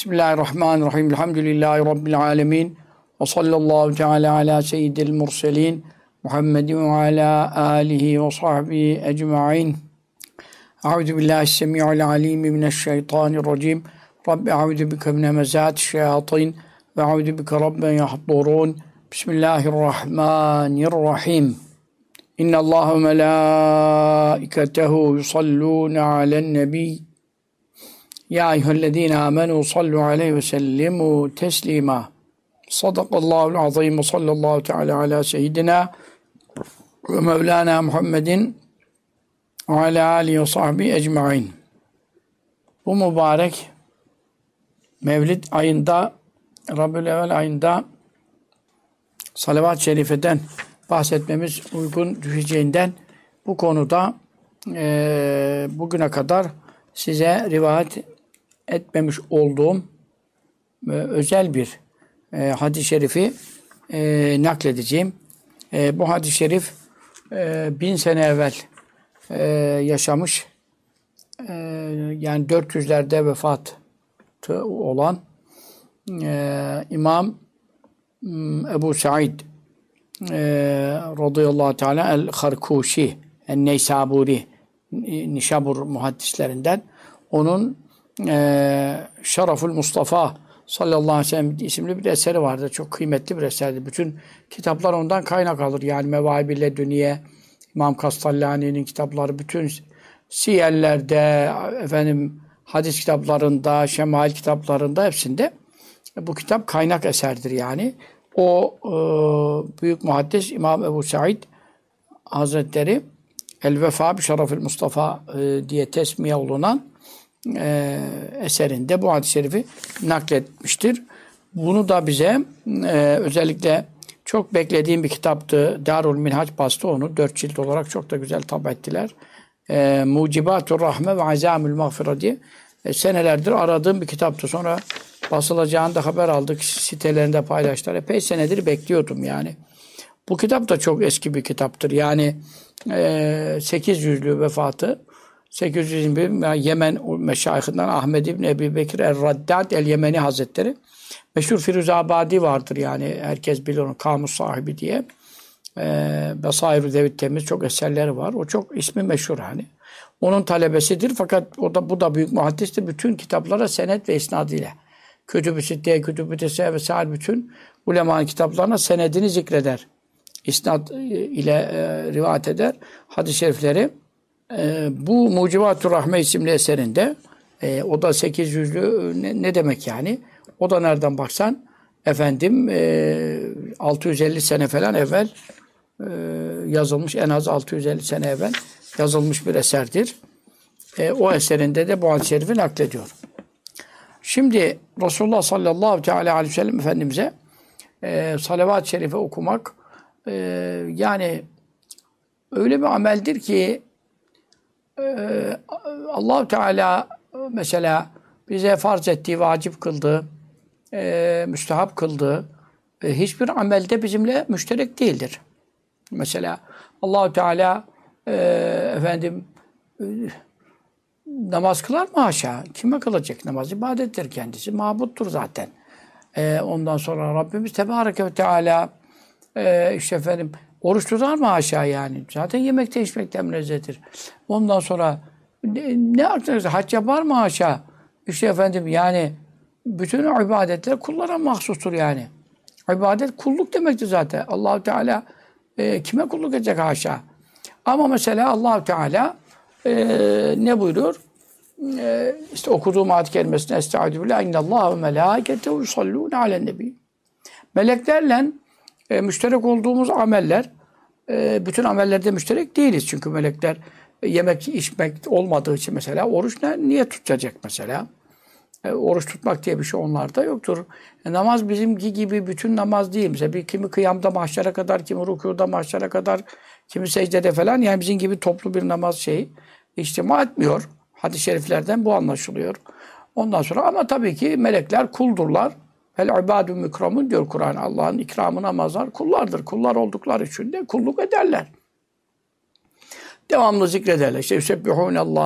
Bismillahirrahmanirrahim. Elhamdülillahi Rabbil alemin. Ve sallallahu teala ala seyyidil murselin. Muhammedin ve ala alihi ve sahbihi ecma'in. Euzu billahi semi'ul alim mineşşeytanirracim. Rabbi euzu bike min hemezati'ş-şeyatin ve euzu bike rabben yahdurun. Bismillahirrahmanirrahim. İnnallâhe ve melâiketehu yusallûne alen nebi. Ya eyyühellezîne âmenû sallu aleyhi ve sellimû teslîmâ. Sadakallâhu'l azîm ve sallallahu teâlâ alâ seyyidina ve mevlânâ Muhammedin ve alâ âlihi ve sahbihi ecmaîn. Bu mübarek Mevlid ayında, Rabiülevvel ayında salavat-ı şerifeden bahsetmemiz uygun düşeceğinden bu konuda bugüne kadar size rivayet etmemiş olduğum özel bir hadis-i şerifi nakledeceğim. Bu hadis-i şerif 1000 sene evvel yaşamış, yani 400'lerde vefat olan İmam Ebu Said radıyallahu teala el-Harkuşi el-Neysaburi, Nişabur muhaddislerinden, onun Şereful Mustafa sallallahu aleyhi ve sellem isimli bir eseri vardı. Çok kıymetli bir eserdi. Bütün kitaplar ondan kaynak alır. Yani Mevâib-i Ledünniye, İmam Kastallani'nin kitapları, bütün siyerlerde, hadis kitaplarında, şemail kitaplarında, hepsinde bu kitap kaynak eserdir yani. O büyük muhaddis İmam Ebu Said Hazretleri El-Vefa bi Şerefil Mustafa diye tesmiye olunan eserinde bu hadis-i şerifi nakletmiştir. Bunu da bize özellikle çok beklediğim bir kitaptı. Darul Minhac bastı onu. 4 cilt olarak çok da güzel tab ettiler. Mucibatur Rahme ve Azamül Mağfira diye senelerdir aradığım bir kitaptı. Sonra basılacağını da haber aldık. Sitelerinde paylaştılar. Epey senedir bekliyordum yani. Bu kitap da çok eski bir kitaptır. Yani 800'lü vefatı. 821 Yemen meşayihinden Ahmed İbni Ebi Bekir el-Raddad el-Yemeni Hazretleri. Meşhur Firuzabadi vardır yani. Herkes bilir onu. Kamus sahibi diye. Besair-ü Zevit Temiz çok eserleri var. O çok ismi meşhur hani. Onun talebesidir fakat bu da büyük muhaddistir. Bütün kitaplara senet ve isnadıyla. Kütüb-ü Sitte'ye, Kütüb-ü Tese'ye vesaire bütün ulemanın kitaplarına senedini zikreder. İsnad ile rivayet eder. Hadis-i şerifleri. Bu Mucibatur Rahme isimli eserinde o da 800'lü ne demek yani? O da nereden baksan 650 sene falan evvel yazılmış, en az 650 sene evvel yazılmış bir eserdir. O eserinde de bu hadis-i şerifi naklediyor. Şimdi Resulullah sallallahu teala aleyhi ve sellem Efendimiz'e salavat-ı şerife okumak yani öyle bir ameldir ki Allah-u Teala mesela bize farz ettiği, vacip kıldığı, müstehap kıldığı hiçbir amelde bizimle müşterek değildir. Mesela Allah-u Teala namaz kılar mı haşa? Kime kılacak namaz? İbadettir kendisi. Mabuttur zaten. Ondan sonra Rabbimiz Tebareke ve Teala oruç tutar mı haşa yani? Zaten yemekte içmekten münezzehtir. Ondan sonra ne aklınızda? Hac yapar mı haşa? Yani bütün ibadetler kullara mahsustur yani. İbadet kulluk demektir zaten. Allah-u Teala kime kulluk edecek haşa? Ama mesela Allah-u Teala ne buyuruyor? İşte okuduğum ayet kerimesine Estaizu billah innallâhe ve melâiketehu yusallûne alen nebi. Meleklerle müşterek olduğumuz ameller, bütün amellerde müşterek değiliz. Çünkü melekler yemek, içmek olmadığı için mesela oruç niye tutacak mesela? Oruç tutmak diye bir şey onlarda yoktur. Namaz bizimki gibi bütün namaz değil. Mesela kimi kıyamda mahşere kadar, kimi rükûda mahşere kadar, kimi secdede falan. Yani bizim gibi toplu bir namaz ihtima etmiyor. Hadis-i şeriflerden bu anlaşılıyor. Ondan sonra ama tabii ki melekler kuldurlar. Vel ibadü mükramun diyor Kur'an. Allah'ın ikramına mazhar kullardır. Kullar oldukları için de kulluk ederler. Devamlı zikrederler. İşte yusebbihûnallah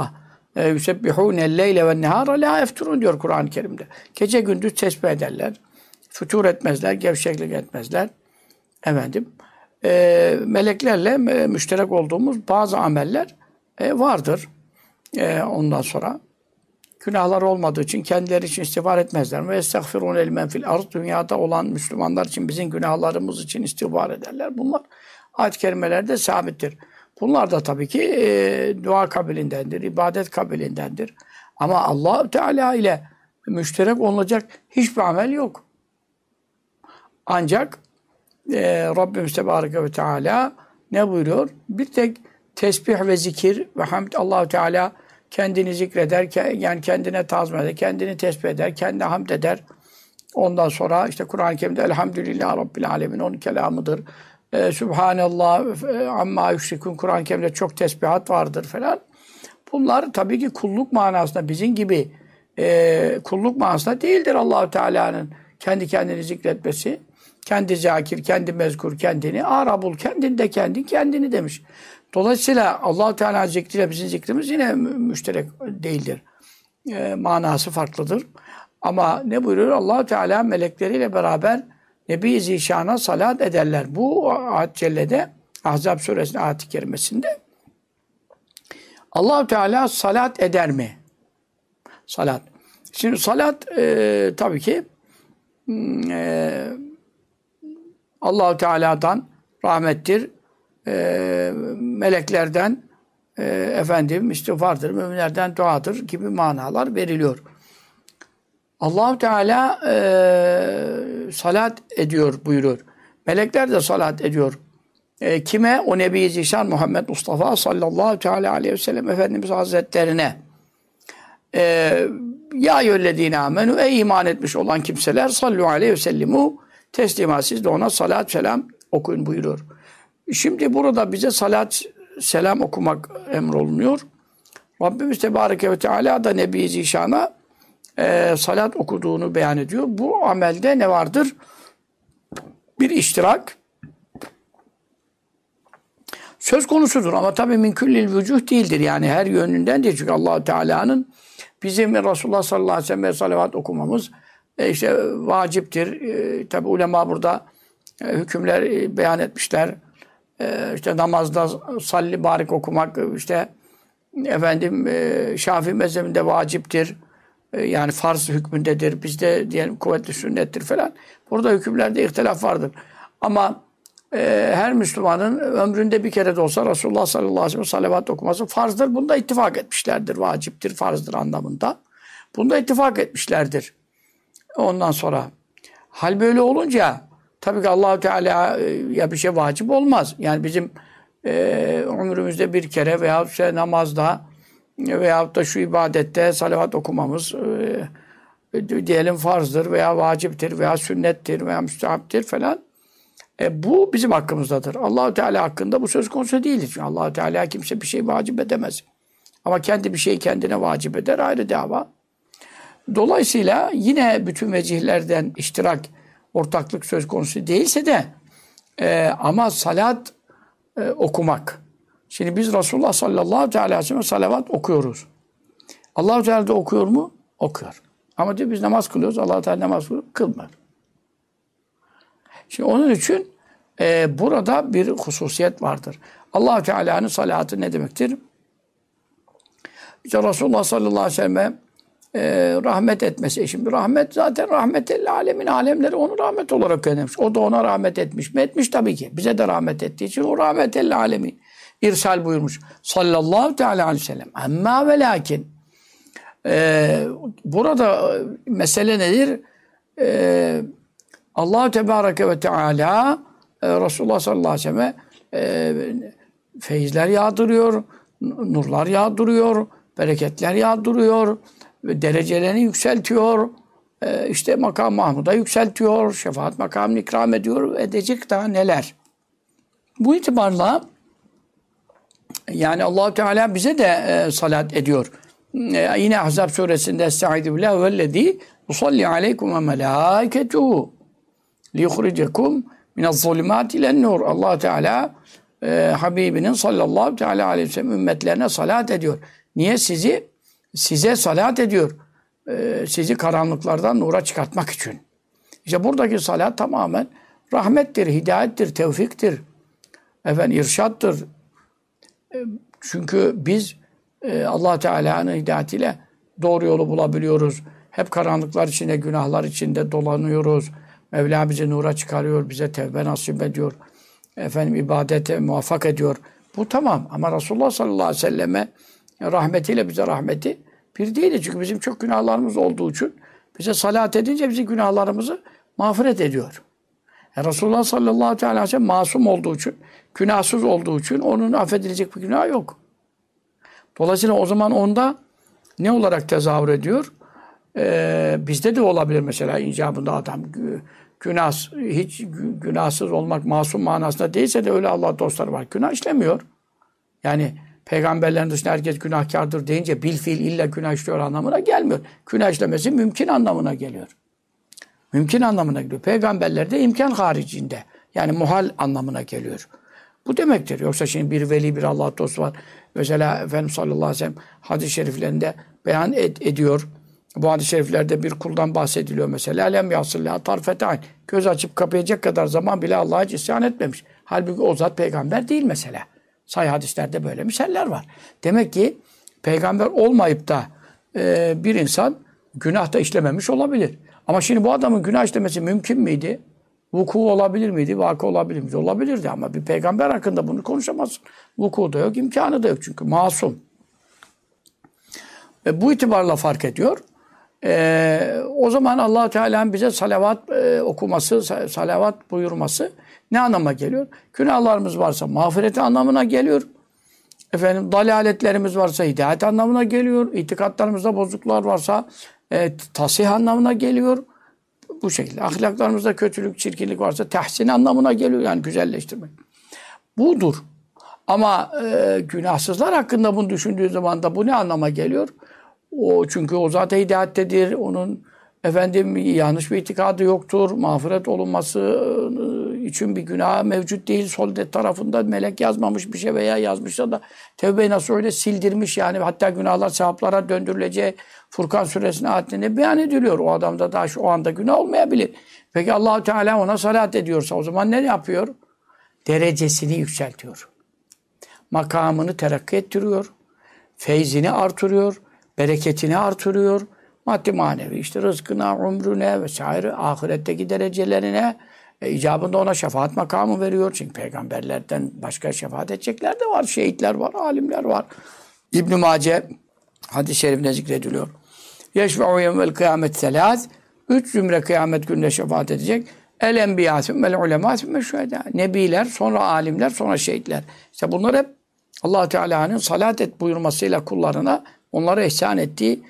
Yusebbihûne leyle ve nehâra la yefturun diyor Kur'an-ı Kerim'de. Gece gündüz tesbih ederler. Fütur etmezler, gevşeklik etmezler. Efendim, meleklerle müşterek olduğumuz bazı ameller vardır. Ondan sonra günahlar olmadığı için kendileri için istiğfar etmezler. Ve estağfirûne limen fil arz, dünyada olan Müslümanlar için bizim günahlarımız için istiğfar ederler. Bunlar ayet-i kerimelerde sabittir. Bunlar da tabii ki dua kabilindendir, ibadet kabilindendir. Ama Allah Teala ile müşterek olacak hiçbir amel yok. Ancak Rabbimiz Tebareke ve Teala ne buyuruyor? Bir tek tesbih ve zikir ve hamd, Allah Teala kendini zikreder, yani kendine tazim eder, kendini tesbih eder, kendine hamd eder. Ondan sonra işte Kur'an-ı Kerim'de Elhamdülillah Rabbil Alemin onun kelamıdır. Subhanallah amma yüşrikun, Kur'an-ı Kerim'de çok tesbihat vardır falan. Bunlar tabii ki kulluk manasında bizim gibi kulluk manasında değildir Allah Teala'nın kendi kendini zikretmesi. Kendi zakir, kendi mezkur, kendini arabul, kendinde kendini demiş. Dolayısıyla Allah Teala zikriyle bizim zikrimiz yine müşterek değildir. Manası farklıdır. Ama ne buyuruyor? Allah Teala melekleriyle beraber Nebi Zişan'a salat ederler. Bu ayet cellede Ahzab suresinin ayet-i kerimesinde Allah Teala salat eder mi? Salat. Şimdi salat tabii ki Allah Teala'dan rahmettir. Meleklerden istiğfardır, müminlerden duadır gibi manalar veriliyor. Allah Teala salat ediyor buyuruyor. Melekler de salat ediyor. Kime? O Nebi Zişan Muhammed Mustafa sallallahu teala aleyhi ve sellem Efendimiz Hazretlerine. Ya eyyühellezîne âmenû, ey iman etmiş olan kimseler, sallu aleyhi ve sellimû teslima, siz de ona salat selam okuyun buyuruyor. Şimdi burada bize salat selam okumak emrolunuyor. Rabbimiz Tebareke ve Teala da Nebi Zişan'a salat okuduğunu beyan ediyor. Bu amelde ne vardır? Bir iştirak söz konusudur ama tabii min küllil vücuh değildir. Yani her yönünden değil. Çünkü Allah Teala'nın bizim Resulullah sallallahu aleyhi ve sellem salavat okumamız işte vaciptir. Tabii ulema burada hükümler beyan etmişler. İşte namazda salli barik okumak işte Şafii mezhebinde vaciptir. Yani farz hükmündedir. Bizde diyelim kuvvetli sünnettir falan. Burada hükümlerde ihtilaf vardır. Ama her Müslümanın ömründe bir kere de olsa Resulullah sallallahu aleyhi ve sellem salavat okuması farzdır. Bunda ittifak etmişlerdir. Vaciptir, farzdır anlamında. Bunda ittifak etmişlerdir. Ondan sonra hal böyle olunca tabii ki Allah-u Teala'ya bir şey vacip olmaz. Yani bizim ömrümüzde bir kere veyahut işte namazda veyahut da şu ibadette salavat okumamız diyelim farzdır veya vaciptir veya sünnettir veya müstehaptir falan. Bu bizim hakkımızdadır. Allah-u Teala hakkında bu söz konusu değildir. Çünkü Allah-u Teala kimse bir şey vacip edemez. Ama kendi bir şeyi kendine vacip eder, ayrı dava. Dolayısıyla yine bütün vecihlerden iştirak, ortaklık söz konusu değilse de ama salat okumak. Şimdi biz Resulullah sallallahu aleyhi ve sellem salavat okuyoruz. Allah-u Teala da okuyor mu? Okuyor. Ama diyor biz namaz kılıyoruz. Allah-u Teala namaz kılmıyor. Şimdi onun için burada bir hususiyet vardır. Allah-u Teala'nın salatı ne demektir? İşte Resulullah sallallahu aleyhi ve selleme rahmet etmesi. Şimdi rahmet zaten rahmetel alemin, alemleri onu rahmet olarak göndermiş. O da ona rahmet etmiş mi? Etmiş tabii ki. Bize de rahmet ettiği için o rahmetel alemin irsal buyurmuş. Sallallahu teala aleyhi ve sellem. Amma ve lakin burada mesele nedir? Allah-u Tebareke ve Teala Resulullah sallallahu aleyhi ve selleme feyizler yağdırıyor, nurlar yağdırıyor, bereketler yağdırıyor, derecelerini yükseltiyor, işte makam Mahmud'a yükseltiyor, şefaat makamını ikram ediyor, edecek daha neler. Bu itibarla yani Allah-u Teala bize de salat ediyor. Yine Ahzab suresinde Estaizu billah vellezî yusalli aleykum ve melâiketuhu liyukhricekum minez-zulümâti ilen-nur. Allah Teala Habibinin sallallahu teala aleyhi ve sellem ümmetlerine salat ediyor. Niye? Sizi size salat ediyor. Sizi karanlıklardan nura çıkartmak için. İşte buradaki salat tamamen rahmettir, hidayettir, tevfiktir. İrşattır. Çünkü biz Allah Teala'nın hidayetiyle doğru yolu bulabiliyoruz. Hep karanlıklar içinde, günahlar içinde dolanıyoruz. Mevla bizi nura çıkarıyor, bize tevbe nasip ediyor. İbadete muvaffak ediyor. Bu tamam ama Resulullah sallallahu aleyhi ve selleme rahmetiyle bize rahmeti bir değil. Çünkü bizim çok günahlarımız olduğu için bize salat edince bizi günahlarımızı mağfiret ediyor. Resulullah sallallahu aleyhi ve sellem masum olduğu için, günahsız olduğu için onun affedilecek bir günah yok. Dolayısıyla o zaman onda ne olarak tezahür ediyor? Bizde de olabilir mesela icabında adam hiç günahsız olmak masum manasında değilse de öyle Allah dostları var. Günah işlemiyor. Yani peygamberlerin dışında herkes günahkardır deyince bilfiil illa günah işliyor anlamına gelmiyor. Günah işlemesi mümkün anlamına geliyor. Mümkün anlamına geliyor. Peygamberler de imkan haricinde. Yani muhal anlamına geliyor. Bu demektir. Yoksa şimdi bir veli, bir Allah dostu var. Mesela Efendimiz sallallahu aleyhi ve sellem hadis-i şeriflerinde beyan ediyor. Bu hadis-i şeriflerde bir kuldan bahsediliyor mesela. Lem yasıllâ tarfetayn. Göz açıp kapayacak kadar zaman bile Allah'a hiç isyan etmemiş. Halbuki o zat peygamber değil mesela. Sahih hadislerde böyle misaller var. Demek ki peygamber olmayıp da bir insan günah da işlememiş olabilir. Ama şimdi bu adamın günah işlemesi mümkün müydü? Vuku olabilir miydi? Vakı olabilir miydi? Olabilirdi ama bir peygamber hakkında bunu konuşamazsın. Vuku da yok, imkanı da yok çünkü masum. Bu itibarla fark ediyor. O zaman Allah Teala'nın bize salavat okuması, salavat buyurması ne anlama geliyor? Günahlarımız varsa mağfireti anlamına geliyor. Dalaletlerimiz varsa hidayet anlamına geliyor. İtikatlarımızda bozukluklar varsa tasih anlamına geliyor. Bu şekilde. Ahlaklarımızda kötülük, çirkinlik varsa tahsin anlamına geliyor. Yani güzelleştirmek. Budur. Ama günahsızlar hakkında bunu düşündüğü zaman da bu ne anlama geliyor? Çünkü o zaten hidayettedir. Onun yanlış bir itikadı yoktur. Mağfiret olunması için bir günah mevcut değil. Sol tarafında melek yazmamış bir şey veya yazmışsa da tevbe-i nasuh öyle sildirmiş yani. Hatta günahlar sevaplara döndürüleceği Furkan suresinin ayetinde beyan ediliyor. O adamda daha o anda günah olmayabilir. Peki Allah Teala ona salat ediyorsa o zaman ne yapıyor? Derecesini yükseltiyor. Makamını terakki ettiriyor. Feyzini artırıyor. Bereketini artırıyor. Maddi manevi işte rızkına, umrüne vesaire ahiretteki derecelerine icabında ona şefaat makamı veriyor. Çünkü peygamberlerden başka şefaat edecekler de var. Şehitler var, alimler var. İbn-i Mace hadis-i şerifinde zikrediliyor. Yeşfe'u yevmel kıyamet selâz. 3 zümre kıyamet gününe şefaat edecek. El enbiya sümmel ulema sümmel şühedâ. Nebiler, sonra alimler, sonra şehitler. İşte bunlar hep Allah Teala'nın salat et buyurmasıyla kullarına onlara ihsan ettiği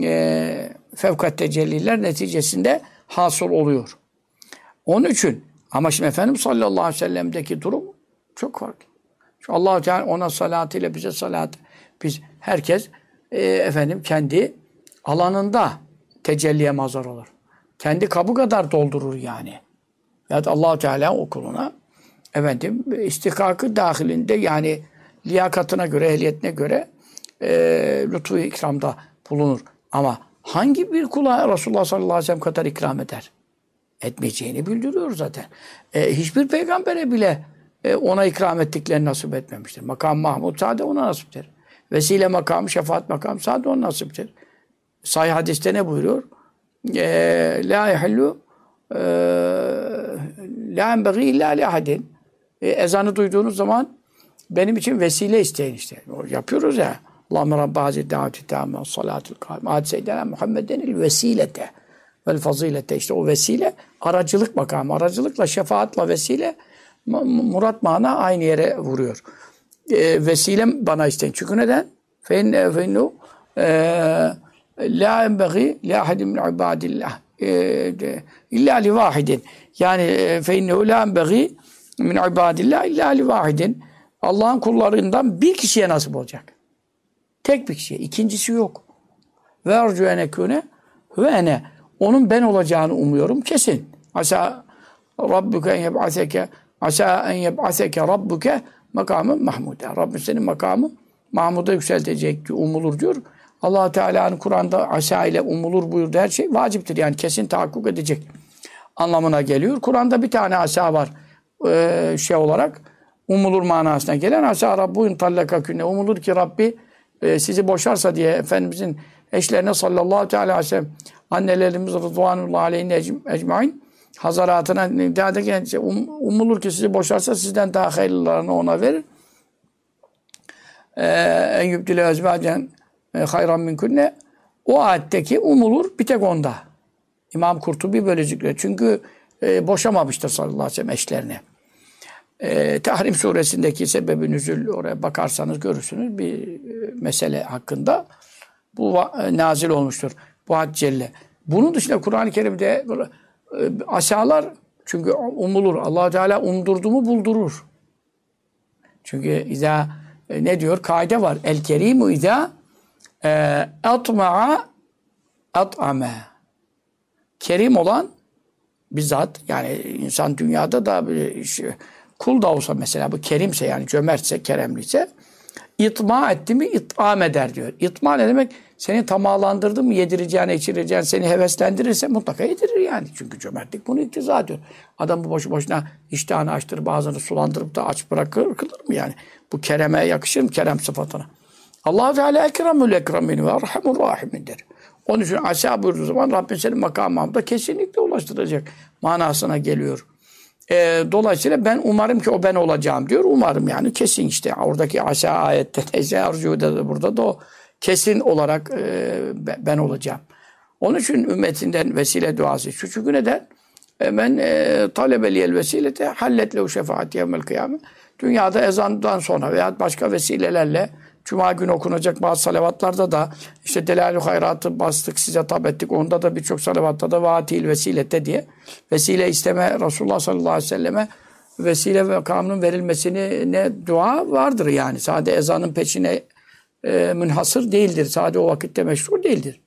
fevkat tecelliler neticesinde hasıl oluyor. Onun için ama şimdi Efendimiz sallallahu aleyhi ve sellem'deki durum çok farklı. Çünkü Allah Teala ona salatıyla bize salat. Biz herkes kendi alanında tecelliye mazhar olur. Kendi kabı kadar doldurur yani. Ya da Allah Teala o kuluna istihkakı dahilinde yani liyakatına göre, ehliyetine göre lütfu ikramda bulunur. Ama hangi bir kula Resulullah sallallahu aleyhi ve sellem kadar ikram eder? Etmeyeceğini bildiriyor zaten. Hiçbir peygambere bile ona ikram ettiklerini nasip etmemiştir. Makam Mahmud sadece ona nasiptir. Vesile makamı, şefaat makamı sadece ona nasiptir. Sahih hadiste ne buyuruyor? La yahillu la enbeği illa li ahadin. Ezanı duyduğunuz zaman benim için vesile isteyin işte. Yapıyoruz ya. Allahümme Rabbe hazir daveti tâme salatul kâime âd seyyidina Muhammedenil vesilete vel fazilete. İşte o vesile aracılık makamı. Aracılıkla, şefaatla vesile murat mana aynı yere vuruyor. Vesile bana isteyin. Çünkü neden? Feinnu la enbeği li ahadin min ibadillah illa li vahidin. Yani feinnu la enbeği min ibadillah illa li vahidin. Allah'ın kullarından bir kişiye nasip olacak. Tek bir kişiye. İkincisi yok. Ve ercu enekûne ve ene. Onun ben olacağını umuyorum. Kesin. Asa rabbuke en yeb'aseke rabbuke makamı mahmude. Rabbim senin makamı Mahmud'a yükseltecek umulur diyor. Allah Teala'nın Kur'an'da asa ile umulur buyurdu. Her şey vaciptir yani kesin tahakkuk edecek anlamına geliyor. Kur'an'da bir tane asa var şey olarak umulur manasına gelen asa Rabbun tallakakünne umulur ki Rabbi sizi boşarsa diye Efendimizin eşlerine sallallahu aleyhi ve sellem annelerimiz rıdvanullahi aleyhine ecmain hazaratına iddia ederken umulur ki sizi boşarsa sizden daha hayırlılarını ona verir. En yübdile ezvacen hayran minkunne o ayetteki umulur bir tek onda. İmam Kurtubi böyle zikrediyor. Çünkü boşamamıştır sallallahu aleyhi ve sellem eşlerini. Tahrim suresindeki sebebi nüzul oraya bakarsanız görürsünüz bir mesele hakkında. Bu nazil olmuştur. Bu had celle. Bunun dışında Kur'an-ı Kerim'de aşağılar çünkü umulur. Allah Teala umdurdu mu buldurur. Çünkü izâ ne diyor? Kaide var. El kerimu izâ atma'a at'ame. Kerim olan bizzat yani insan dünyada da kul da olsa mesela bu kerimse yani cömertse, keremliyse itma etti mi it'am eder diyor. İtma ne demek? Seni tamahlandırdı mı yedireceğine, içireceğine, seni heveslendirirse mutlaka yedirir yani. Çünkü cömertlik bunu iktiza ediyor. Adam bu boşu boşuna iştahını açtırıp ağzını sulandırıp da aç bırakılır mı yani? Bu kereme yakışır mı kerem sıfatına? Allah-u Teala ekremül ekremin ve erhamur rahimindir. Onun için aşağı buyurduğu zaman Rabbim senin makamında kesinlikle ulaştıracak manasına geliyor. Dolayısıyla ben umarım ki o ben olacağım diyor. Umarım yani kesin işte. Oradaki aşağı ayette teyze arzuda da burada da o kesin olarak ben olacağım. Onun için ümmetinden vesile duası. Çünkü neden? Men talebeliyel vesilete halletlehu şefaat yevmel kıyamet. Dünyada ezandan sonra veya başka vesilelerle Cuma günü okunacak bazı salavatlarda da işte Delal-i Hayrat'ı bastık, size tab ettik. Onda da birçok salavatta da vatil vesilete diye vesile isteme Resulullah sallallahu aleyhi ve selleme vesile ve kanunun verilmesini ne dua vardır yani. Sadece ezanın peşine münhasır değildir. Sadece o vakitte meşru değildir.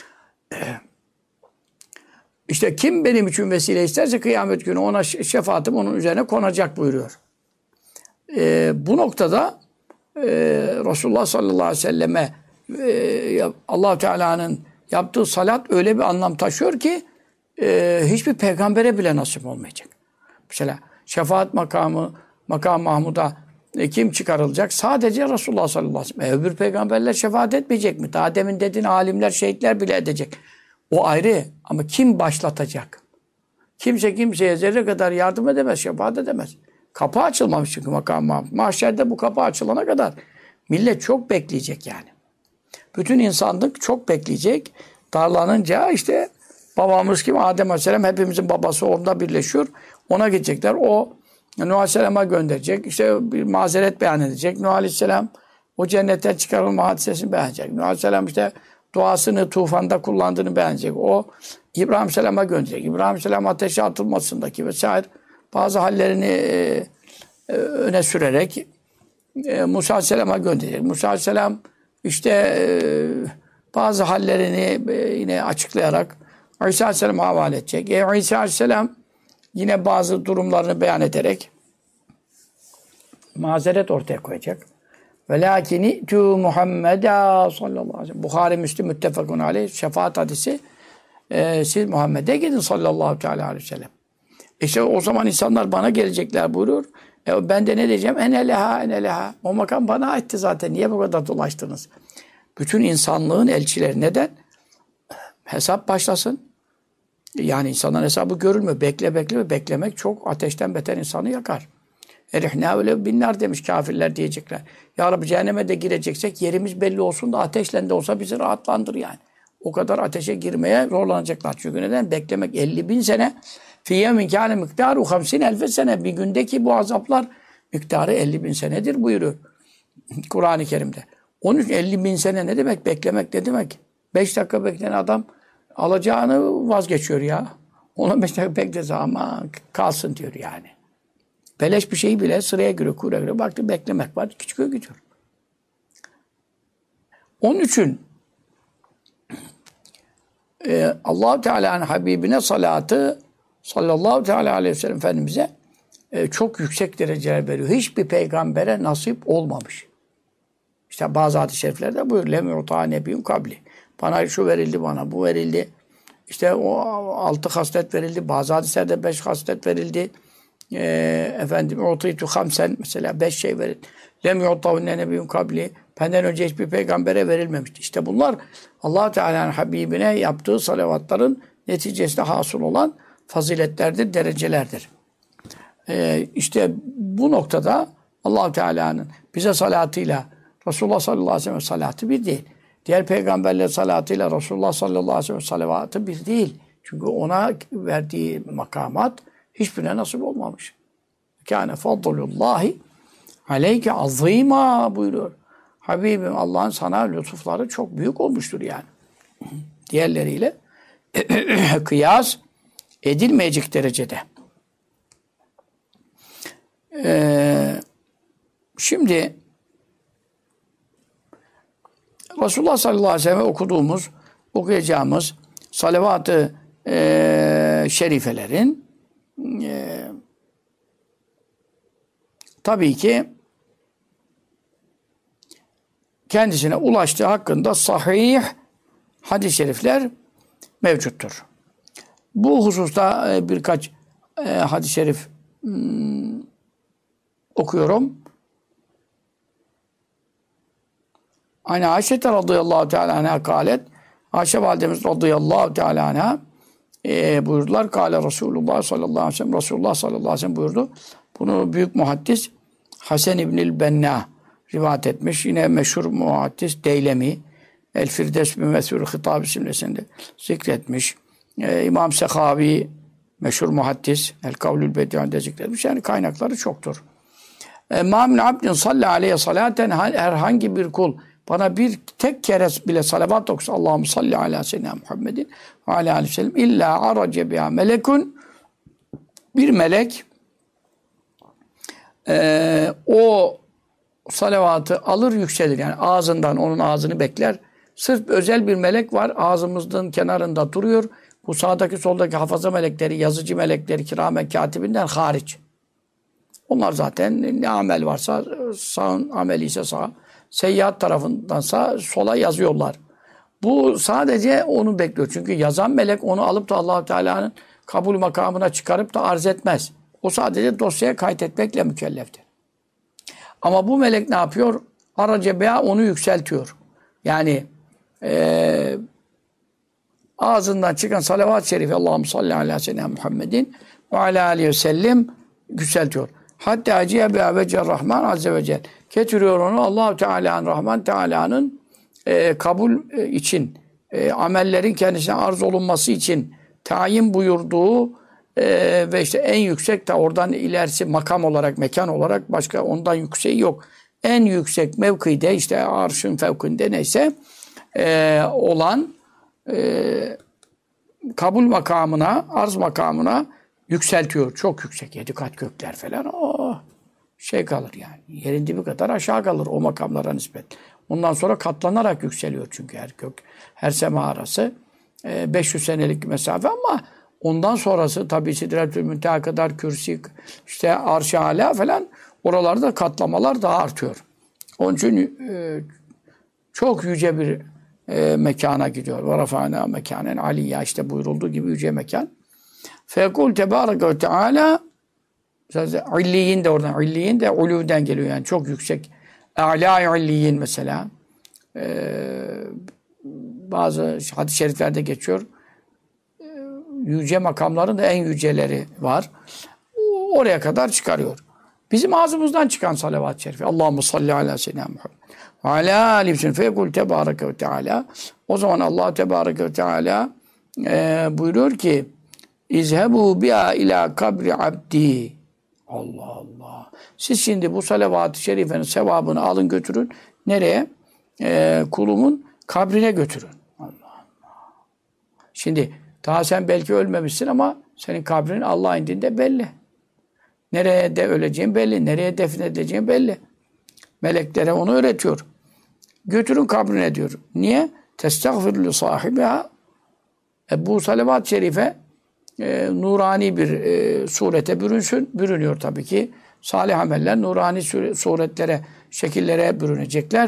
İşte kim benim için vesile isterse kıyamet günü ona şefaatim onun üzerine konacak buyuruyor. Bu noktada Resulullah sallallahu aleyhi ve selleme Allah-u Teala'nın yaptığı salat öyle bir anlam taşıyor ki hiçbir peygambere bile nasip olmayacak. Mesela şefaat makamı, makam Mahmud'a kim çıkarılacak? Sadece Resulullah sallallahu aleyhi ve sellem. Öbür peygamberler şefaat etmeyecek mi? Daha demin dediğin alimler, şehitler bile edecek. O ayrı ama kim başlatacak? Kimse kimseye zerre kadar yardım edemez, şefaat edemez. Kapı açılmamış çünkü makam Mahmud. Mahşerde bu kapı açılana kadar millet çok bekleyecek yani. Bütün insanlık çok bekleyecek. Darlanınca işte babamız kim? Adem Aleyhisselam hepimizin babası onda birleşiyor. Ona gidecekler. O Nuh Aleyhisselam'a gönderecek. İşte bir mazeret beyan edecek. Nuh Aleyhisselam o cennetten çıkarılma hadisesini beğenecek. Nuh Aleyhisselam işte duasını tufanda kullandığını beğenecek. O İbrahim Aleyhisselam'a gönderecek. İbrahim Aleyhisselam ateşe atılmasındaki vesaire bazı hallerini öne sürerek Musa Aleyhisselam'a gönderecek. Musa Aleyhisselam işte bazı hallerini yine açıklayarak İsa Aleyhisselam'a havale edecek. İsa Aleyhisselam yine bazı durumlarını beyan ederek mazeret ortaya koyacak. Velâkini tü Muhammed'a sallallahu aleyhi ve sellem. Buhari, Müslim, müttefakun aleyh. Şefaat hadisi. Siz Muhammed'e gidin sallallahu aleyhi ve sellem. İşte o zaman insanlar bana gelecekler buyuruyor. Ben de ne diyeceğim? Ene leha, ene leha. O makam bana aitti zaten. Niye bu kadar dolaştınız? Bütün insanlığın elçileri. Neden? Hesap başlasın. Yani insanların hesabı görülmüyor. Beklemek çok ateşten beter insanı yakar. Erihna öyle binler demiş kafirler diyecekler. Ya Rabbi cehenneme de gireceksek yerimiz belli olsun da ateşle de olsa bizi rahatlandır yani. O kadar ateşe girmeye zorlanacaklar. Çünkü neden? Beklemek 50.000 sene. Fiyye min kâne miktarı 50.000 sene. Bir gündeki bu azaplar miktarı 50.000 senedir buyuruyor Kur'an-ı Kerim'de. Onun için 50.000 sene ne demek? Beklemek ne demek? 5 dakika bekleyen adam alacağını vazgeçiyor ya. Ona 5 dakika beklese ama kalsın diyor yani. Beleş bir şeyi bile sıraya göre, kuyruğa göre baktı beklemek var. Çıkıyor gidiyor. Onun için Allah-u Teala'nın Habibine salatı sallallahu teala aleyhi ve sellem Efendimiz'e çok yüksek dereceler veriyor. Hiçbir peygambere nasip olmamış. İşte bazı hadis-i şeriflerde buyur. Lem yu'ta nebiyyun kabli. Bana şu verildi, bana bu verildi. İşte o 6 haslet verildi. Bazı hadislerde 5 haslet verildi. Efendim utîtu hamsen mesela 5 şey verildi. Lem yu'tahunne nebiyyun kabli. Benden önce hiçbir peygambere verilmemişti. İşte bunlar Allah Teala'nın Habibine yaptığı salavatların neticesinde hasıl olan faziletlerdir, derecelerdir. İşte bu noktada Allah Teala'nın bize salatıyla Resulullah sallallahu aleyhi ve sellem salatı bir değil. Diğer peygamberler salatıyla Resulullah sallallahu aleyhi ve sellem salavatı bir değil. Çünkü ona verdiği makamat hiçbirine nasip olmamış. Kâne fadlullahi aleyke azîmâ buyuruyor. Habibim Allah'ın sana lütufları çok büyük olmuştur yani. Diğerleriyle kıyas edilmeyecek derecede. Şimdi Resulullah sallallahu aleyhi ve sellem okuyacağımız salavat-ı şerifelerin tabii ki kendisine ulaştığı hakkında sahih hadis-i şerifler mevcuttur. Bu hususta birkaç hadis-i şerif okuyorum. Aynı Ayşe radıyallahu teala anha kâlet. Ayşe validemiz radıyallahu teala anha buyurdular. Kâle Resulullah sallallahu aleyhi ve sellem. Resulullah sallallahu aleyhi ve sellem buyurdu. Bunu büyük muhaddis Hasan İbnül Benna rivayet etmiş. Yine meşhur muhaddis Deylemi El Firdes bin Mesur Hitab isimlisinde zikretmiş. İmam Sehavi meşhur muhaddis El Kavlül Bedi'inde zikretmiş. Yani kaynakları çoktur. Ma min abdin salli aleyhe salaten herhangi bir kul bana bir tek kere bile salavat okusa Allahümme salli ala seyyidina Muhammedin ve ala aleyhi ve sellem illa arace biha melekun bir melek o salavatı alır yükselir. Yani ağzından onun ağzını bekler. Sırf özel bir melek var. Ağzımızın kenarında duruyor. Bu sağdaki soldaki hafaza melekleri, yazıcı melekleri, kiramen katibinden hariç. Onlar zaten ne amel varsa sağın ameli ise sağa, seyyiat tarafındansa sola yazıyorlar. Bu sadece onu bekliyor. Çünkü yazan melek onu alıp da Allah-u Teala'nın kabul makamına çıkarıp da arz etmez. O sadece dosyaya kaydetmekle mükelleftir. Ama bu melek ne yapıyor? Araca beya onu yükseltiyor. Yani ağzından çıkan salavat-ı şerifi Allahümme salli ala seyyidina Muhammedin ve ala aleyhi ve sellem yükseltiyor. Hatta cihe vece Rahman azze ve celle. Getiriyor onu Allah-u Teala'nın Rahman Teala'nın kabul için, amellerin kendisine arz olunması için tayin buyurduğu ve işte en yüksek de oradan ilerisi makam olarak, mekan olarak başka ondan yükseği yok. En yüksek mevkide işte arşın fevkinde neyse olan kabul makamına, arz makamına yükseltiyor. Çok yüksek. 7 kat gökler falan. Şey kalır yani. Yerin dibi kadar aşağı kalır o makamlara nispet. Ondan sonra katlanarak yükseliyor çünkü her gök, her sema arası 500 senelik mesafe ama ondan sonrası tabii Sidretül Münteha kadar kürsi, işte Arş-ı Âlâ falan oralarda katlamalar daha artıyor. Onun için çok yüce bir mekana gidiyor. Ve rafa'nâ mekânen aliyyâ işte buyurulduğu gibi yüce mekan. Fekul tebâreke ve teâlâ illiyin de oradan, illiyin de ulûden geliyor yani çok yüksek. A'lâ illiyin mesela. Bazı hadis-i şeriflerde geçiyor. Yüce makamların da en yüceleri var. Oraya kadar çıkarıyor. Bizim ağzımızdan çıkan salavat-ı şerifi. Allahümme salli ala seyyidina Muhammed. Ve ala aleyhi ve sellem. Fekul tebâreke ve teâlâ. O zaman Allah tebâreke ve teâlâ buyuruyor ki İzhebu biha ila kabri abdi. Allah Allah. Siz şimdi bu salavat-ı şerifenin sevabını alın götürün. Nereye? Kulumun kabrine götürün. Allah Allah. Şimdi daha sen belki ölmemişsin ama senin kabrin Allah indinde belli. Nereye de öleceğin belli. Nereye defnedileceğin belli. Meleklere onu öğretiyor. Götürün kabrine diyor. Niye? Testağfir li sahibiha. Bu salavat-ı şerife nurani bir surete bürünüyor tabii ki. Salih ameller nurani suretlere, şekillere bürünecekler.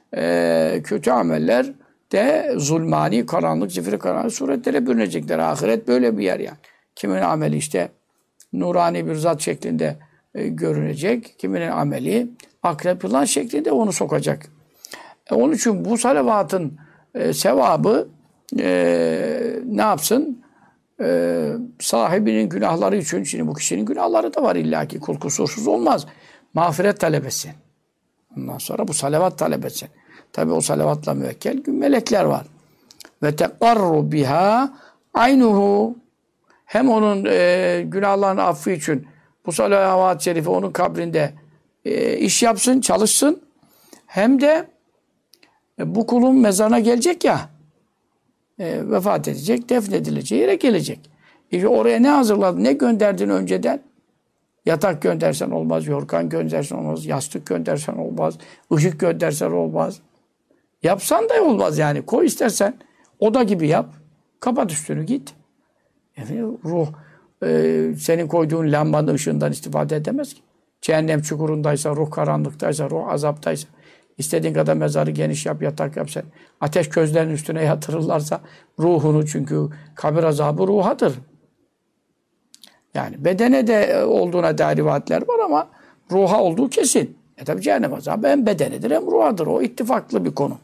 kötü ameller de zulmani, karanlık, zifiri karanlık suretlere bürünecekler. Ahiret böyle bir yer yani. Kimin ameli işte nurani bir zat şeklinde görünecek. Kiminin ameli akrep yılan şeklinde onu sokacak. Onun için bu salavatın sevabı ne yapsın? Sahibinin günahları için, şimdi bu kişinin günahları da var illaki, kul kusursuz olmaz. Mağfiret talep etsin. Ondan sonra bu salavat talep etsin. Tabi o salavatla müvekkel melekler var. Ve teqarru biha aynuhu, hem onun günahlarının affı için bu salavat-ı şerife onun kabrinde iş yapsın, çalışsın. Hem de bu kulun mezarına gelecek ya, vefat edecek, defnedileceği yere gelecek. İşte oraya ne hazırladın, ne gönderdin önceden? Yatak göndersen olmaz, yorgan göndersen olmaz, yastık göndersen olmaz, ışık göndersen olmaz. Yapsan da olmaz yani. Koy istersen, oda gibi yap, kapat üstünü git. Ruh senin koyduğun lambanın ışığından istifade edemez ki. Cehennem çukurundaysa, ruh karanlıktaysa, ruh azaptaysa, istediğin kadar mezarı geniş yap, yatak yap sen. Ateş közlerinin üstüne yatırırlarsa ruhunu, çünkü kabir azabı ruhadır. Yani bedene de olduğuna dair rivayetler var ama ruha olduğu kesin. Tabi cehennem azabı hem bedenedir hem ruhadır. O ittifaklı bir konu.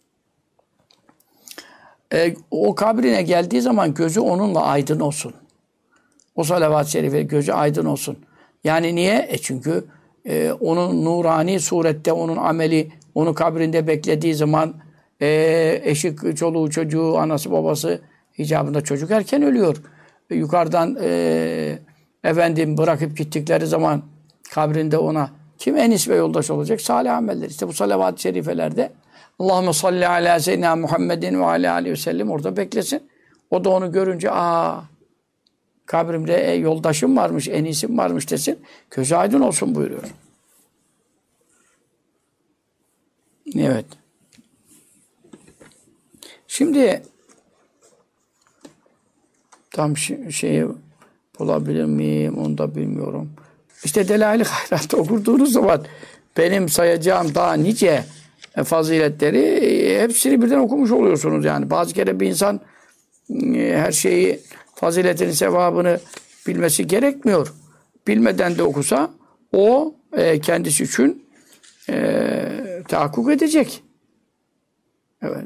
O kabrine geldiği zaman gözü onunla aydın olsun. O salavat-ı şerife gözü aydın olsun. Yani niye? Çünkü onun nurani surette onun ameli onu kabrinde beklediği zaman eşi, çoluğu, çocuğu, anası, babası icabında çocuk erken ölüyor. Yukarıdan efendim bırakıp gittikleri zaman kabrinde ona kim enis ve yoldaş olacak? Salih ameller. İşte bu salavat-ı şerifelerde Allahümme salli ala seyyidina Muhammedin ve ala aleyhi ve sellem orada beklesin. O da onu görünce kabrimde yoldaşım varmış, enisim varmış desin. Gözü aydın olsun buyuruyor. Evet. Şimdi tam şeyi bulabilir miyim? Onu da bilmiyorum. İşte Delail-i Hayrat'ı okuduğunuz zaman benim sayacağım daha nice faziletleri hepsini birden okumuş oluyorsunuz yani. Bazı kere bir insan her şeyi, faziletinin sevabını bilmesi gerekmiyor. Bilmeden de okusa o kendisi için tahakkuk edecek. Evet.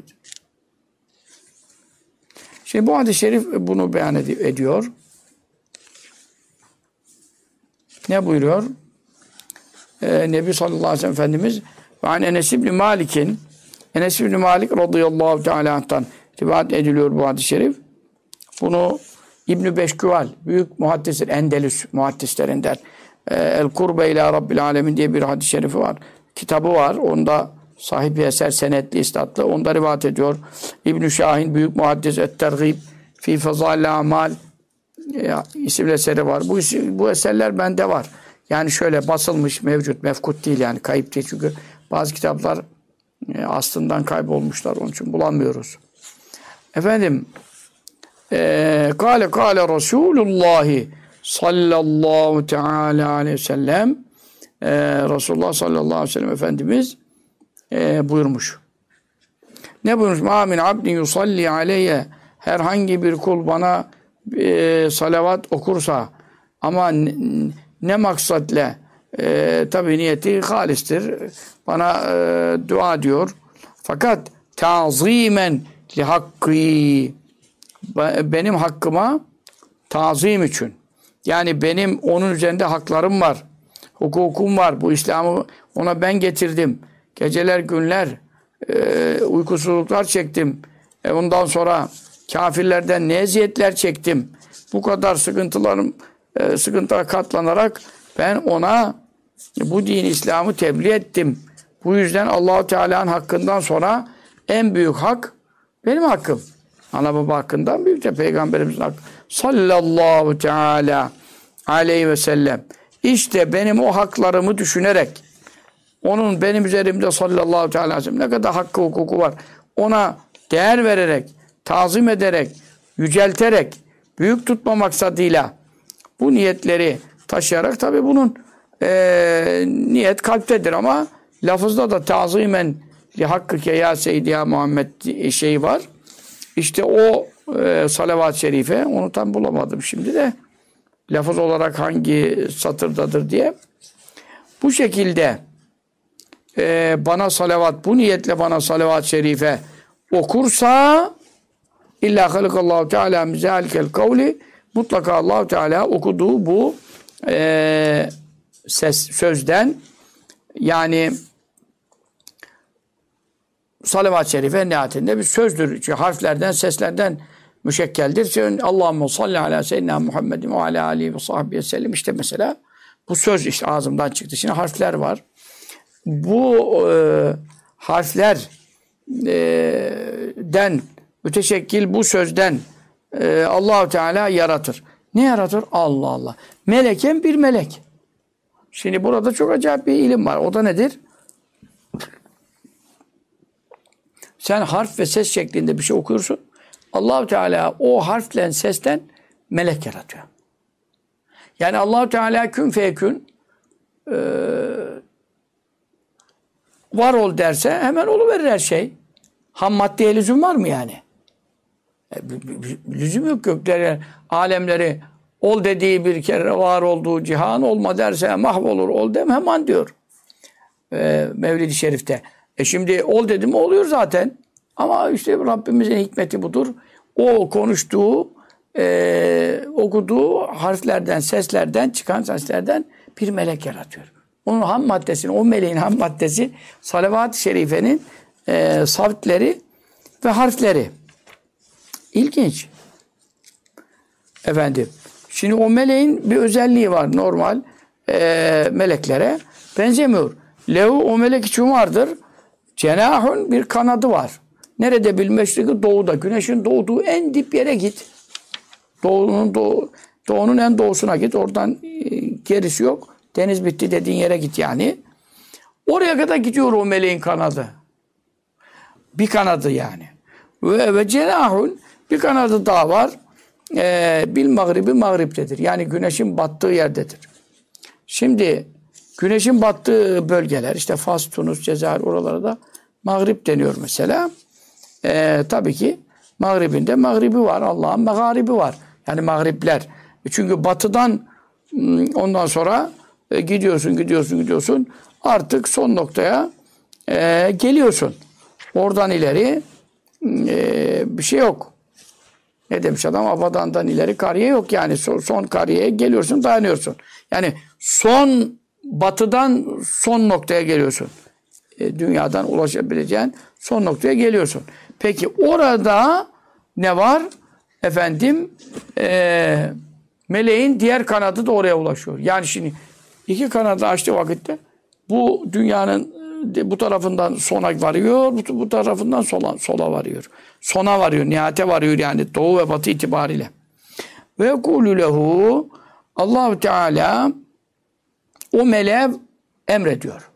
Şimdi bu hadis-i şerif bunu beyan ediyor. Ne buyuruyor? Nebi sallallahu aleyhi ve sellem Efendimiz ve an Enes ibn Malik'in, Enes ibn Malik radıyallahu teala anh'tan rivayet ediliyor bu hadis-i şerif. Bunu İbn-i Beşküval, büyük muhaddisler, Endelüs muhaddislerinden, El-Kurbe ila Rabbil Alemin diye bir hadis-i şerifi var. Kitabı var. Onda sahibi eser, senetli, istatlı. Onda rivayet ediyor. İbn-i Şahin, büyük muhaddis, Et-Tergib fi Fazal-i Amal isimli eseri var. Bu eserler bende var. Yani şöyle basılmış, mevcut, mefkut değil yani, kayıp değil. Çünkü bazı kitaplar aslından kaybolmuşlar. Onun için bulamıyoruz. Efendim, Kâle Resûlullâhi sallallahu teâlâ aleyhi ve sellem, Resulullah sallallahu aleyhi ve sellem Efendimiz buyurmuş. Ne buyurmuş? Mâ min abdin yusalli aleyye, herhangi bir kul bana salavat okursa ama ne maksatla, tabi niyeti halistir, bana dua diyor. Fakat ta'zimen li hakkı, benim hakkıma tazim için. Yani benim onun üzerinde haklarım var. Hukukum var. Bu İslam'ı ona ben getirdim. Geceler, günler uykusuzluklar çektim. Ondan sonra kafirlerden ne eziyetler çektim. Bu kadar sıkıntılara katlanarak ben ona bu din İslam'ı tebliğ ettim. Bu yüzden Allah-u Teala'nın hakkından sonra en büyük hak benim hakkım. Ana baba hakkından büyük de Peygamberimizin hakkı. Sallallahu teala aleyhi ve sellem. İşte benim o haklarımı düşünerek, onun benim üzerimde sallallahu teala aleyhi ve sellem ne kadar hakkı, hukuku var, ona değer vererek, tazim ederek, yücelterek, büyük tutma maksadıyla bu niyetleri taşıyarak, tabi bunun niyet kalptedir ama lafızda da tazimen Hakkıke ya Seyyidi ya Muhammed şeyi var. İşte o salavat-ı şerife, onu tam bulamadım şimdi de. Lafız olarak hangi satırdadır diye. Bu şekilde bana salavat, bu niyetle bana salavat-ı şerife okursa illa halikallahu teala mizalikel kavli, mutlaka Allah Teala okuduğu bu sözden, yani salavat-ı şerife nihayetinde bir sözdür. Çünkü harflerden, seslerden müşekkeldir. Allahumme salli ala seyyidina Muhammedin ve ala alihi ve sahbihi sellem. İşte mesela bu söz işte ağzımdan çıktı. Şimdi harfler var. Bu harflerden müteşekkil bu sözden Allah-u Teala yaratır. Ne yaratır? Allah Allah. Meleken bir melek. Şimdi burada çok acayip bir ilim var. O da nedir? Sen harf ve ses şeklinde bir şey okuyorsun. Allah-u Teala o harfle, seslen melek yaratıyor. Yani Allah-u Teala kün feyekün var ol derse hemen oluverir her şey. Ham maddeye lüzum var mı yani? Lüzum yok. Gökleri, alemleri ol dediği bir kere var olduğu cihan, olma derse mahvolur, ol dem hemen diyor. Mevlid-i Şerif'te. Şimdi ol dedi mi oluyor zaten. Ama işte Rabbimizin hikmeti budur. O konuştuğu, okuduğu harflerden, seslerden, çıkan seslerden bir melek yaratıyor. Onun ham maddesini, o meleğin ham maddesi salavat-ı şerifenin savtleri ve harfleri. İlginç. Efendim. Şimdi o meleğin bir özelliği var. Normal meleklere benzemiyor. Lehu o melek için vardır. Cenahun bir kanadı var. Nerede bil meşriki? Doğuda. Güneşin doğduğu en dip yere git. Doğunun en doğusuna git. Oradan gerisi yok. Deniz bitti dediğin yere git yani. Oraya kadar gidiyor o meleğin kanadı. Bir kanadı yani. Ve cenahun bir kanadı daha var. Bil mağribi mağriptedir. Yani güneşin battığı yerdedir. Şimdi güneşin battığı bölgeler işte Fas, Tunus, Cezayir oralara da mağrip deniyor mesela. Tabii ki mağribinde mağribi var. Allah'ın mağaribi var. Yani mağripler. Çünkü batıdan ondan sonra gidiyorsun. Artık son noktaya geliyorsun. Oradan ileri bir şey yok. Ne demiş adam? Abadan'dan ileri kariye yok yani. Son kariyeye geliyorsun, dayanıyorsun. Yani batıdan son noktaya geliyorsun. Dünyadan ulaşabileceğin son noktaya geliyorsun. Peki orada ne var? Efendim meleğin diğer kanadı da oraya ulaşıyor. Yani şimdi iki kanadı açtığı vakitte bu dünyanın bu tarafından sona varıyor, bu tarafından sola varıyor. Sona varıyor, nihayete varıyor yani doğu ve batı itibariyle. Ve yekûlü lehu Allah-u Teala o meleğe emrediyor.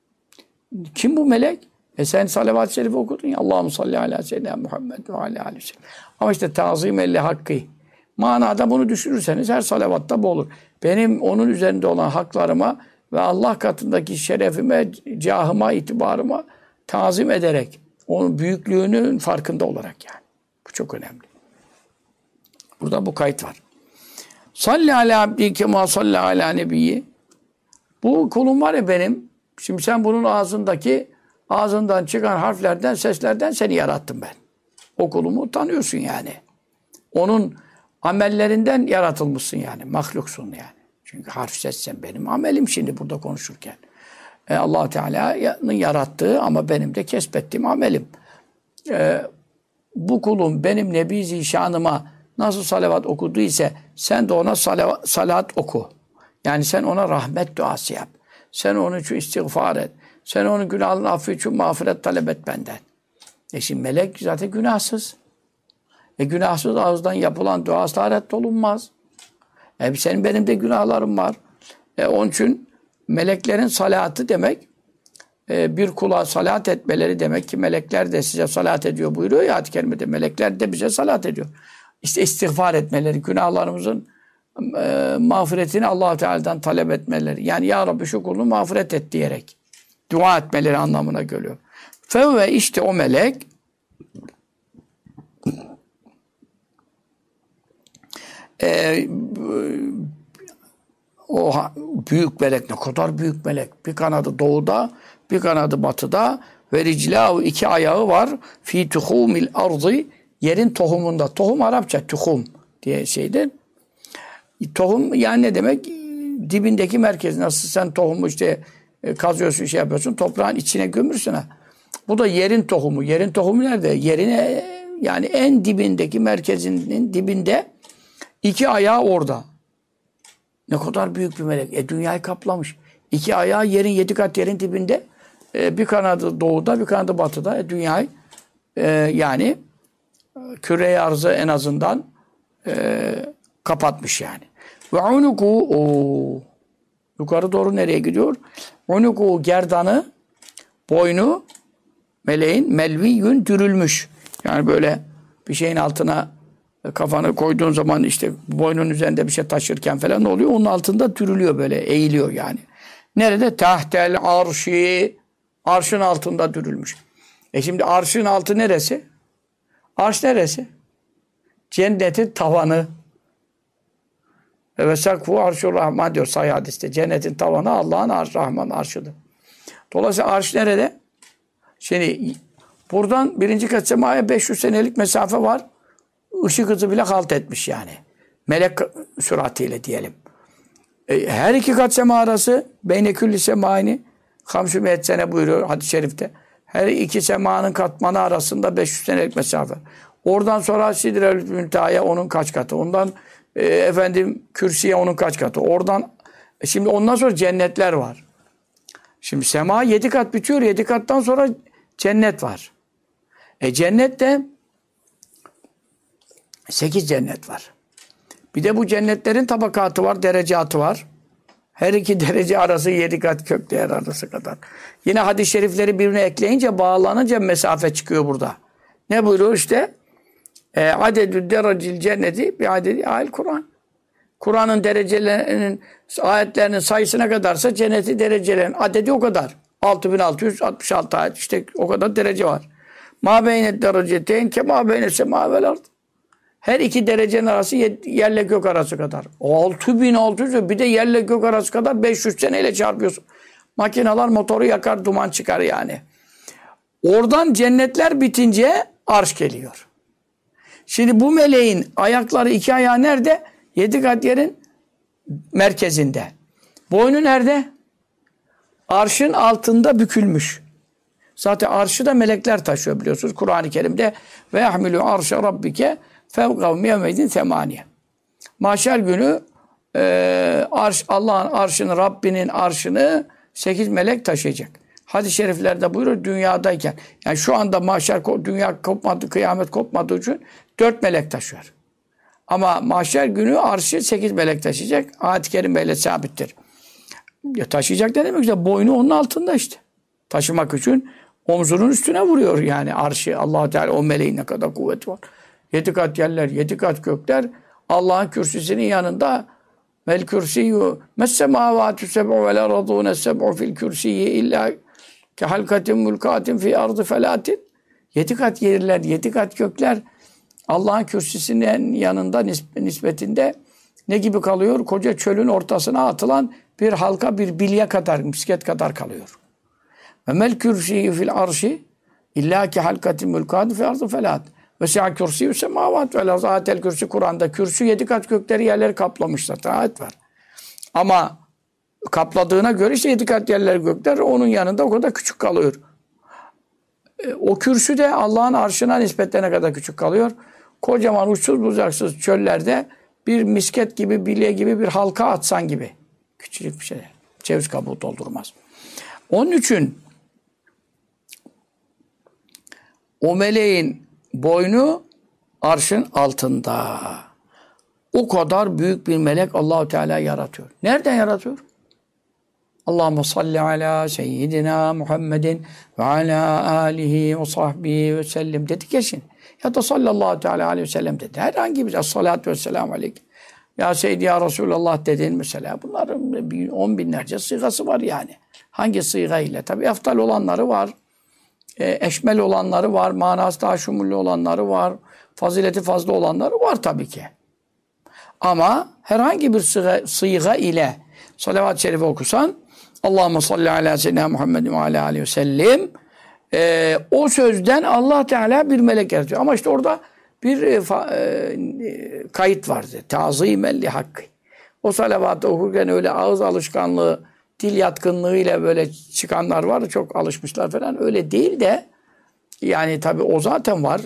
Kim bu melek? Sen salavat-ı şerife okudun ya. Allahümme salli ala seyyidina Muhammed ve ala aleyhi sellem. Ama işte tazim elle hakkı. Manada bunu düşünürseniz her salavatta bu olur. Benim onun üzerinde olan haklarıma ve Allah katındaki şerefime, cahıma, itibarıma tazim ederek onun büyüklüğünün farkında olarak yani. Bu çok önemli. Burada bu kayıt var. Salli ala abdi kema salli ala nebiyyi. Bu kulum var ya benim. Şimdi sen bunun ağzından çıkan harflerden, seslerden seni yarattım ben. O kulumu tanıyorsun yani. Onun amellerinden yaratılmışsın yani. Mahluksun yani. Çünkü harf sessem benim amelim şimdi burada konuşurken. Allah Teala'nın yarattığı ama benim de kesbettiğim amelim. Bu kulum benim Nebi Zişanıma nasıl salavat okuduysa sen de ona salat oku. Yani sen ona rahmet duası yap. Sen onun için istiğfar et. Sen onun günahının affı için mağfiret talep et benden. Şimdi melek zaten günahsız. Günahsız ağızdan yapılan dua taharet olunmaz. Senin benim de günahlarım var. Onun için meleklerin salatı demek bir kula salat etmeleri demek ki melekler de size salat ediyor buyuruyor ya ayet-i kerimede. Melekler de bize salat ediyor. İşte istiğfar etmeleri, günahlarımızın mağfiretini Allah-u Teala'dan talep etmeleri. Yani ya Rabbi şu kulunu mağfiret et diyerek dua etmeleri anlamına geliyor. Fevve işte o melek o büyük melek, ne kadar büyük melek. Bir kanadı doğuda, bir kanadı batıda ve riclahu, iki ayağı var. Fi tuhumil ardı, yerin tohumunda. Tohum Arapça tuhum diye şeydir. Tohum yani ne demek? Dibindeki merkez. Nasıl sen tohumu işte kazıyorsun, şey yapıyorsun, toprağın içine gömürsün ha. Bu da yerin tohumu. Yerin tohumu nerede? Yerine yani en dibindeki, merkezinin dibinde, iki ayağı orada. Ne kadar büyük bir melek. Dünyayı kaplamış. İki ayağı yerin, 7 kat yerin dibinde. Bir kanadı doğuda, bir kanadı batıda. Dünyayı yani küre-i arzı en azından kapatmış yani. Ve unuku, yukarı doğru nereye gidiyor? Unuku, gerdanı, boynu, meleğin melviyün, dürülmüş. Yani böyle bir şeyin altına kafanı koyduğun zaman işte boynun üzerinde bir şey taşırken falan ne oluyor? Onun altında dürülüyor, böyle eğiliyor yani. Nerede? Tahtel arşi, arşın altında dürülmüş. Şimdi arşın altı neresi? Arş neresi? Cennetin tavanı. Ve sakfu arşur rahman diyor sahih hadiste. Cennetin tavanı Allah'ın Rahman arşıdır. Dolayısıyla arş nerede? Şimdi buradan birinci kat semaya 500 senelik mesafe var. Işık hızı bile halt etmiş yani. Melek süratiyle diyelim. Her iki kat sema arası beyne külli semayni hamsü mi'et sene buyuruyor hadis-i şerifte. Her iki semanın katmanı arasında 500 senelik mesafe. Oradan sonra Sidre-ül Münteha'ya onun kaç katı. Ondan kürsüye onun kaç katı. Oradan şimdi ondan sonra cennetler var. Şimdi sema 7 kat bitiyor. 7 kattan sonra cennet var. Cennette 8 cennet var. Bir de bu cennetlerin tabakatı var, derecatı var. Her iki derece arası 7 kat kökler arası kadar. Yine hadis-i şerifleri birbirine ekleyince, bağlanınca mesafe çıkıyor burada. Ne buyuruyor işte? Adedü derecil cenneti bir adedi ayet Kur'an. Kur'an'ın derecelerinin, ayetlerinin sayısına kadarsa cenneti derecelerin adedi o kadar. 6666 ayet, işte o kadar derece var. Ma beynet dereceteyn ke ma beynet sema vel ard. Her iki derecenin arası yerle gök arası kadar. 6600, bir de yerle gök arası kadar 500 seneyle çarpıyorsun. Makineler motoru yakar, duman çıkar yani. Oradan cennetler bitince arş geliyor. Şimdi bu meleğin ayakları, iki ayağı nerede? 7 kat yerin merkezinde. Boynu nerede? Arşın altında bükülmüş. Zaten arşı da melekler taşıyor biliyorsunuz. Kur'an-ı Kerim'de ve yahmilu arşe rabbike fevkavmi yevmeydin semaniye. Mahşer günü Allah'ın arşını, Rabbinin arşını 8 melek taşıyacak. Hadis-i şeriflerde buyuruyor dünyadayken. Yani şu anda mahşer, dünya kopmadı, kıyamet kopmadığı için 4 melek taşıyor. Ama mahşer günü arşı 8 melek taşıyacak. Ayet-i Kerime'yle sabittir. Ya taşıyacak ne demek? İşte boynu onun altında işte. Taşımak için omzunun üstüne vuruyor yani arşı. Allah Teala, o meleğin ne kadar kuvveti var. 7 kat yerler, 7 kat gökler Allah'ın kürsüsünün yanında. Vel kürsiyyu messemâvâtü seb'u vel aradûne seb'u fil kürsiyyi illa ke halkatin mulkatin fi ardı felâtin. 7 kat yerler, 7 kat gökler Allah'ın kürsüsünün yanında nispetinde ne gibi kalıyor? Koca çölün ortasına atılan bir halka, bir bilye kadar, misket kadar kalıyor. Ve mel kürsiyyu fil arşi illa ki halkatin mulkatin fi ardı felâtin. Ve si'a kürsiyü semavat vel ardı. Ayetel kürsü Kur'an'da kürsü 7 kat gökleri yerleri kaplamışlar. Ayet var. Ama kapladığına göre işte 7 kat yerler gökler onun yanında o kadar küçük kalıyor. O kürsü de Allah'ın arşına nispetle ne kadar küçük kalıyor. Kocaman uçsuz bucaksız çöllerde bir misket gibi, bilye gibi bir halka atsan gibi. Küçücük bir şey. Ceviz kabuğu doldurmaz. Onun için o meleğin boynu arşın altında. O kadar büyük bir melek Allah-u Teala yaratıyor. Nereden yaratıyor? Allahumme salli ala seyyidina Muhammedin ve ala alihi ve sahbihi ve sellem dedik ya şimdi. Ya da sallallahu teala aleyhi ve sellem dedi. Herhangi bir salatu ve selamu aleykum. Ya Seyyidi ya Resulallah dedin mesela. Bunların 10 binlerce sıyğası var yani. Hangi sıyga ile? Tabi eftal olanları var. eşmel olanları var, manası daha şumullu olanları var, fazileti fazla olanları var tabii ki. Ama herhangi bir sıyga ile salavat-ı şerife okusan Allahumme salli ala seyyidina Muhammedin ve ala aleyhi ve sellem o sözden Allah Teala bir melek yaratıyor. Ama işte orada bir kayıt vardı. Tazîmen li hakkı. O salavatı okurken öyle ağız alışkanlığı, dil yatkınlığıyla böyle çıkanlar var. Çok alışmışlar falan. Öyle değil de yani tabii o zaten var.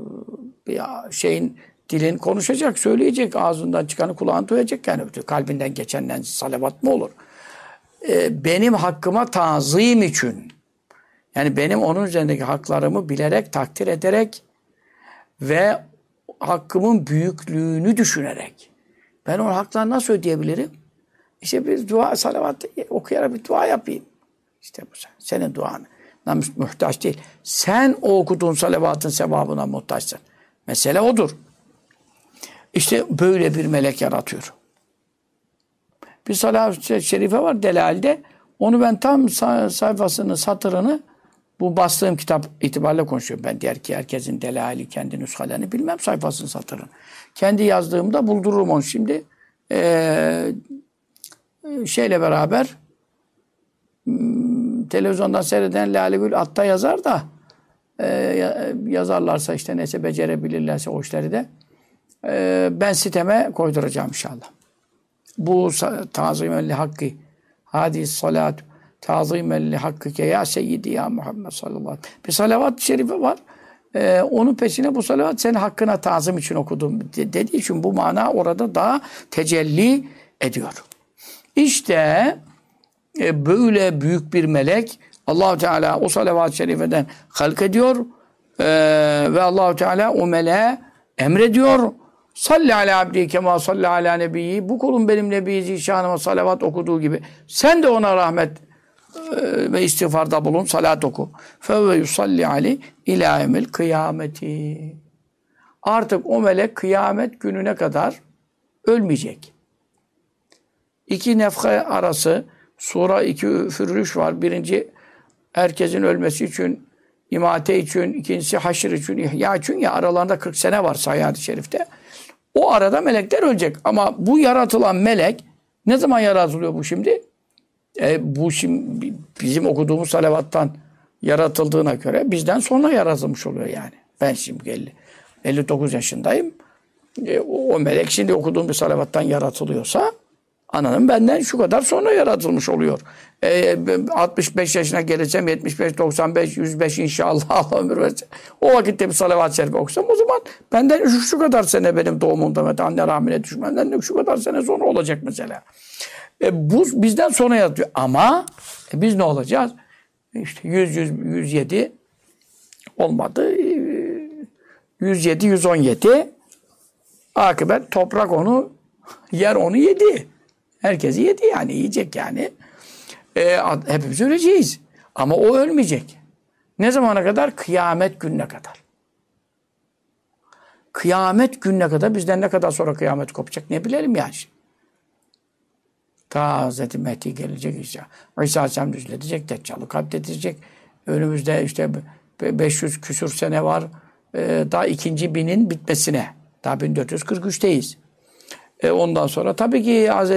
Dilin konuşacak, söyleyecek. Ağzından çıkanı kulağın duyacak. Yani kalbinden geçenden salavat mı olur? Benim hakkıma tazim için, yani benim onun üzerindeki haklarımı bilerek, takdir ederek ve hakkımın büyüklüğünü düşünerek ben onun haklarını nasıl ödeyebilirim? İşte bir dua, salavat okuyarak bir dua yapayım. İşte bu senin duanı. Muhtaç değil. Sen o okuduğun salavatın sevabına muhtaçsın. Mesele odur. İşte böyle bir melek yaratıyor. Bir salavat-ı şerife var Delal'de. Onu ben tam sayfasını, satırını bu bastığım kitap itibariyle konuşuyorum. Ben diğer ki herkesin Delal'i, kendi nüshalarını bilmem sayfasını, satırını. Kendi yazdığımda buldururum onu şimdi. Şeyle beraber televizyondan seyreden Lale Gül At'ta yazar da yazarlarsa işte neyse becerebilirlerse o işleri de ben siteme koyduracağım inşallah. Bu tazimen li hakkı hadis salat tazimen li hakkike ya seyyidi ya Muhammed sallallahu aleyhi ve sellem. Bir salavat-ı şerife var. Onun peşine bu salavat senin hakkına tazim için okudum dediği için bu mana orada daha tecelli ediyor. İşte böyle büyük bir melek Allah-u Teala o salavat-ı şerifeden halk ediyor ve Allah-u Teala o meleğe emrediyor. Salli ala abdi kema salli ala nebiyyi. Bu kulun benim Nebi Zişanıma salavat okuduğu gibi sen de ona rahmet ve istiğfarda bulun, salat oku. Fe yusalli aleyhi ila yevmil kıyameti. Artık o melek kıyamet gününe kadar ölmeyecek. İki nefhe arası sura iki üfürüş var. Birinci herkesin ölmesi için, imate için, ikincisi haşr için, ihya için ya aralarında 40 sene var Sahih-i Şerif'te. O arada melekler ölecek. Ama bu yaratılan melek ne zaman yaratılıyor bu şimdi? Bu şimdi bizim okuduğumuz salavattan yaratıldığına göre bizden sonra yaratılmış oluyor yani. Ben şimdi 59 yaşındayım. O melek şimdi okuduğum bir salavattan yaratılıyorsa ananın benden şu kadar sonra yaratılmış oluyor. 65 yaşına geleceğim, 75, 95, 105 inşallah Allah ömür versin. O vakitte bir salavat-ı şerife okusam o zaman benden şu kadar sene benim doğumumda ve anne rahmine düşmenden de şu kadar sene sonra olacak mesela. Bu bizden sonra yaratıyor. Ama biz ne olacağız? İşte 107 olmadı. 107, 117 akıbet toprak onu yer onu yedi. Herkesi yedi yani. Yiyecek yani. Hepimiz öleceğiz. Ama o ölmeyecek. Ne zamana kadar? Kıyamet gününe kadar. Kıyamet gününe kadar bizden ne kadar sonra kıyamet kopacak ne bilelim yani. Ta Hz. Mehdi gelecek işte. İsa Aleyhisselam düzletecek, Deccal'ı katledecek. Önümüzde işte 500 küsur sene var. Daha ikinci binin bitmesine. Daha 1443'teyiz. Ondan sonra tabii ki Hz.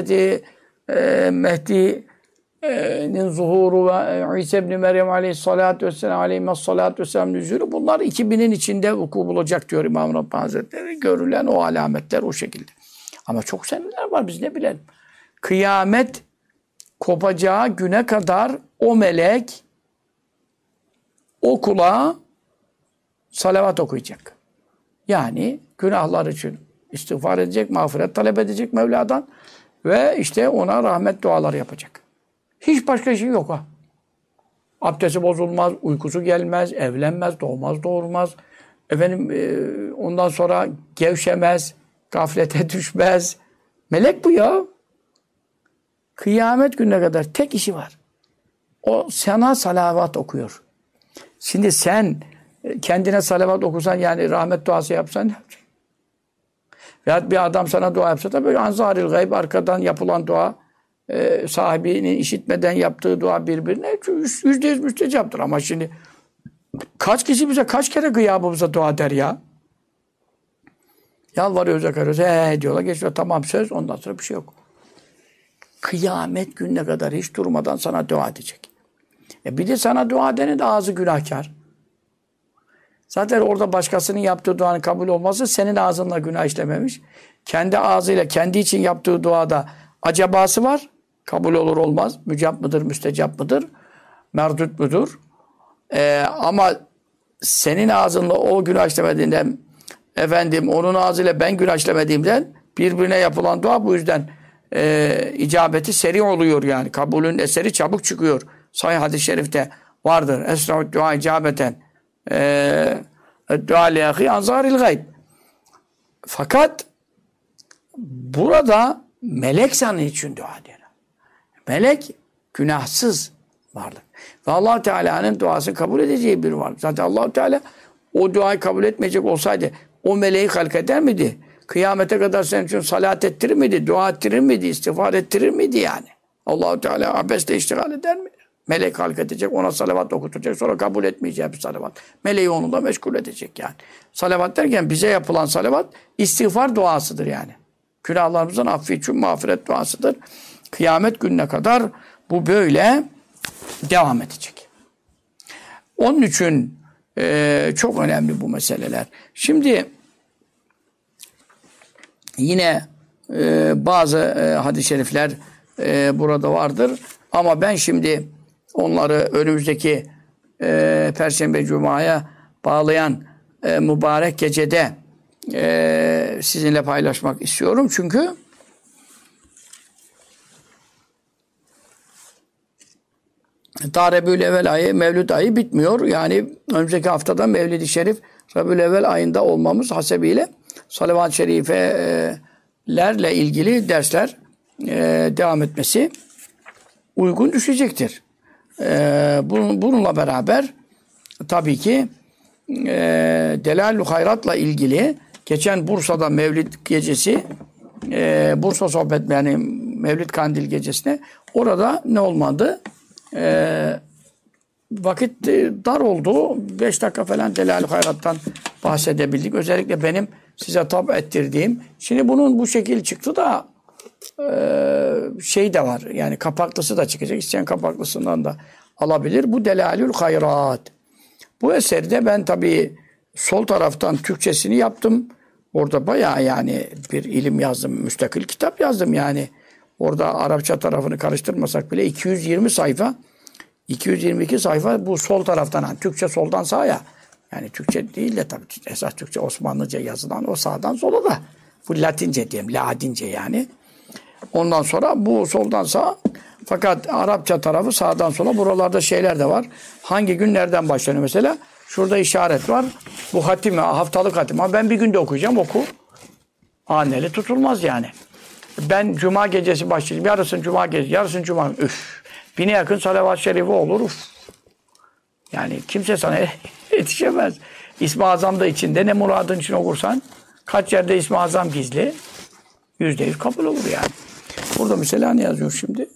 Mehdi'nin zuhuru ve İsa ibn Meryem aleyhissalatu vesselam aleyhissalatu vesselam nüzulü bunlar 2000'in içinde vuku bulacak diyor İmam Rabbani Hazretleri. Görülen o alametler o şekilde. Ama çok seneler var biz ne bilelim. Kıyamet kopacağı güne kadar o melek o kula salavat okuyacak. Yani günahlar için istiğfar edecek, mağfiret talep edecek Mevla'dan ve işte ona rahmet duaları yapacak. Hiç başka şey yok ha. Abdesti bozulmaz, uykusu gelmez, evlenmez, doğmaz, doğurmaz. Ondan sonra gevşemez, gaflete düşmez. Melek bu ya. Kıyamet gününe kadar tek işi var. O sana salavat okuyor. Şimdi sen kendine salavat okusan yani rahmet duası yapsan ne yapacaksın? Veyahut bir adam sana dua yapsa da böyle anzaril gayb arkadan yapılan dua sahibinin işitmeden yaptığı dua birbirine %100 müstecaptır. Ama şimdi Kaç kişi bize kaç kere gıyabımıza dua der ya? Yalvarıyoruz, yakarıyoruz. Diyorlar, geçiyor. Tamam söz. Ondan sonra bir şey yok. Kıyamet gününe kadar hiç durmadan sana dua edecek. Bir de sana dua edenin de ağzı günahkar. Zaten orada başkasının yaptığı duanın kabul olması senin ağzınla günah işlememiş. Kendi ağzıyla kendi için yaptığı duada acabası var. Kabul olur olmaz. Mücap mıdır, müstecap mıdır? Merdut mudur? Ama senin ağzınla o günah işlemediğinden, efendim onun ağzıyla ben günah işlemediğimden birbirine yapılan dua bu yüzden icabeti seri oluyor yani. Kabulün eseri çabuk çıkıyor. Sahih hadis-i şerifte vardır. Esra'u dua icabeten dua li ahi anzaril gayb. Fakat burada melek senin için dua ediyor. Melek günahsız varlık. Ve Allah Teala'nın duasını kabul edeceği bir varlık. Zaten Allah Teala o duayı kabul etmeyecek olsaydı o meleği halk eder miydi? Kıyamete kadar senin için salat ettirir miydi? Dua ettirir miydi? İstiğfar ettirir miydi yani? Allah Teala abesle iştigal eder mi? Melek halk edecek, ona salavat okutacak, sonra kabul etmeyeceği bir salavat. Meleği onu da meşgul edecek yani. Salavat derken bize yapılan salavat istiğfar duasıdır yani. Günahlarımızın affi için mağfiret duasıdır. Kıyamet gününe kadar bu böyle devam edecek. Onun için çok önemli bu meseleler. Şimdi yine bazı hadis-i şerifler burada vardır. Ama ben şimdi onları önümüzdeki Perşembe Cuma'ya bağlayan mübarek gecede sizinle paylaşmak istiyorum. Çünkü daha Rabiülevvel ayı, Mevlid ayı bitmiyor. Yani önümüzdeki haftada Mevlid-i Şerif Rabiülevvel ayında olmamız hasebiyle salavat-ı şerifelerle ilgili dersler devam etmesi uygun düşecektir. Bununla beraber tabii ki Delalül Hayrat'la ilgili geçen Bursa'da Mevlid gecesi Bursa sohbet yani Mevlid Kandil gecesine orada ne olmadı? Vakit dar oldu. 5 dakika falan Delalül Hayrat'tan bahsedebildik. Özellikle benim size tab ettirdiğim. Şimdi bunun bu şekil çıktı da şey de var. Yani kapaklısı da çıkacak. İsteyen kapaklısından da alabilir. Bu Delalül Hayrat. Bu eserde ben tabii sol taraftan Türkçesini yaptım. Orada bayağı yani bir ilim yazdım. Müstakil kitap yazdım yani. Orada Arapça tarafını karıştırmasak bile 220 sayfa, 222 sayfa bu sol taraftan. Yani Türkçe soldan sağa ya. Yani Türkçe değil de tabii esas Türkçe Osmanlıca yazılan o sağdan sola da. Bu Latince diyeyim, Ladince yani. Ondan sonra bu soldan sağa. Fakat Arapça tarafı sağdan sola. Buralarda şeyler de var. Hangi gün nereden başlanıyor mesela? Şurada işaret var. Bu hatim, haftalık hatim. Ama ben bir günde okuyacağım, oku. Haneli tutulmaz yani. Ben cuma gecesi başlayayım. Yarısın cuma gecesi, yarısın cuma. Üf. 1000'e yakın salavat-ı şerifi olur. Uf. Yani kimse sana yetişemez. İsmi Azam da içinde. Ne muradın için okursan. Kaç yerde İsmi Azam gizli. %100 kabul olur yani. Burada mesela ne yazıyor şimdi?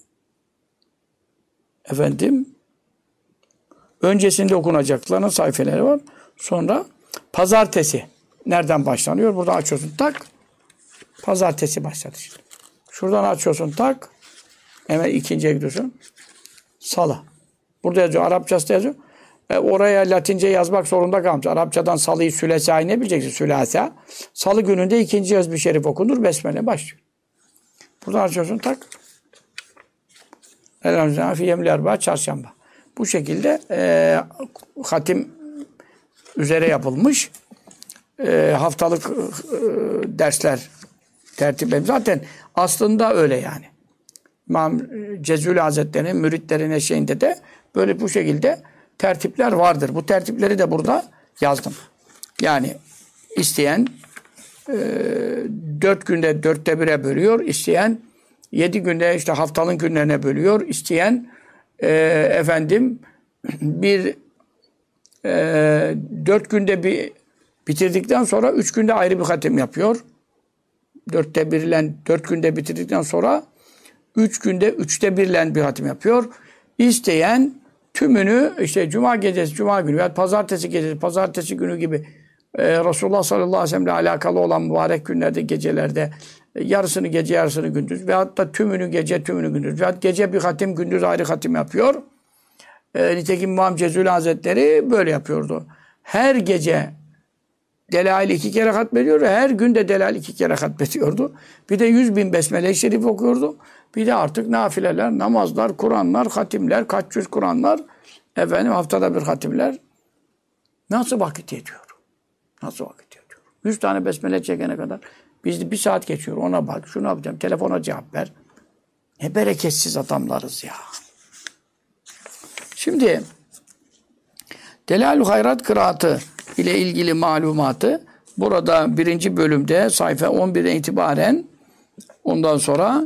Efendim, öncesinde okunacakların sayfeleri var. Sonra pazartesi. Nereden başlanıyor? Buradan açıyorsun tak. Pazartesi başladı işte. Şuradan açıyorsun tak. Hemen ikinciye gidiyorsun. Salı. Burada yazıyor. Arapçası da yazıyor. Oraya Latince yazmak zorunda kalmış. Arapçadan salıyı sülesâ'yı ne bileceksin? Sülâsâ. Salı gününde ikinci yazı bir şerif okunur. Besmele başlıyor. Buradan açıyorsun tak. Elhamdülillah fiyemli erba çarşamba. Bu şekilde hatim üzere yapılmış haftalık dersler tertiplemiş. Zaten aslında öyle yani. İmam Cezül Hazretleri'nin müritlerine şeyinde de böyle bu şekilde tertipler vardır. Bu tertipleri de burada yazdım. Yani isteyen 4 günde 4'te 1'e bölüyor. İsteyen 7 günde işte haftanın günlerine bölüyor. İsteyen efendim 4 günde bir bitirdikten sonra 3 günde ayrı bir hatim yapıyor. 4'te 1 ile 4 günde bitirdikten sonra 3 günde 3'te 1 ile bir hatim yapıyor. İsteyen tümünü işte cuma gecesi, cuma günü veya pazartesi gecesi, pazartesi günü gibi Resulullah sallallahu aleyhi ve sellem'le alakalı olan mübarek günlerde, gecelerde yarısını gece, yarısını gündüz veyahut da tümünü gece, tümünü gündüz veyahut gece bir hatim, gündüz ayrı hatim yapıyor. Nitekim İmam Cezuli Hazretleri böyle yapıyordu. Her gece Delail 2 kere hatmediyordu. Her gün de Delail 2 kere hatmediyordu. Bir de 100.000 Besmele-i Şerif okuyordu. Bir de artık nafileler, namazlar, Kur'anlar, hatimler, kaç yüz Kur'anlar, haftada bir hatimler. Nasıl vakit yetiyor? Nasıl vakit yetiyor? 100 tane Besmele çekene kadar biz bir saat geçiyor. Ona bak, şunu yapacağım, telefona cevap ver. Ne bereketsiz adamlarız ya. Şimdi Delail-ü Hayrat kıraatı ile ilgili malumatı burada 1. bölümde sayfa 11'den itibaren ondan sonra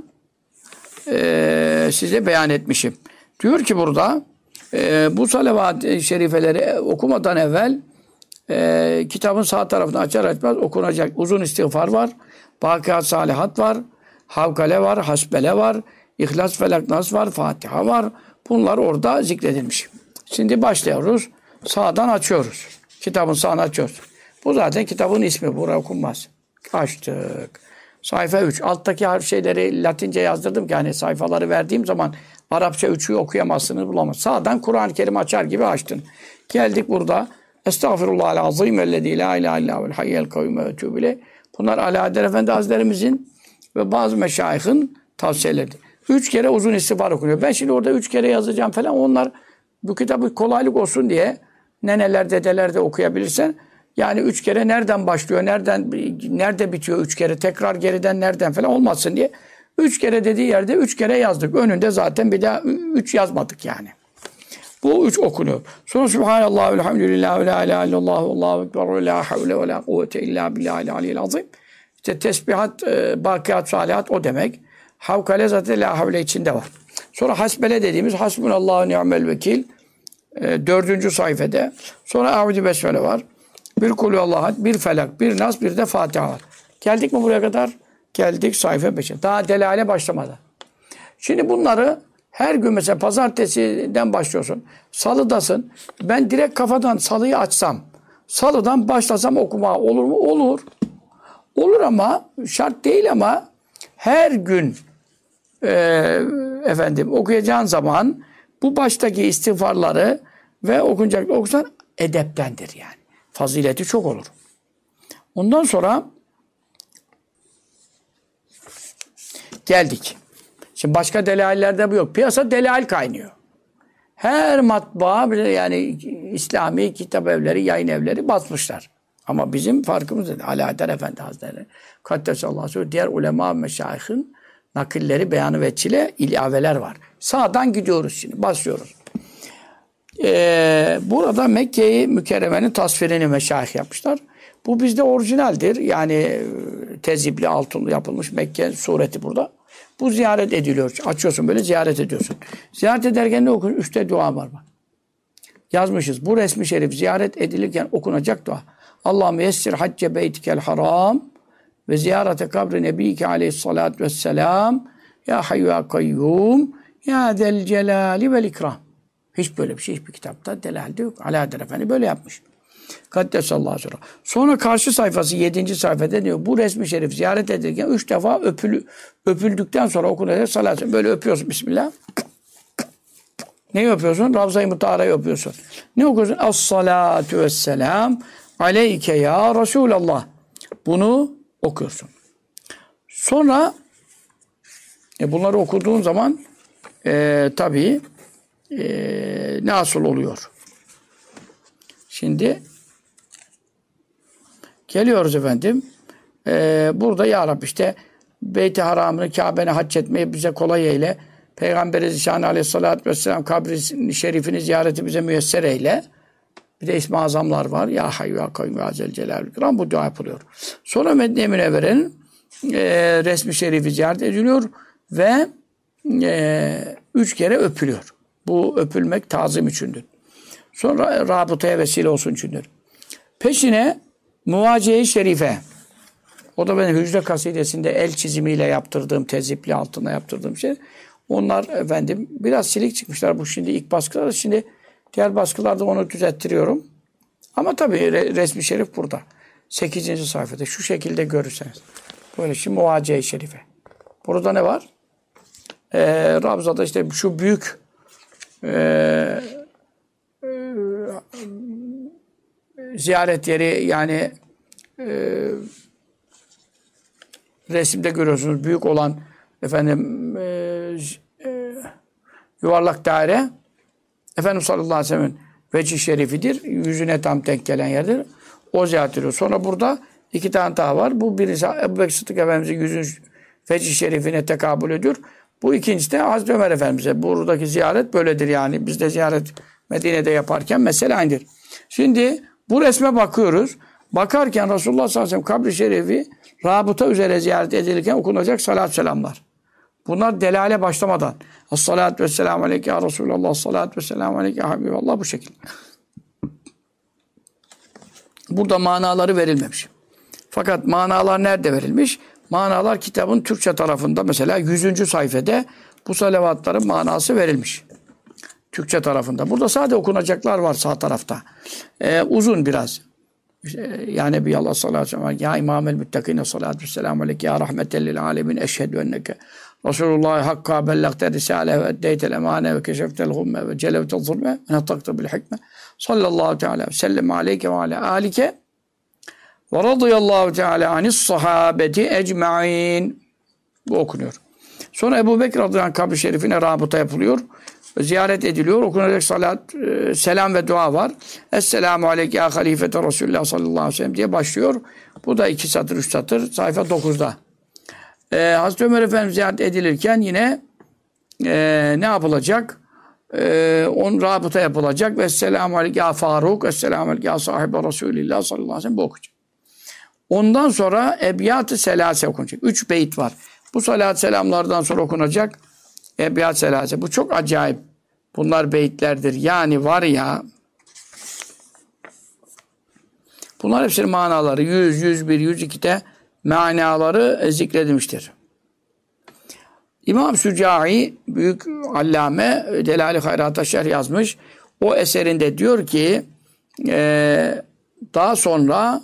size beyan etmişim. Diyor ki burada bu salavat-ı şerifeleri okumadan evvel kitabın sağ tarafını açar açmaz okunacak uzun istiğfar var, Bakiat Salihat var, Havkale var, Hasbele var, İhlas Felak Nas var, Fatiha var. Bunlar orada zikredilmiş. Şimdi başlıyoruz. Sağdan açıyoruz. Kitabın sağını açıyoruz. Bu zaten kitabın ismi. Buraya okunmaz. Açtık. Sayfa 3. Alttaki şeyleri Latince yazdırdım ki hani sayfaları verdiğim zaman Arapça 3'ü okuyamazsınız, bulamazsınız. Sağdan Kur'an-ı Kerim açar gibi açtın. Geldik burada. Estağfirullahal azim ellezî la ilahe illâ vel hayyel kayyum ve etûbü ileyh. Bunlar Ali Adel Efendi Hazretlerimizin ve bazı meşayihin tavsiyeleri. 3 kere uzun istiğfar okunuyor. Ben şimdi orada 3 kere yazacağım falan. Onlar bu kitabı kolaylık olsun diye neneler, dedeler de okuyabilirsen yani 3 kere nereden başlıyor, nerede bitiyor 3 kere, tekrar geriden nereden falan olmasın diye 3 kere dediği yerde 3 kere yazdık. Önünde zaten bir daha 3 yazmadık yani. Bu 3 okunuyor. Sonra Subhanallah, elhamdülillah, ve la ilahe illallah, Allahu ekber, ve la havle ve la kuvvete illa billahil aliyyil azim. İşte tesbihat, bakiat, salihat o demek. Havkale zaten la havle içinde var. Sonra hasbele dediğimiz hasbunallahu ni'mel vekil 4. sayfada. Sonra Eûzü Besmele var. Bir kulüvallahu, bir felak, bir nas, bir de Fatiha var. Geldik mi buraya kadar? Geldik sayfa 5'e. Daha delale başlamadı. Şimdi bunları her gün mesela pazartesiden başlıyorsun. Salıdasın. Ben direkt kafadan salıyı açsam, salıdan başlasam okuma olur mu? Olur. Olur ama şart değil ama her gün okuyacağın zaman bu baştaki istiğfarları ve okunacak okusan edeptendir yani. Fazileti çok olur. Ondan sonra geldik. Şimdi başka delaillerde bu yok. Piyasa delail kaynıyor. Her matbaa yani İslami kitap evleri, yayın evleri basmışlar. Ama bizim farkımız değil. Ali Adel Efendi Hazretleri, Kaddesallahu aleyhi ve sellem, diğer ulema ve meşayihin nakilleri, beyanı ve çile ilaveler var. Sağdan gidiyoruz şimdi. Basıyoruz. Burada Mekke-i Mükerreme'nin tasvirini meşayih yapmışlar. Bu bizde orijinaldir. Yani tezipli altınlı yapılmış Mekke sureti burada. Bu ziyaret ediliyor. Açıyorsun böyle ziyaret ediyorsun. Ziyaret ederken ne okuyorsun? 3 dua var bak. Yazmışız. Bu resmi şerif ziyaret edilirken okunacak dua. Allahümme yessir hacce beytikel haram ve ziyarete kabri nebiyike aleyhissalatü vesselam ya hayyu ya kayyum ya del celali vel ikram. Hiç böyle bir şey hiçbir kitapta delalde yok. Ali Adel Efendi böyle yapmış. Kaddesallahu aleyhi ve sellem. Sonra karşı sayfası 7. sayfada diyor. Bu resmi şerif ziyaret edilirken 3 defa öpüldükten sonra okunacak salat. Böyle öpüyorsun bismillah. Neyi öpüyorsun? Ravza-i Mutahara'yı öpüyorsun. Ne okuyorsun? As-salatu vesselam aleyke ya Resulallah. Bunu okuyorsun. Sonra bunları okuduğun zaman tabii nasıl oluyor? Şimdi geliyoruz efendim. Burada ya Rabbi işte Beyt-i Haram'ını, Kabe'ni hac etmeyi bize kolay eyle. Peygamber-i Zişan aleyhissalatü vesselam kabri şerifini ziyareti bize müyesser eyle. Bir de İsmi Azamlar var. Ya Hayyu ya Kayyum ya Zel Celalül İkram. Bu dua yapılıyor. Sonra Medine-i Münevvere'nin resmi şerifi ziyaret ediliyor ve 3 kere öpülüyor. Bu öpülmek tazim içindir. Sonra rabıtaya vesile olsun içindir. Peşine Muvaciye-i Şerife. O da benim Hücre Kasidesi'nde el çizimiyle yaptırdığım, tezipli altına yaptırdığım şey. Onlar efendim biraz silik çıkmışlar bu şimdi ilk baskılarda. Şimdi Diğer baskılarda onu düzelttiriyorum. Ama tabii resmi şerif burada. 8. sayfada şu şekilde görürseniz. Böyle şimdi Muvaciye-i Şerife. Burada ne var? Ravza'da işte şu büyük ziyaret yeri yani resimde görüyorsunuz büyük olan efendim yuvarlak daire Efendimiz sallallahu aleyhi ve sellem'in vecih şerifidir. Yüzüne tam denk gelen yerdir. O ziyaret ediyor. Sonra burada 2 tane daha var. Bu birisi Ebu Bekir Sıddık Efendimiz'in yüzün vecih şerifine tekabül ediyor. Bu ikincisi de Hazreti Ömer Efendimiz'e. Buradaki ziyaret böyledir yani. Biz de ziyaret Medine'de yaparken mesele aynıdır. Şimdi bu resme bakıyoruz. Bakarken Resulullah sallallahu aleyhi ve sellem kabri şerifi rabıta üzere ziyaret edilirken okunacak salat selamlar. Bunlar delale başlamadan. As-salatu vesselamu aleyke ya Resulallah. As-salatu vesselamu aleyke ya Habiballah bu şekilde. Burada manaları verilmemiş. Fakat manalar nerede verilmiş? Manalar kitabın Türkçe tarafında mesela 100. sayfada bu salavatların manası verilmiş. Türkçe tarafında. Burada sadece okunacaklar var sağ tarafta. Uzun biraz. Ya Nebiyallah sallallahu aleyhi ve sellem ya İmamel Müttakine sallallahu vesselamu aleyke ya rahmetellil alemin eşhedü enneke Resulullah hakka bellagte risale ve eddeytel emane ve keşeftel gumme ve celevtel zulme ve netakte bil hikme sallallahu teala ve sellem aleyke ve ala alike ve radıyallahu teala anis sahabeti ecma'in. Bu okunuyor. Sonra Ebu Bekir radıyallahu anh kabri şerifine rabıta yapılıyor. Ziyaret ediliyor. Okunacak salat, selam ve dua var. Esselamu aleyke ya halifete Resulullah sallallahu aleyhi ve sellem diye başlıyor. Bu da 2 satır, 3 satır. Sayfa 9'da. Hazreti Ömer Efendimiz ziyaret edilirken yine ne yapılacak? On rabıta yapılacak. Ve esselamu aleyke ya Faruk, esselamu aleyke ya sahibe Resulullah sallallahu aleyhi ve sellem bu okuyacak. Ondan sonra Ebiyat-ı Selase okunacak. 3 beyit var. Bu salat selamlardan sonra okunacak. Ebiyat Selase. Bu çok acayip. Bunlar beyitlerdir. Yani var ya bunlar hepsinin manaları 100, 101, 102'de manaları zikredilmiştir. İmam Sücahi büyük allame Delali Hayrat'a şerh yazmış. O eserinde diyor ki daha sonra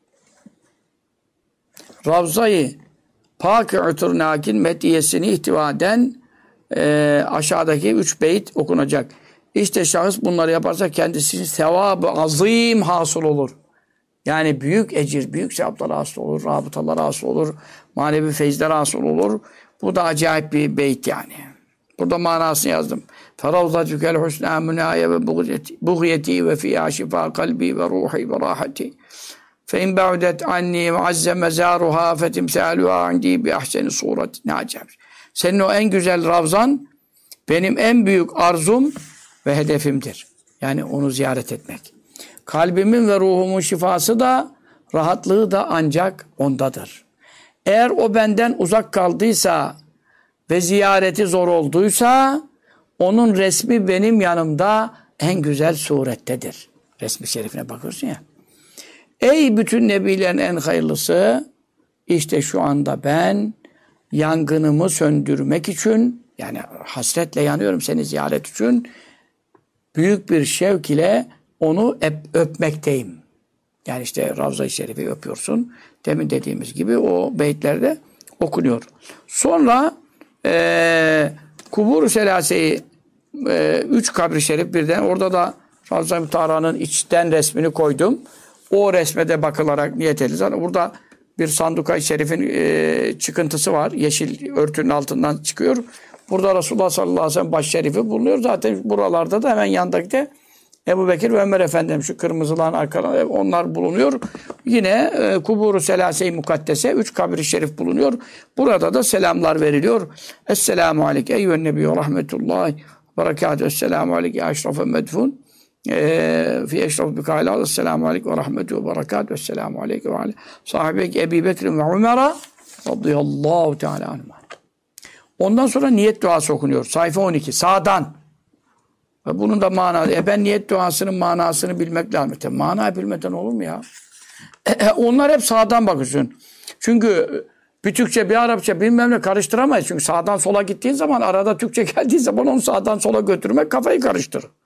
Ravza-i Pak-ı Uturnâk'in metiyesini ihtiva eden aşağıdaki 3 beyt okunacak. İşte şahıs bunları yaparsa kendisinin sevabı azim hasıl olur. Yani büyük ecir, büyük sevaplar hasıl olur, rabıtalar hasıl olur, manevi feyizler hasıl olur. Bu da acayip bir beyt yani. Burada manasını yazdım. Feravzatükel husnâ münâye ve buğyeti ve fiyâ şifâ kalbi ve ruhi ve rahati. Fe in ba'det anni ve azze mezâruhâ fetimsâluhâ indi bi ahseni sureti. Ne acayip. Senin o en güzel ravzan benim en büyük arzum ve hedefimdir. Yani onu ziyaret etmek. Kalbimin ve ruhumun şifası da, rahatlığı da ancak ondadır. Eğer o benden uzak kaldıysa ve ziyareti zor olduysa, onun resmi benim yanımda en güzel surettedir. Resmi şerifine bakıyorsun ya. Ey bütün nebilerin en hayırlısı, işte şu anda ben yangınımı söndürmek için, yani hasretle yanıyorum seni ziyaret için, büyük bir şevk ile onu öpmekteyim. Yani işte Ravza-i Şerif'i öpüyorsun. Demin dediğimiz gibi o beytlerde okunuyor. Sonra Kubur-u Selase'yi 3 kabri şerif birden orada da Ravza-i Mütahara'nın içten resmini koydum. O resme de bakılarak niyet edilir. Burada bir sanduka-i şerifin çıkıntısı var. Yeşil örtünün altından çıkıyor. Burada Resulullah sallallahu aleyhi ve sellem baş şerifi bulunuyor. Zaten buralarda da hemen yandaki de Ebu Bekir ve Ömer Efendimiz şu kırmızıların arkalarında onlar bulunuyor. Yine Kubur-u Selase-i Mukaddese 3 kabir-i şerif bulunuyor. Burada da selamlar veriliyor. Esselamu aleyke eyyühen nebiyyü rahmetullahi berekâtü. Esselamu aleyke eşraf-ı medfun. Fi eşraf bikâlâ. Esselamu aleyke ve rahmetü ve berekâtü. Esselamu aleyke ve aleyke. Sahibek Ebi Bekir ve Umer'a radıyallahu teâlâ anhuma. Ondan sonra niyet duası okunuyor. Sayfa 12. Sağdan. Ve bunun da manası. Ben niyet duasının manasını bilmek lazım. Manayı bilmeden olur mu ya? Onlar hep sağdan bakıyorsun. Çünkü bir Türkçe bir Arapça bilmem ne karıştıramayız. Çünkü sağdan sola gittiğin zaman arada Türkçe geldiği zaman onu sağdan sola götürmek kafayı karıştırır.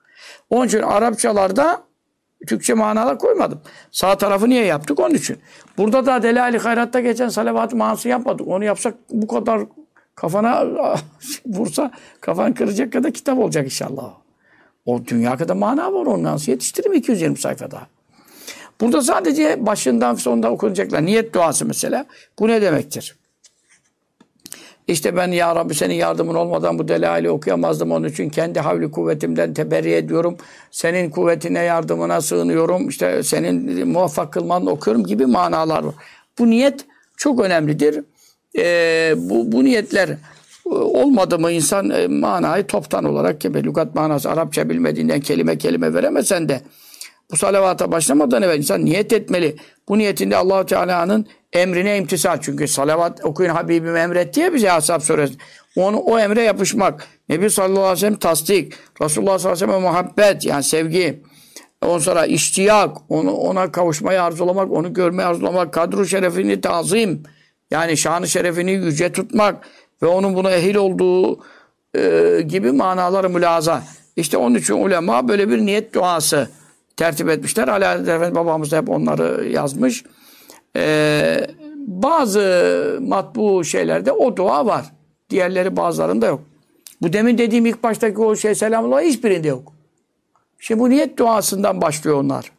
Onun için Arapçalarda Türkçe manalar koymadım. Sağ tarafı niye yaptık? Onun için. Burada da Delali Hayrat'ta geçen salavat manası yapmadık. Onu yapsak bu kadar kafana vursa kafan kıracak kadar kitap olacak inşallah. O dünya kadar mana var, onu nasıl yetiştiririm 220 sayfada. Burada sadece başından sonunda okunacaklar. Niyet duası mesela. Bu ne demektir? İşte ben ya Rabbi senin yardımın olmadan bu delaili okuyamazdım. Onun için kendi havli kuvvetimden teberri ediyorum. Senin kuvvetine yardımına sığınıyorum. İşte senin muvaffak kılmanla okuyorum gibi manalar var. Bu niyet çok önemlidir. Bu niyetler olmadı mı insan manayı toptan olarak gibi lügat manası Arapça bilmediğinden kelime kelime veremesen de bu salavata başlamadan evvel insan niyet etmeli. Bu niyetinde Allah-u Teala'nın emrine imtisal. Çünkü salavat okuyun Habibim emretti ya bize Ashab suresi. O emre yapışmak. Nebi sallallahu aleyhi ve sellem tasdik. Resulullah sallallahu aleyhi ve sellem muhabbet yani sevgi. Ondan sonra iştiyak. Ona kavuşmayı arzulamak, onu görmeyi arzulamak. Kadru şerefini tazim. Yani şanı şerefini yüce tutmak. Ve onun buna ehil olduğu gibi manaları mülaza. İşte onun için ulema böyle bir niyet duası tertip etmişler. Alaaddin Efendi babamız da hep onları yazmış. Bazı matbu şeylerde o dua var. Diğerleri bazılarında yok. Bu demin dediğim ilk baştaki o şey selamullah hiçbirinde yok. Şimdi bu niyet duasından başlıyor onlar.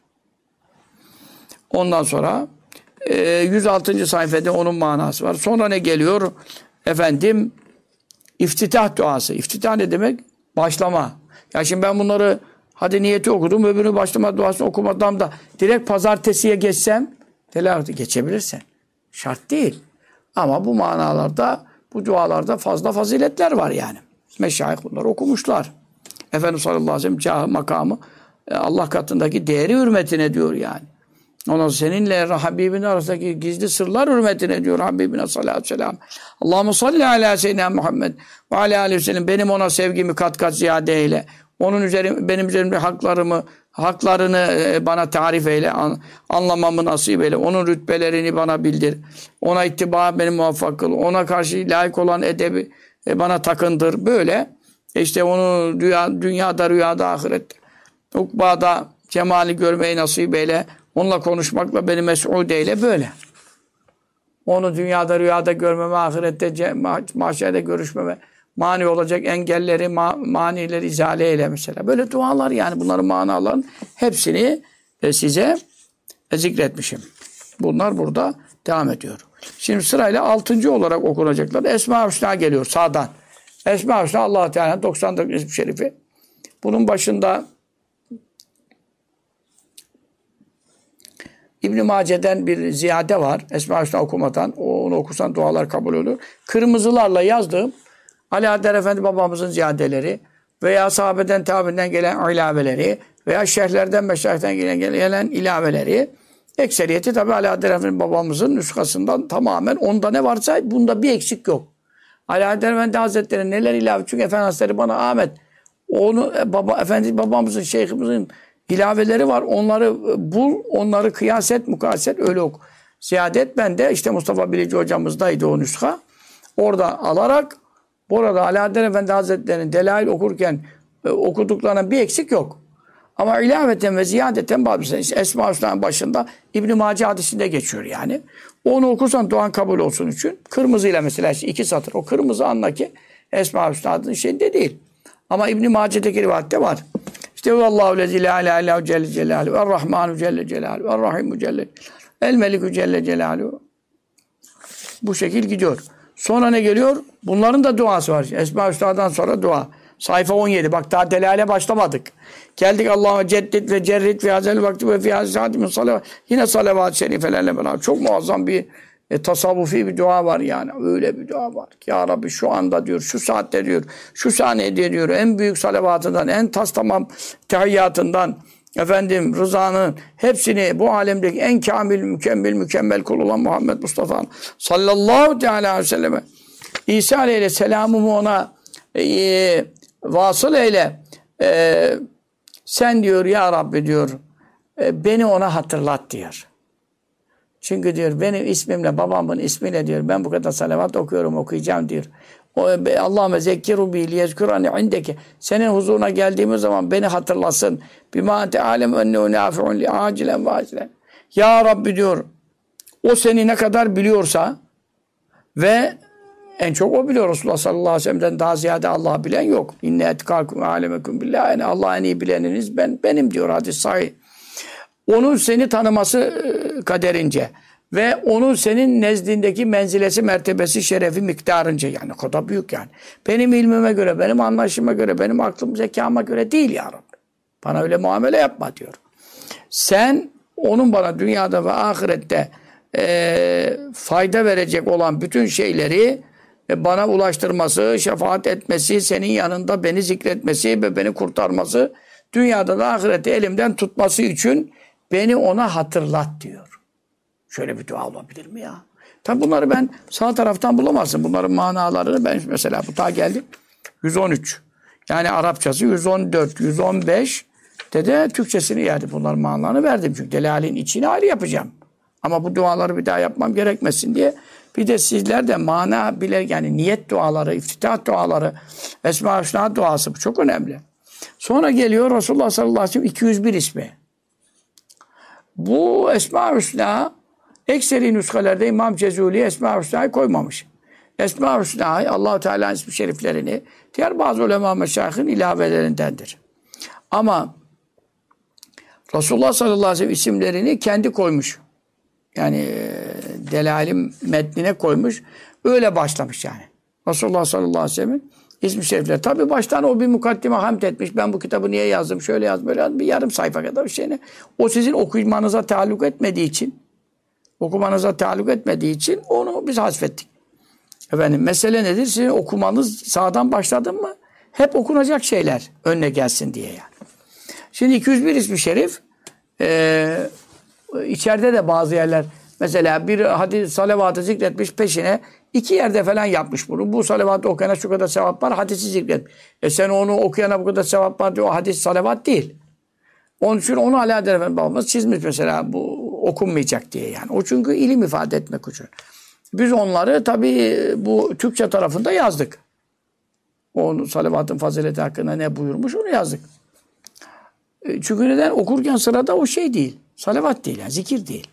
Ondan sonra 106. sayfada onun manası var. Sonra ne geliyor? Efendim iftitah duası. İftitah ne demek? Başlama. Ya şimdi ben bunları hadi niyeti okudum, öbürünü başlama duasını okumadan da direkt pazartesiye geçsem geçebilirsin. Şart değil. Ama bu manalarda, bu dualarda fazla faziletler var yani. Meşayih bunları okumuşlar. Efendimiz sallallahu aleyhi ve sellem cahı, makamı Allah katındaki değeri hürmetine diyor yani. Ondan seninle Habibin arasındaki gizli sırlar hürmetine diyor Habibine sallallahu aleyhi ve sellem. Allahumme salli ala seyyidina Muhammed ve ala aleyhi ve sellem. Benim ona sevgimi kat kat ziyade eyle. Onun benim üzerimde haklarını bana tarif eyle, anlamamı nasip eyle. Onun rütbelerini bana bildir. Ona ittiba beni muvaffak kıl. Ona karşı layık olan edebi bana takındır. Böyle işte onu dünyada, rüyada, ahirette, ukbada cemali görmeyi nasip eyle. Onunla konuşmakla beni mes'ud eyle. Böyle. Onu dünyada, rüyada görmeme, ahirette, mahşerde görüşmeme mani olacak engelleri, manileri izale eyle mesela. Böyle dualar yani bunların manaların hepsini size zikretmişim. Bunlar burada devam ediyor. Şimdi sırayla 6. olarak okunacaklar. Esma-i Hüsna geliyor sağdan. Esma-i Hüsna Allah-u Teala'nın 99 ismi şerifi. Bunun başında İbn-i Mace'den bir ziyade var. Esma-i Hüsna okumadan. Onu okursan dualar kabul olur. Kırmızılarla yazdığım Alaaddin Efendi babamızın ziyadeleri veya sahabeden tabiinden gelen ilaveleri veya şeyhlerden meşayihten gelen ilaveleri ekseriyeti tabi Alaaddin Efendi babamızın nüshasından tamamen onda ne varsa bunda bir eksik yok. Alaaddin Efendi Hazretleri neler ilave çünkü Efendi Hazretleri bana Ahmet onu Efendi babamızın şeyhimizin ilaveleri var. Onları bul, onları kıyas et, mukayese et, öyle oku. Ziyadet ben de işte Mustafa Bilici hocamızdaydı o nüsha. Orada alarak burada Alaaddin Efendi Hazretleri'nin delail okurken okuduklarına bir eksik yok. Ama ilaveten ve ziyadeten bazı Esma-i Hüsna'nın başında İbn-i Mace hadisinde geçiyor yani. Onu okursan duan kabul olsun için kırmızıyla mesela işte 2 satır. O kırmızı andaki Esma-i Hüsna'nın şeyinde değil. Ama İbn-i Mace'deki rivayette var. İşte Allahu lezî lâ ilâhe illâ celle celâluhu er-Rahmânu celle celâluhu er-Rahîmu celle el-Melikü celle celâluhu. Bu şekil gidiyor. Sonra ne geliyor? Bunların da duası var. Esma-i Hüsna'dan sonra dua. Sayfa 17. Bak daha delale başlamadık. Geldik Allah'ıma ceddit ve cerrit ve hazel vakti ve fi hazel saatimin salavat. Yine salavat-ı şerifelerle beraber. Çok muazzam bir tasavvufi bir dua var yani. Öyle bir dua var ki ya Rabbi şu anda diyor, şu saatte diyor, şu saniyede diyor, en büyük salavatından, en tamam tehiyyatından, efendim rızanın hepsini bu alemdeki en kamil, mükemmel kul olan Muhammed Mustafa sallallahu teala aleyhi ve selleme İsa ile selamımı ona vasıl eyle. Sen diyor ya Rabbi diyor beni ona hatırlat diyor. Çünkü diyor benim ismimle babamın ismiyle diyor ben bu kadar salavat okuyorum okuyacağım diyor. Allahümme zekkiru bi liyezkurani indeki. Senin huzuruna geldiğimiz zaman beni hatırlasın. Bima ente alem ennehu nafi'un li acilen ve acilen. Ya Rabbi diyor. O seni ne kadar biliyorsa ve en çok o biliyor. Resulullah sallallahu aleyhi ve sellem'den daha ziyade Allah'ı bilen yok. İnne etkâkum âlemekum billah. Yani Allah'ı en iyi bileniniz benim diyor hadis sahih. Onun seni tanıması kaderince ve onun senin nezdindeki menzilesi, mertebesi, şerefi miktarınca, yani o kadar büyük yani. Benim ilmime göre, benim anlayışıma göre, benim aklım, zekama göre değil ya Rabbi. Bana öyle muamele yapma diyor. Sen onun bana dünyada ve ahirette fayda verecek olan bütün şeyleri bana ulaştırması, şefaat etmesi, senin yanında beni zikretmesi ve beni kurtarması, dünyada da ahirette elimden tutması için beni ona hatırlat diyor. Şöyle bir dua olabilir mi ya? Tabi bunları ben sağ taraftan bulamazsın. Bunların manalarını ben mesela bu ta geldi 113. Yani Arapçası 114, 115 de Türkçesini yani bunların manalarını verdim. Çünkü Delal'in içini ayrı yapacağım. Ama bu duaları bir daha yapmam gerekmesin diye. Bir de sizler de mana bile, yani niyet duaları, iftitah duaları, Esma-i Hüsna duası bu çok önemli. Sonra geliyor Resulullah sallallahu aleyhi ve sellem 201 ismi. Bu Esma-i Hüsna ekseri nüshelerde İmam Cezuli Esma-i Hüsna'yı koymamış. Esma-i Hüsna'yı Allah-u Teala'nın ismi şeriflerini diğer bazı ulema meşayihın ilavelerindendir. Ama Resulullah sallallahu aleyhi ve sellem isimlerini kendi koymuş. Yani Delalim metnine koymuş. Öyle başlamış yani. Resulullah sallallahu aleyhi ve sellem'in ismi şerifler. Tabi baştan o bir mukaddime hamd etmiş. Ben bu kitabı niye yazdım? Şöyle yazdım, böyle yazdım. Bir yarım sayfa kadar bir şeyine. O sizin okumanıza taalluk etmediği için onu biz hasfettik. Efendim mesele nedir? Sizin okumanız sağdan başladın mı? Hep okunacak şeyler önüne gelsin diye yani. Şimdi 201 ismi şerif içeride de bazı yerler mesela bir hadis salavatı zikretmiş, peşine 2 yerde falan yapmış bunu. Bu salavatı okuyana şu kadar sevap var, hadisi zikretmiş. Sen onu okuyana bu kadar sevap var diyor. O hadis salavat değil. Onun için onu Alaeddin Efendi babamız çizmiş mesela, bu okunmayacak diye yani. O çünkü ilim ifade etmek için. Biz onları tabii bu Türkçe tarafında yazdık. Onun salavatın fazileti hakkında ne buyurmuş onu yazdık. Çünkü neden? Okurken sırada o şey değil. Salavat değil yani, zikir değil.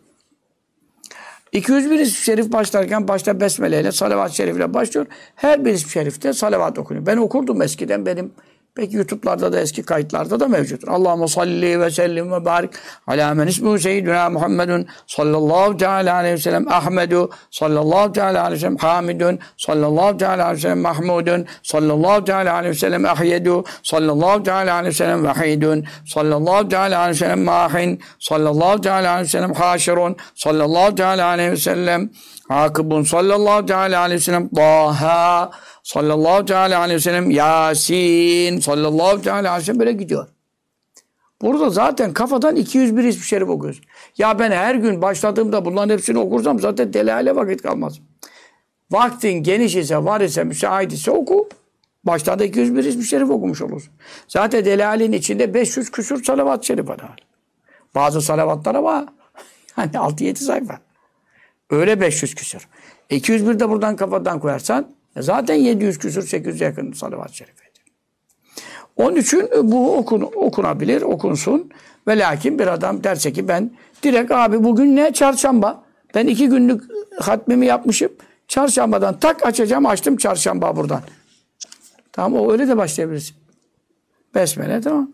201 isim şerif başlarken başta besmele ile salavat-ı şerifle başlıyor. Her bir isim şerifte salavat okunuyor. Ben okurdum eskiden, benim peki YouTube'larda da eski kayıtlarda da mevcut. Allahumme salli ve sellim ve barik ala men ismuhu seyyiduna Muhammedun sallallahu teala aleyhi ve sellem Ahmedu sallallahu teala aleyhi ve sellem Hamidun sallallahu teala aleyhi ve sellem Mahmudun sallallahu teala aleyhi ve sellem Ahyedu sallallahu teala aleyhi ve sellem Vahidun sallallahu teala aleyhi ve sellem Mahin sallallahu teala aleyhi ve sellem Haşirun sallallahu teala aleyhi ve sellem Akibun sallallahu teala aleyhi ve sellem Taha sallallahu teala aleyhi ve sellem Yasin sallallahu teala aleyhi ve sellem böyle gidiyor. Burada zaten kafadan 201 ismi şerif okuyorsun. Ya ben her gün başladığımda bunların hepsini okursam zaten delale vakit kalmaz. Vaktin geniş ise, var ise, müsait ise oku. Baştan da 201 ismi şerif okumuş olursun. Zaten delalin içinde 500 küsur salavat-ı şerif var. Bazı salavatlara var. Hani 6-7 sayfa. Öyle 500 küsur. 201 de buradan kafadan koyarsan zaten 700 küsur 800'e yakın salavat-ı şerifeydi. Onun için bu okunabilir, okunsun. Ve lakin bir adam derse ki ben direkt abi bugün ne? Çarşamba. Ben 2 günlük hatmimi yapmışım. Çarşambadan tak açacağım, açtım çarşamba buradan. Tamam, o öyle de başlayabilirsin. Besmele, tamam.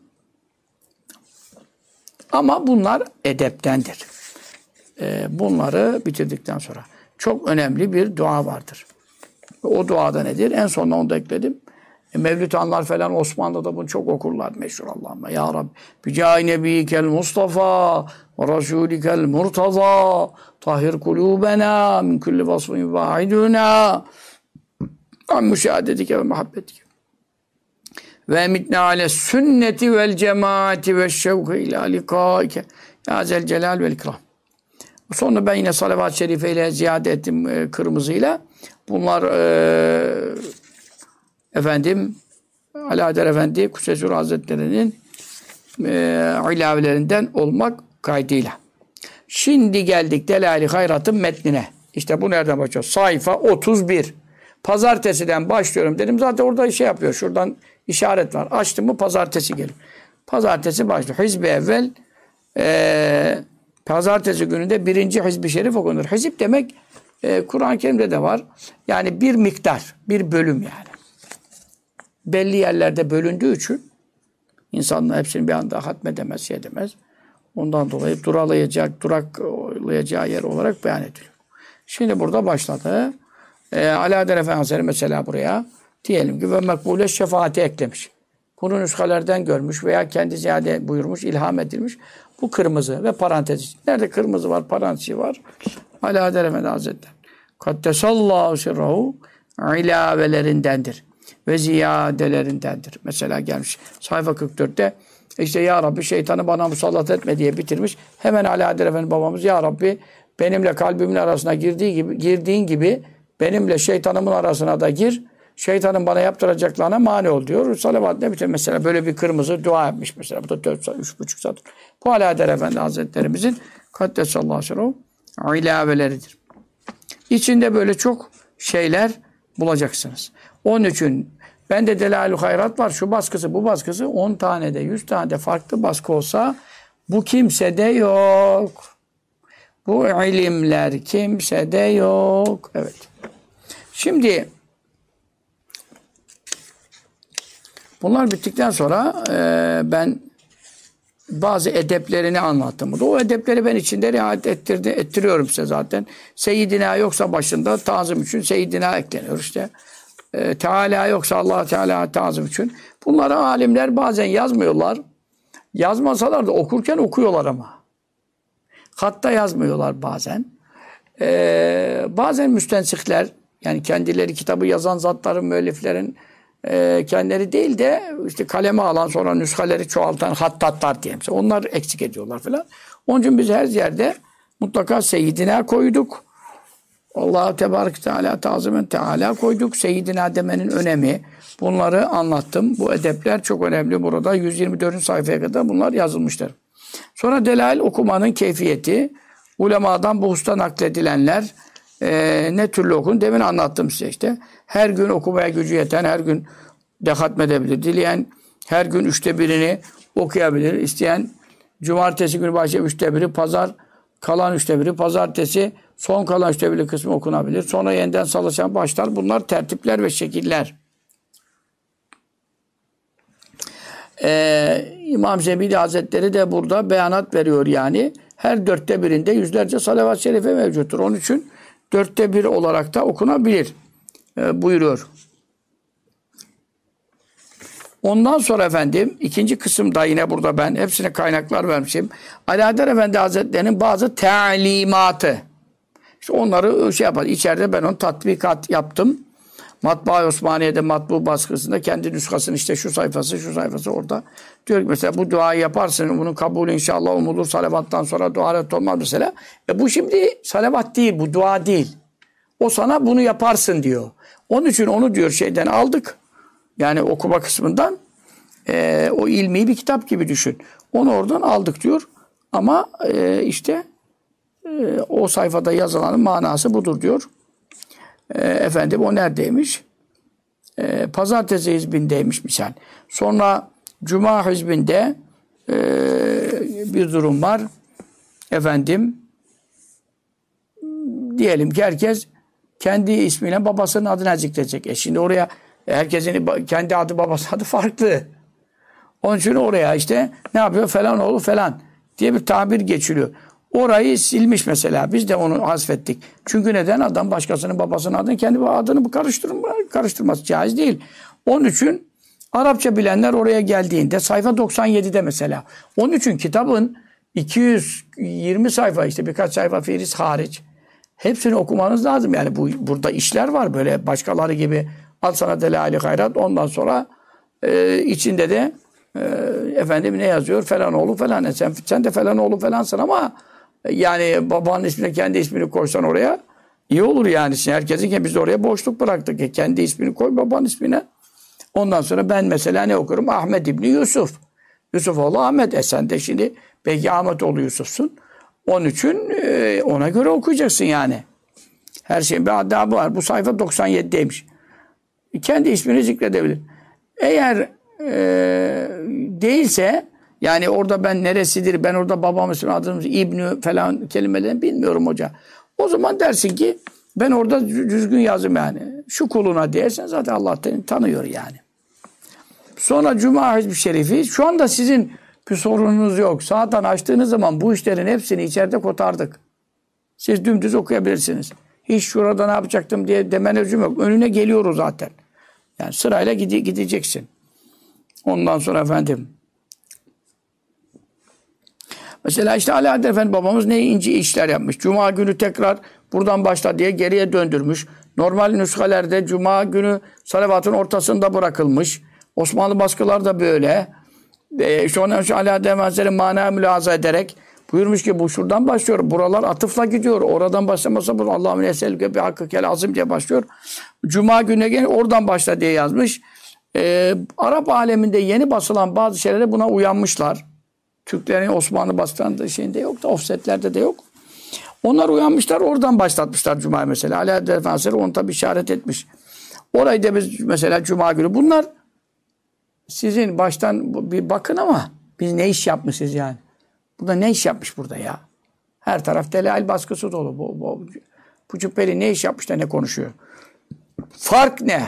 Ama bunlar edeptendir. Bunları bitirdikten sonra çok önemli bir dua vardır. O duada nedir? En sonunda onu da ekledim. Mevlüt anlar falan Osmanlı'da bunu çok okurlar meşhur Allah'ıma. Ya Rabbi bicâi nebiyyikel Mustafa ve rasûlikel murtaza tahhir kulûbenâ min kulli vasfin vâhidûnâ an müşahadetike ve muhabbetike ve emitnâ ale sünneti vel cemaati ve şevki ilâ likâike ya zel celal vel ikram. Sonra ben yine salavat-ı şerife ile ziyade ettim kırmızıyla. Bunlar efendim Alaeddin Efendi Kudsesur Hazretleri'nin ilavelerinden olmak kaydıyla. Şimdi geldik Delali Hayrat'ın metnine. İşte bu nereden başlıyor? Sayfa 31. Pazartesiden başlıyorum dedim. Zaten orada şey yapıyor. Şuradan işaret var. Açtım mı pazartesi gelir. Pazartesi başlıyor. Hizb-i evvel pazartesi gününde 1. Hizb-i şerif okunur. Hizb demek Kur'an-ı Kerim'de de var. Yani bir miktar, bir bölüm yani. Belli yerlerde bölündüğü için insanlar hepsini bir anda hatmedemez, şey edemez. Ondan dolayı duraklayacağı yer olarak beyan ediliyor. Şimdi burada başladı. Alaeddin Efendimiz mesela buraya diyelim ki ve mekbule şefaati eklemiş. Bunu nüshalerden görmüş veya kendi ziyade buyurmuş, ilham edilmiş. Bu kırmızı ve parantez. Nerede kırmızı var, parantezi var? Alaeddin Efendi Hazretleri. Kaddesallahu sirrahu ilavelerindendir. Ve ziyadelerindendir. Mesela gelmiş sayfa 44'te işte ya Rabbi şeytanı bana musallat etme diye bitirmiş. Hemen Alaeddin Efendi babamız ya Rabbi benimle kalbimin arasına girdiğin gibi benimle şeytanımın arasına da gir. Şeytanın bana yaptıracaklarına mani ol diyor. Salavat ne bitiyor? Mesela böyle bir kırmızı dua yapmış mesela. Bu da 3,5 satır. Bu Alaeddin Efendi Hazretlerimizin Kaddesallahu aleyhi ilaveleridir. İçinde böyle çok şeyler bulacaksınız. Onun için bende Delail-ü Hayrat var. Şu baskısı, bu baskısı 10 tane de 100 tane de farklı baskı olsa bu kimsede yok. Bu ilimler kimsede yok. Evet. Şimdi bunlar bittikten sonra ben bazı edeplerini anlattım. O edepleri ben içinde riayet ettiriyorum size zaten. Seyyidina yoksa başında tazım için Seyyidina ekleniyor işte. Teala yoksa Allah Teala tazım için. Bunları alimler bazen yazmıyorlar. Yazmasalar da okurken okuyorlar ama. Hatta yazmıyorlar bazen. Bazen müstensihler yani kendileri kitabı yazan zatların, müelliflerin kendileri değil de işte kaleme alan sonra nüshaleri çoğaltan hattatlar diyelim. Onlar eksik ediyorlar falan. Onun için biz her yerde mutlaka Seyyidina koyduk. Allah-u Tebarek Teala tazimen Teala koyduk. Seyyidina demenin önemi. Bunları anlattım. Bu edepler çok önemli. Burada 124. sayfaya kadar bunlar yazılmıştır. Sonra delail okumanın keyfiyeti. Ulemadan bu hususta nakledilenler ne türlü okun? Demin anlattım size işte. Her gün okumaya gücü yeten, her gün de hatmedebilir. Dileyen her gün 1/3'ünü okuyabilir. İsteyen cumartesi günü başlayıp 1/3'ü, pazar kalan 1/3'ü, pazartesi son kalan 1/3 kısmı okunabilir. Sonra yeniden salı başlar. Bunlar tertipler ve şekiller. İmam Zebidi Hazretleri de burada beyanat veriyor yani. Her 1/4'ünde yüzlerce salavat-ı şerife mevcuttur. Onun için 1/4 olarak da okunabilir buyuruyor. Ondan sonra efendim ikinci kısımda yine burada ben hepsine kaynaklar vermişim. Alaeddin Efendi Hazretleri'nin bazı talimatı. İşte onları şey yapar. İçeride ben onu tatbikat yaptım. Matbaa-i Osmaniye'de matbu baskısında kendi nüshasını işte şu sayfası orada. Diyor ki mesela bu duayı yaparsın. Bunun kabulü inşallah umulur. Salavattan sonra dua olmaz mesela. Bu şimdi salavat değil. Bu dua değil. O sana bunu yaparsın diyor. Onun için onu diyor şeyden aldık. Yani okuma kısmından. O ilmi bir kitap gibi düşün. Onu oradan aldık diyor. Ama işte o sayfada yazılanın manası budur diyor. Efendim o neredeymiş? Pazartesi hizbindeymiş misal. Sonra Cuma hizbinde bir durum var. Efendim diyelim ki herkes kendi ismiyle babasının adını zikredecek. Şimdi oraya herkesin kendi adı babası adı farklı. Onun için oraya işte ne yapıyor? Falan oğlu falan diye bir tabir geçiliyor. Orayı silmiş mesela. Biz de onu hasfettik. Çünkü neden? Adam başkasının babasının adını kendi adını karıştırması caiz değil. Onun için Arapça bilenler oraya geldiğinde sayfa 97'de mesela. Onun için kitabın 220 sayfa işte birkaç sayfa fihris hariç. Hepsini okumanız lazım. Yani burada işler var böyle başkaları gibi. Al sana Delail-i Hayrat. Ondan sonra içinde de efendim ne yazıyor? Falan oğlu falan. Sen de falan oğlu falansın ama yani babanın ismine kendi ismini koysan oraya iyi olur yani. Herkesin biz de oraya boşluk bıraktık. Kendi ismini koy babanın ismine. Ondan sonra ben mesela ne okurum? Ahmet İbni Yusuf. Yusufoğlu Ahmet. Sen de şimdi belki Ahmetoğlu Yusuf'sun. Onun için ona göre okuyacaksın yani. Her şeyin bir adabı var. Bu sayfa 97'deymiş. kendi ismini zikredebilir. Eğer değilse, yani orada ben neresidir, ben orada babam ismi, adımız İbnü falan kelimelerini bilmiyorum hoca. O zaman dersin ki ben orada düzgün yazım yani. Şu kuluna diyersen zaten Allah seni tanıyor yani. Sonra Cuma Hizb-i Şerifi, şu anda sizin bir sorununuz yok. Sağdan açtığınız zaman bu işlerin hepsini içeride kotardık. Siz dümdüz okuyabilirsiniz. Hiç şurada ne yapacaktım diye demen lüzum yok. Önüne geliyoruz zaten. Yani sırayla gideceksin. Ondan sonra efendim. Mesela işte Alaaddin Efendi babamız ne ince işler yapmış. Cuma günü tekrar buradan başla diye geriye döndürmüş. Normal nüshalerde Cuma günü salavatın ortasında bırakılmış. Osmanlı baskılar da böyle. Şu an Alaaddin Efendi manaya mülahaza ederek buyurmuş ki bu şuradan başlıyor. Buralar atıfla gidiyor. Oradan başlamasa bu Allah'ın eselüke bir hakkı kel azim diye başlıyor. Cuma gününe gel oradan başla diye yazmış. Arap aleminde yeni basılan bazı şeylere buna uyanmışlar. Türklerin Osmanlı baskılarında şeyinde yok da offsetlerde de yok. Onlar uyanmışlar, oradan başlatmışlar Cuma'yı mesela. Alaaddin Efendimiz onu tabi işaret etmiş. Orayı da biz mesela Cuma günü. Bunlar sizin baştan bir bakın ama biz ne iş yapmışız yani. Burada ne iş yapmış burada ya? Her taraf delail baskısı dolu. Bu cübbeli ne iş yapmış da ne konuşuyor? Fark ne?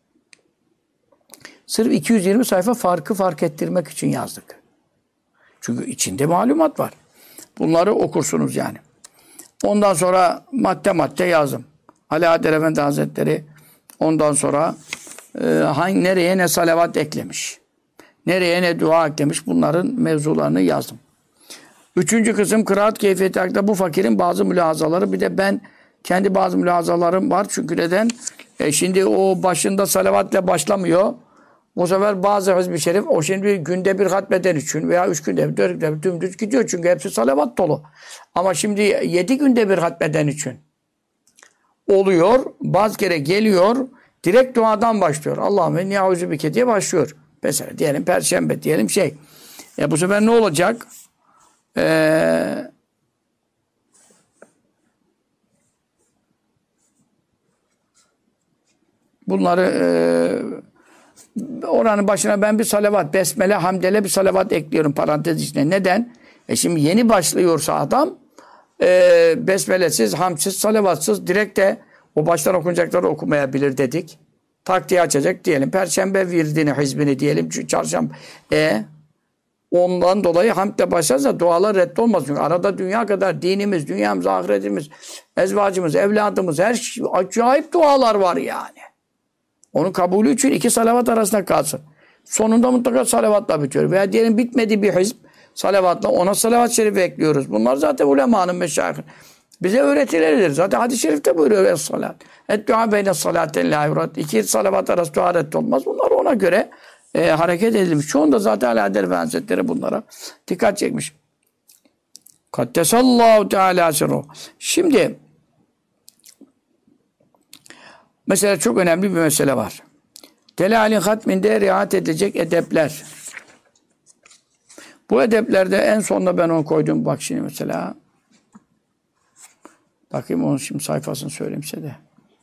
Sırf 220 sayfa farkı fark ettirmek için yazdık. Çünkü içinde malumat var. Bunları okursunuz yani. Ondan sonra madde yazdım. Alaaddin Efendi Hazretleri ondan sonra nereye ne salavat eklemiş. Nereye ne dua eklemiş. Bunların mevzularını yazdım. 3. kısım kıraat keyfiyeti hakkında bu fakirin bazı mülahazaları. Bir de ben kendi bazı mülahazalarım var. Çünkü neden? Şimdi o başında salavatla başlamıyor. Bu sefer bazı Hizb-i Şerif o şimdi günde bir hatmeden için veya 3 günde bir, 4 günde bir dümdüz gidiyor. Çünkü hepsi salavat dolu. Ama şimdi 7 günde bir hatmeden için oluyor. Bazı kere geliyor. Direkt duadan başlıyor. Allahümme ni'auzubike diye başlıyor. Mesela diyelim Perşembe diyelim şey. Bu sefer ne olacak? Bunları oranın başına ben bir salavat, besmele, hamdele bir salavat ekliyorum parantez içine. Neden? Şimdi yeni başlıyorsa adam besmelesiz, hamdsiz, salavatsız direkt de o baştan okunacakları okumayabilir dedik. Taktiği açacak diyelim. Perşembe virdini, hizbini diyelim. Çarşamba. Ondan dolayı hamdle başlarsa dualar reddolmaz. Çünkü arada dünya kadar dinimiz, dünyamız, ahiretimiz, ezvacımız, evladımız, her şey, acayip dualar var yani. Onun kabulü için 2 salavat arasında kalsın. Sonunda mutlaka salavatla bitiyor. Veya diyelim bitmedi bir hizb salavatla ona salavat-ı şerif ekliyoruz. Bunlar zaten ulemanın meşayihinin. Bize öğretileridir. Zaten hadis-i şerifte buyuruyor es-salat. Et-dua beyne salaten la yurat. 2 salavat arası dua reddolmaz. Bunlar ona göre hareket edilmiş. Çoğunda zaten Alaaddin Efendi Hazretleri bunlara dikkat çekmiş. Kaddesallahu teala sirruh. Şimdi mesela çok önemli bir mesele var. Delalin hatminde riayet edilecek edepler. Bu edeplerde en sonunda ben onu koydum. Bak şimdi mesela. Bakayım onun şimdi sayfasını söyleyeyim size de.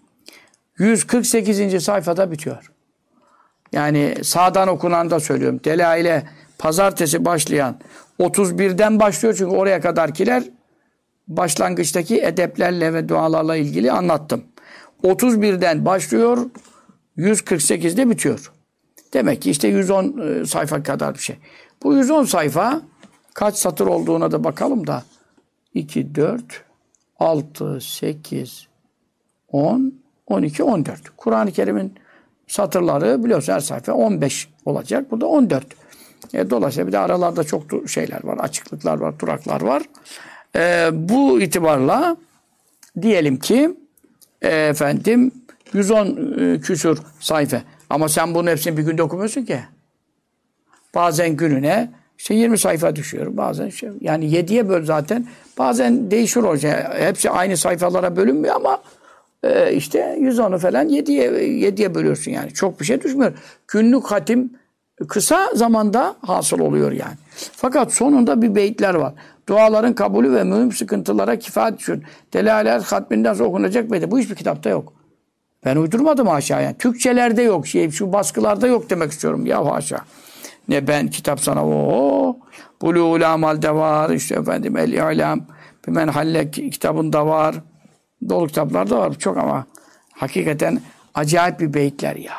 148. sayfada bitiyor. Yani sağdan okunan da söylüyorum. Delaile pazartesi başlayan 31'den başlıyor çünkü oraya kadarkiler başlangıçtaki edeplerle ve dualarla ilgili anlattım. 31'den başlıyor, 148'de bitiyor. Demek ki işte 110 sayfa kadar bir şey. Bu 110 sayfa kaç satır olduğuna da bakalım da 2, 4, 6, 8, 10, 12, 14. Kur'an-ı Kerim'in satırları biliyorsun her sayfa 15 olacak. Burada 14. Dolayısıyla bir de aralarda çok şeyler var, açıklıklar var, duraklar var. Bu itibarla diyelim ki efendim 110 küsur sayfa. Ama sen bunun hepsini bir günde okumuyorsun ki. Bazen gününe işte 20 sayfa düşüyor. Bazen yani 7'ye böl zaten. Bazen değişir hoca. Hepsi aynı sayfalara bölünmüyor ama işte 110'u falan 7'ye bölüyorsun yani. Çok bir şey düşmüyor. Günlük hatim kısa zamanda hasıl oluyor yani. Fakat sonunda bir beyitler var. Duaların kabulü ve mühim sıkıntılara kifayet düşün. Delaler hatminden sonra okunacak beydi. Bu hiçbir kitapta yok. Ben uydurmadım haşa yani. Türkçelerde yok, şu baskılarda yok demek istiyorum ya haşa. Ne ben kitap sana Buluğul Amal'de var, işte efendim El-İ'lam Bimen Hallek kitabında var. Dolu kitaplarda var çok ama hakikaten acayip bir beyitler ya.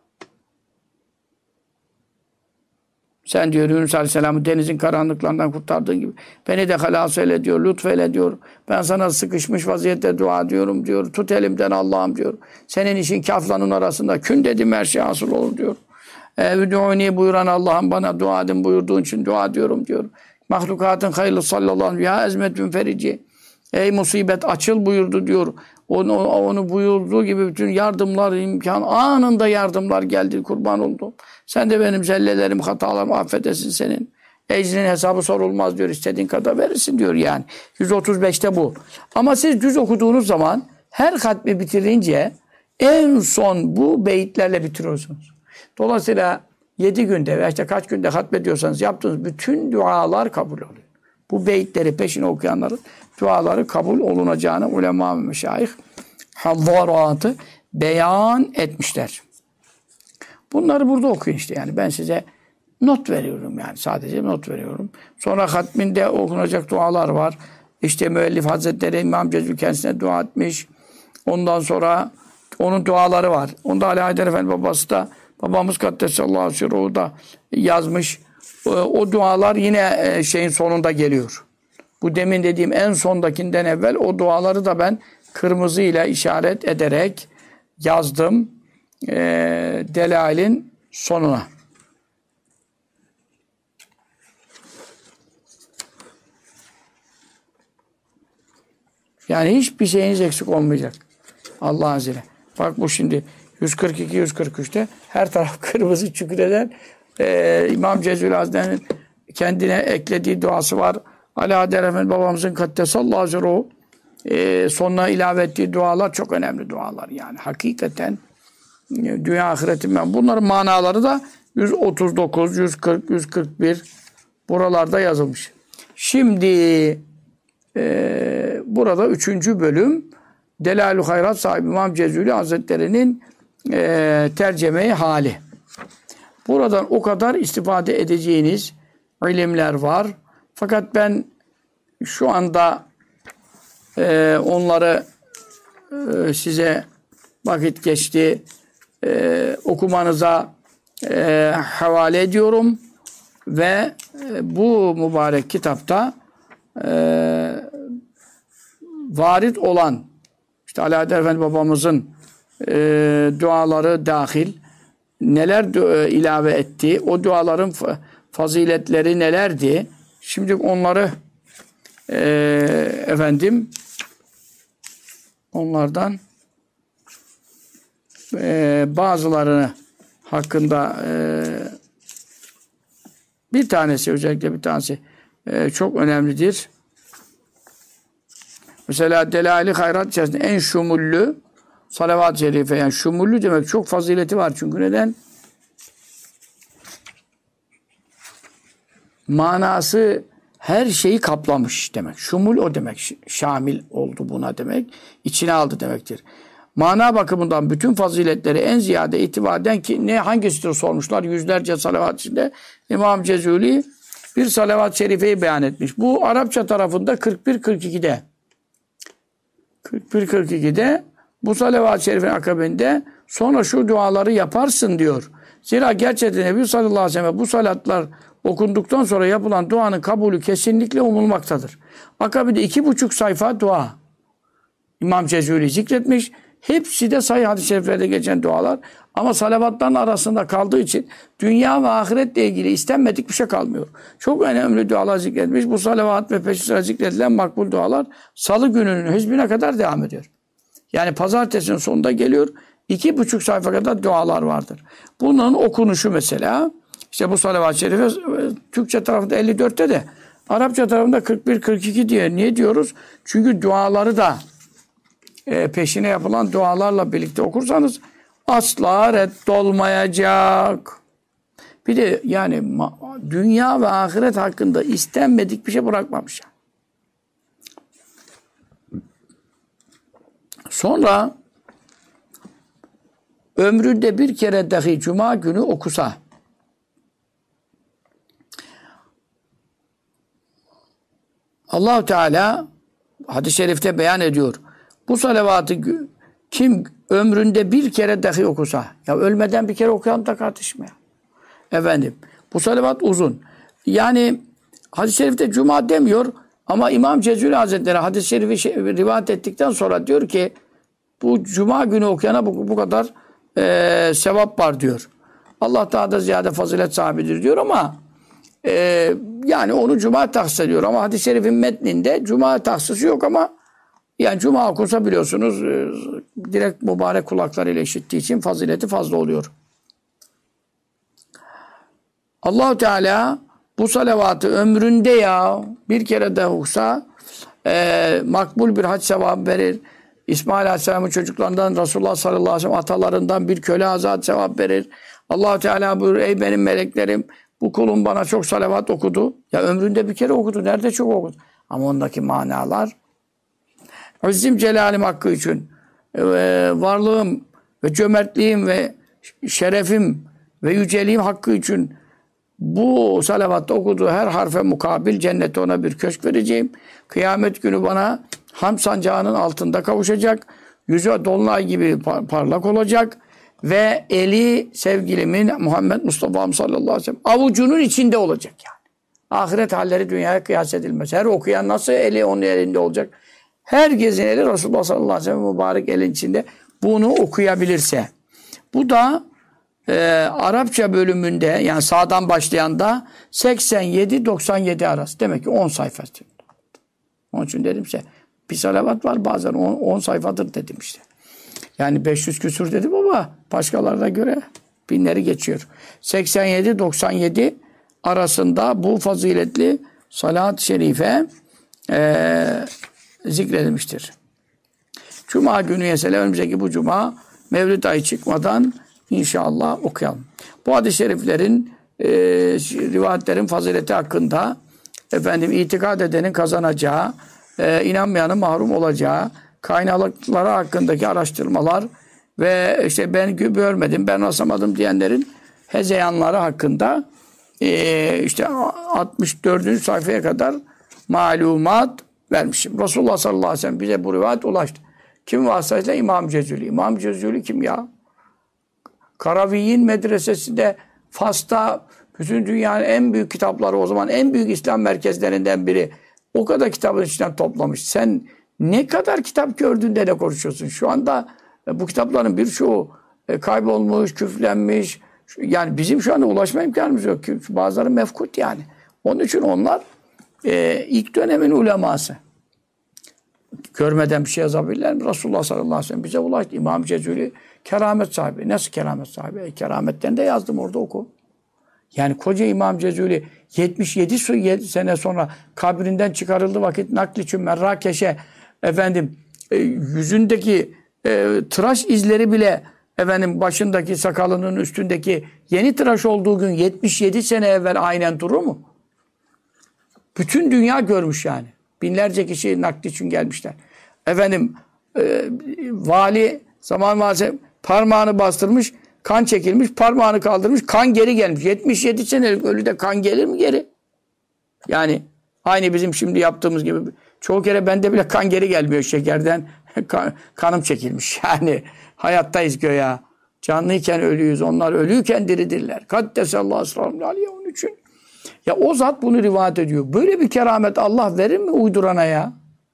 Sen diyor Yunus Aleyhisselam'ı denizin karanlıklarından kurtardığın gibi beni de halas eyle diyor, lütfeyle diyor. Ben sana sıkışmış vaziyette dua ediyorum diyor. Tut elimden Allah'ım diyor. Senin işin kaflanın arasında kün dedim her şey hasıl olur diyor. Üdûni buyuran Allah'ım bana dua edin buyurduğun için dua ediyorum diyor. Mahlukatın hayırlı sallallahu aleyhi ve sellem ya ezmetün ferici. Ey musibet açıl buyurdu diyor. Onu buyurduğu gibi bütün yardımlar, imkan anında yardımlar geldi, kurban oldu. Sen de benim zellelerim, hatalarımı affedesin senin. Ecrinin hesabı sorulmaz diyor. İstediğin kadar verirsin diyor yani. 135'te bu. Ama siz düz okuduğunuz zaman her hatmi bitirince en son bu beyitlerle bitiriyorsunuz. Dolayısıyla 7 günde veya işte kaç günde hatmediyorsanız yaptığınız bütün dualar kabul oluyor. Bu beyitleri peşine okuyanların duaları kabul olunacağını ulema ve meşayih hazzaratı beyan etmişler. Bunları burada okuyun işte yani. Ben size not veriyorum yani. Sadece not veriyorum. Sonra hatminde okunacak dualar var. İşte müellif hazretleri İmam Cezmi kendisine dua etmiş. Ondan sonra onun duaları var. Onda Ali Haydar Efendi babası da babamız Kaddesallahu sirruhu da yazmış. O dualar yine şeyin sonunda geliyor. Bu demin dediğim en sondakinden evvel o duaları da ben kırmızı ile işaret ederek yazdım. Delail'in sonuna. Yani hiçbir şeyiniz eksik olmayacak. Allah'ın izniyle. Bak bu şimdi 142-143'te her taraf kırmızı çükreden İmam Cezül Hazretleri'nin kendine eklediği duası var. Ali Haydar Efendi babamızın Kaddesallahu aleyhi ve sonuna ilave ettiği dualar çok önemli dualar yani. Hakikaten dünya ahiretin ben. Bunların manaları da 139, 140, 141 buralarda yazılmış. Şimdi burada 3. bölüm Delalü Hayrat sahibi İmam Cezuli Hazretleri'nin terceme-i hali. Buradan o kadar istifade edeceğiniz ilimler var. Fakat ben şu anda onları size vakit geçti okumanıza havale ediyorum ve bu mübarek kitapta varit olan işte Ali Haydar Efendi babamızın duaları dahil neler ilave etti, o duaların faziletleri nelerdi? Şimdi onları efendim onlardan bazılarını hakkında bir tanesi özellikle bir tanesi çok önemlidir. Mesela Delail-i Hayrat içerisinde en şumullü salavat-ı şerife yani şumullü demek çok fazileti var çünkü neden? Manası her şeyi kaplamış demek. Şumul o demek. Şamil oldu buna demek. İçine aldı demektir. Mana bakımından bütün faziletleri en ziyade itibar eden ki ne hangisidir sormuşlar. Yüzlerce salavat içinde İmam Cezuli bir salavat-ı şerifeyi beyan etmiş. Bu Arapça tarafında 41-42'de. 41-42'de bu salavat-ı şerifin akabinde sonra şu duaları yaparsın diyor. Zira gerçekten Nebi sallallahu aleyhi ve sellem bu salatlar okunduktan sonra yapılan duanın kabulü kesinlikle umulmaktadır. Akabinde 2,5 sayfa dua. İmam Cezuli zikretmiş. Hepsi de sahih hadis-i şeriflerde geçen dualar. Ama salavatların arasında kaldığı için dünya ve ahiretle ilgili istenmedik bir şey kalmıyor. Çok önemli dualar zikretmiş. Bu salavat ve peşi sıra zikredilen makbul dualar salı gününün hizbine kadar devam ediyor. Yani pazartesinin sonunda geliyor. 2,5 sayfa kadar dualar vardır. Bunların okunuşu mesela işte bu salavat-ı şerife Türkçe tarafında 54'te de Arapça tarafında 41-42 diye. Niye diyoruz? Çünkü duaları da peşine yapılan dualarla birlikte okursanız asla reddolmayacak. Bir de yani dünya ve ahiret hakkında istenmedik bir şey bırakmamış. Sonra ömründe bir kere dahi cuma günü okusa, Allah-u Teala hadis-i şerifte beyan ediyor. Bu salavatı kim ömründe bir kere dahi okusa, ya ölmeden bir kere okuyalım da tartışmaya. Efendim, bu salavat uzun. Yani hadis-i şerifte cuma demiyor ama İmam Cezuli Hazretleri hadis-i şerifi rivayet ettikten sonra diyor ki bu cuma günü okuyana bu kadar sevap var diyor. Allah daha da ziyade fazilet sahibidir diyor ama yani onu cuma tahsis ediyor ama hadis-i şerifin metninde cuma tahsisi yok ama yani cuma okunsa biliyorsunuz direkt mübarek kulaklarıyla işittiği için fazileti fazla oluyor. Allah-u Teala bu salavatı ömründe ya bir kere de olsa makbul bir hac sevabı verir. İsmail Aleyhisselam'ın çocuklarından Resulullah sallallahu aleyhi ve sellem atalarından bir köle azat sevap verir. Allah-u Teala buyurur ey benim meleklerim bu kulum bana çok salavat okudu. Ya ömründe bir kere okudu. Nerede çok okudu? Ama ondaki manalar İzzim Celalim hakkı için varlığım ve cömertliğim ve şerefim ve yüceliğim hakkı için bu salavatta okuduğu her harfe mukabil cennette ona bir köşk vereceğim. Kıyamet günü bana ham sancağının altında kavuşacak. Yüzü dolunay gibi parlak olacak. Ve eli sevgilimin Muhammed Mustafa sallallahu aleyhi ve sellem avucunun içinde olacak yani. Ahiret halleri dünyaya kıyas edilmez. Her okuyan nasıl eli onun elinde olacak? Herkesin eli Resulullah sallallahu aleyhi ve sellem mübarek elin içinde. Bunu okuyabilirse. Bu da Arapça bölümünde yani sağdan başlayan da 87-97 arası. Demek ki 10 sayfa. Onun için dedim işte bir salavat var bazen 10 sayfadır dedim işte. Yani 500 küsur dedim ama başkalarına göre binleri geçiyor. 87-97 arasında bu faziletli salat-ı şerife zikredilmiştir. Cuma günü mesela önümüzdeki bu cuma Mevlid ayı çıkmadan İnşallah okuyalım. Bu hadis-i şeriflerin rivayetlerin fazileti hakkında itikad edenin kazanacağı, inanmayanın mahrum olacağı, kaynakları hakkındaki araştırmalar ve işte ben görmedim, ben rastlamadım diyenlerin hezeyanları hakkında işte 64. sayfaya kadar malumat vermişim. Resulullah sallallahu aleyhi ve sellem bize bu rivayet ulaştı. Kim vasıtasıyla? İmam Cezuli. İmam Cezuli kim ya? Karaviyin medresesinde Fas'ta bütün dünyanın en büyük kitapları o zaman en büyük İslam merkezlerinden biri. O kadar kitabın içinden toplamış. Sen ne kadar kitap gördüğünde de konuşuyorsun. Şu anda bu kitapların birçoğu kaybolmuş, küflenmiş. Yani bizim şu anda ulaşma imkanımız yok. Bazıları mefkut yani. Onun için onlar ilk dönemin uleması. Görmeden bir şey yazabilirler mi? Resulullah sallallahu aleyhi ve sellem bize ulaştı. İmam Cezuli keramet sahibi. Nasıl keramet sahibi? Kerametten de yazdım orada oku. Yani koca İmam Cezuli 77 sene sonra kabrinden çıkarıldı vakit nakli için Merrakeş'e yüzündeki tıraş izleri bile başındaki sakalının üstündeki yeni tıraş olduğu gün 77 sene evvel aynen durur mu? Bütün dünya görmüş yani. Binlerce kişi nakli için gelmişler. Vali zaman valisi parmağını bastırmış, kan çekilmiş, parmağını kaldırmış, kan geri gelmiş. 77 senelik ölüde kan gelir mi geri? Yani aynı bizim şimdi yaptığımız gibi. Çoğu kere bende bile kan geri gelmiyor şekerden. Kanım çekilmiş. Yani hayattayız göya. Canlıyken ölüyüz. Onlar ölüyken diridirler. Kaddesallahu esrarul aleyhi onun için. Ya o zat bunu rivayet ediyor. Böyle bir keramet Allah verir mi uydurana ya?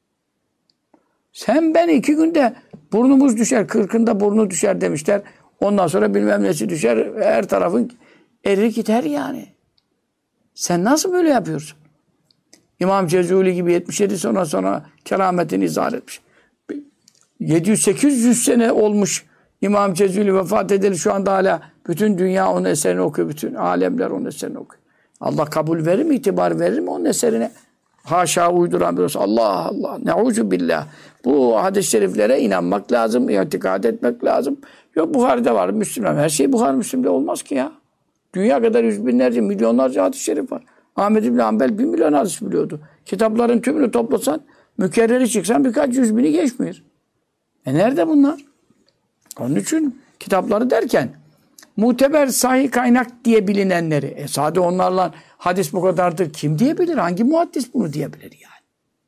Sen ben 2 günde burnumuz düşer, 40'ında burnu düşer demişler. Ondan sonra bilmem nesi düşer, her tarafın erir gider yani. Sen nasıl böyle yapıyorsun? İmam Cezuli gibi 77 sonra kerametini izah etmiş. 700-800 sene olmuş İmam Cezuli vefat edeli şu anda hala bütün dünya onun eserini okuyor, bütün alemler onun eserini okuyor. Allah kabul verir mi, itibar verir mi onun eserine? Haşa uyduran bir Allah Allah. Neuzu billah. Bu hadis-i şeriflere inanmak lazım, itikad etmek lazım. Yok Buhari'de var, Müslim'de. Her şey Buhari, Müslim'de olmaz ki ya. Dünya kadar yüz binlerce, milyonlarca hadis-i şerif var. Ahmed İbni Hanbel 1 milyon hadis biliyordu. Kitapların tümünü toplasan, mükerreri çıksan birkaç yüz bini geçmiyor. Nerede bunlar? Onun için kitapları derken muteber sahih kaynak diye bilinenleri. Sade onlarla hadis bu kadardır. Kim diyebilir? Hangi muhaddis bunu diyebilir yani?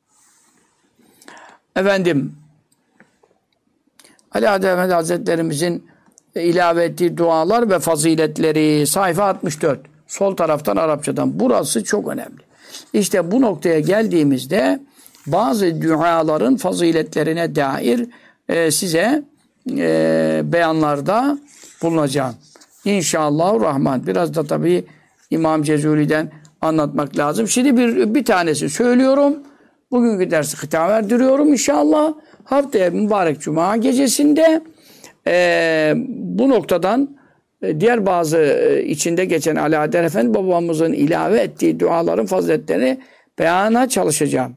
Efendim Ali Adem Efendi Hazretlerimizin ilave ettiği dualar ve faziletleri sayfa 64. Sol taraftan Arapçadan. Burası çok önemli. İşte bu noktaya geldiğimizde bazı duaların faziletlerine dair size beyanlarda bulunacağım. İnşallahurrahman. Biraz da tabii İmam Cezuli'den anlatmak lazım. Şimdi bir tanesi söylüyorum. Bugünkü dersi hitap erdiriyorum inşallah. Haftaya mübarek cuma gecesinde bu noktadan diğer bazı içinde geçen Ali Adem Efendi babamızın ilave ettiği duaların faziletlerini beyana çalışacağım.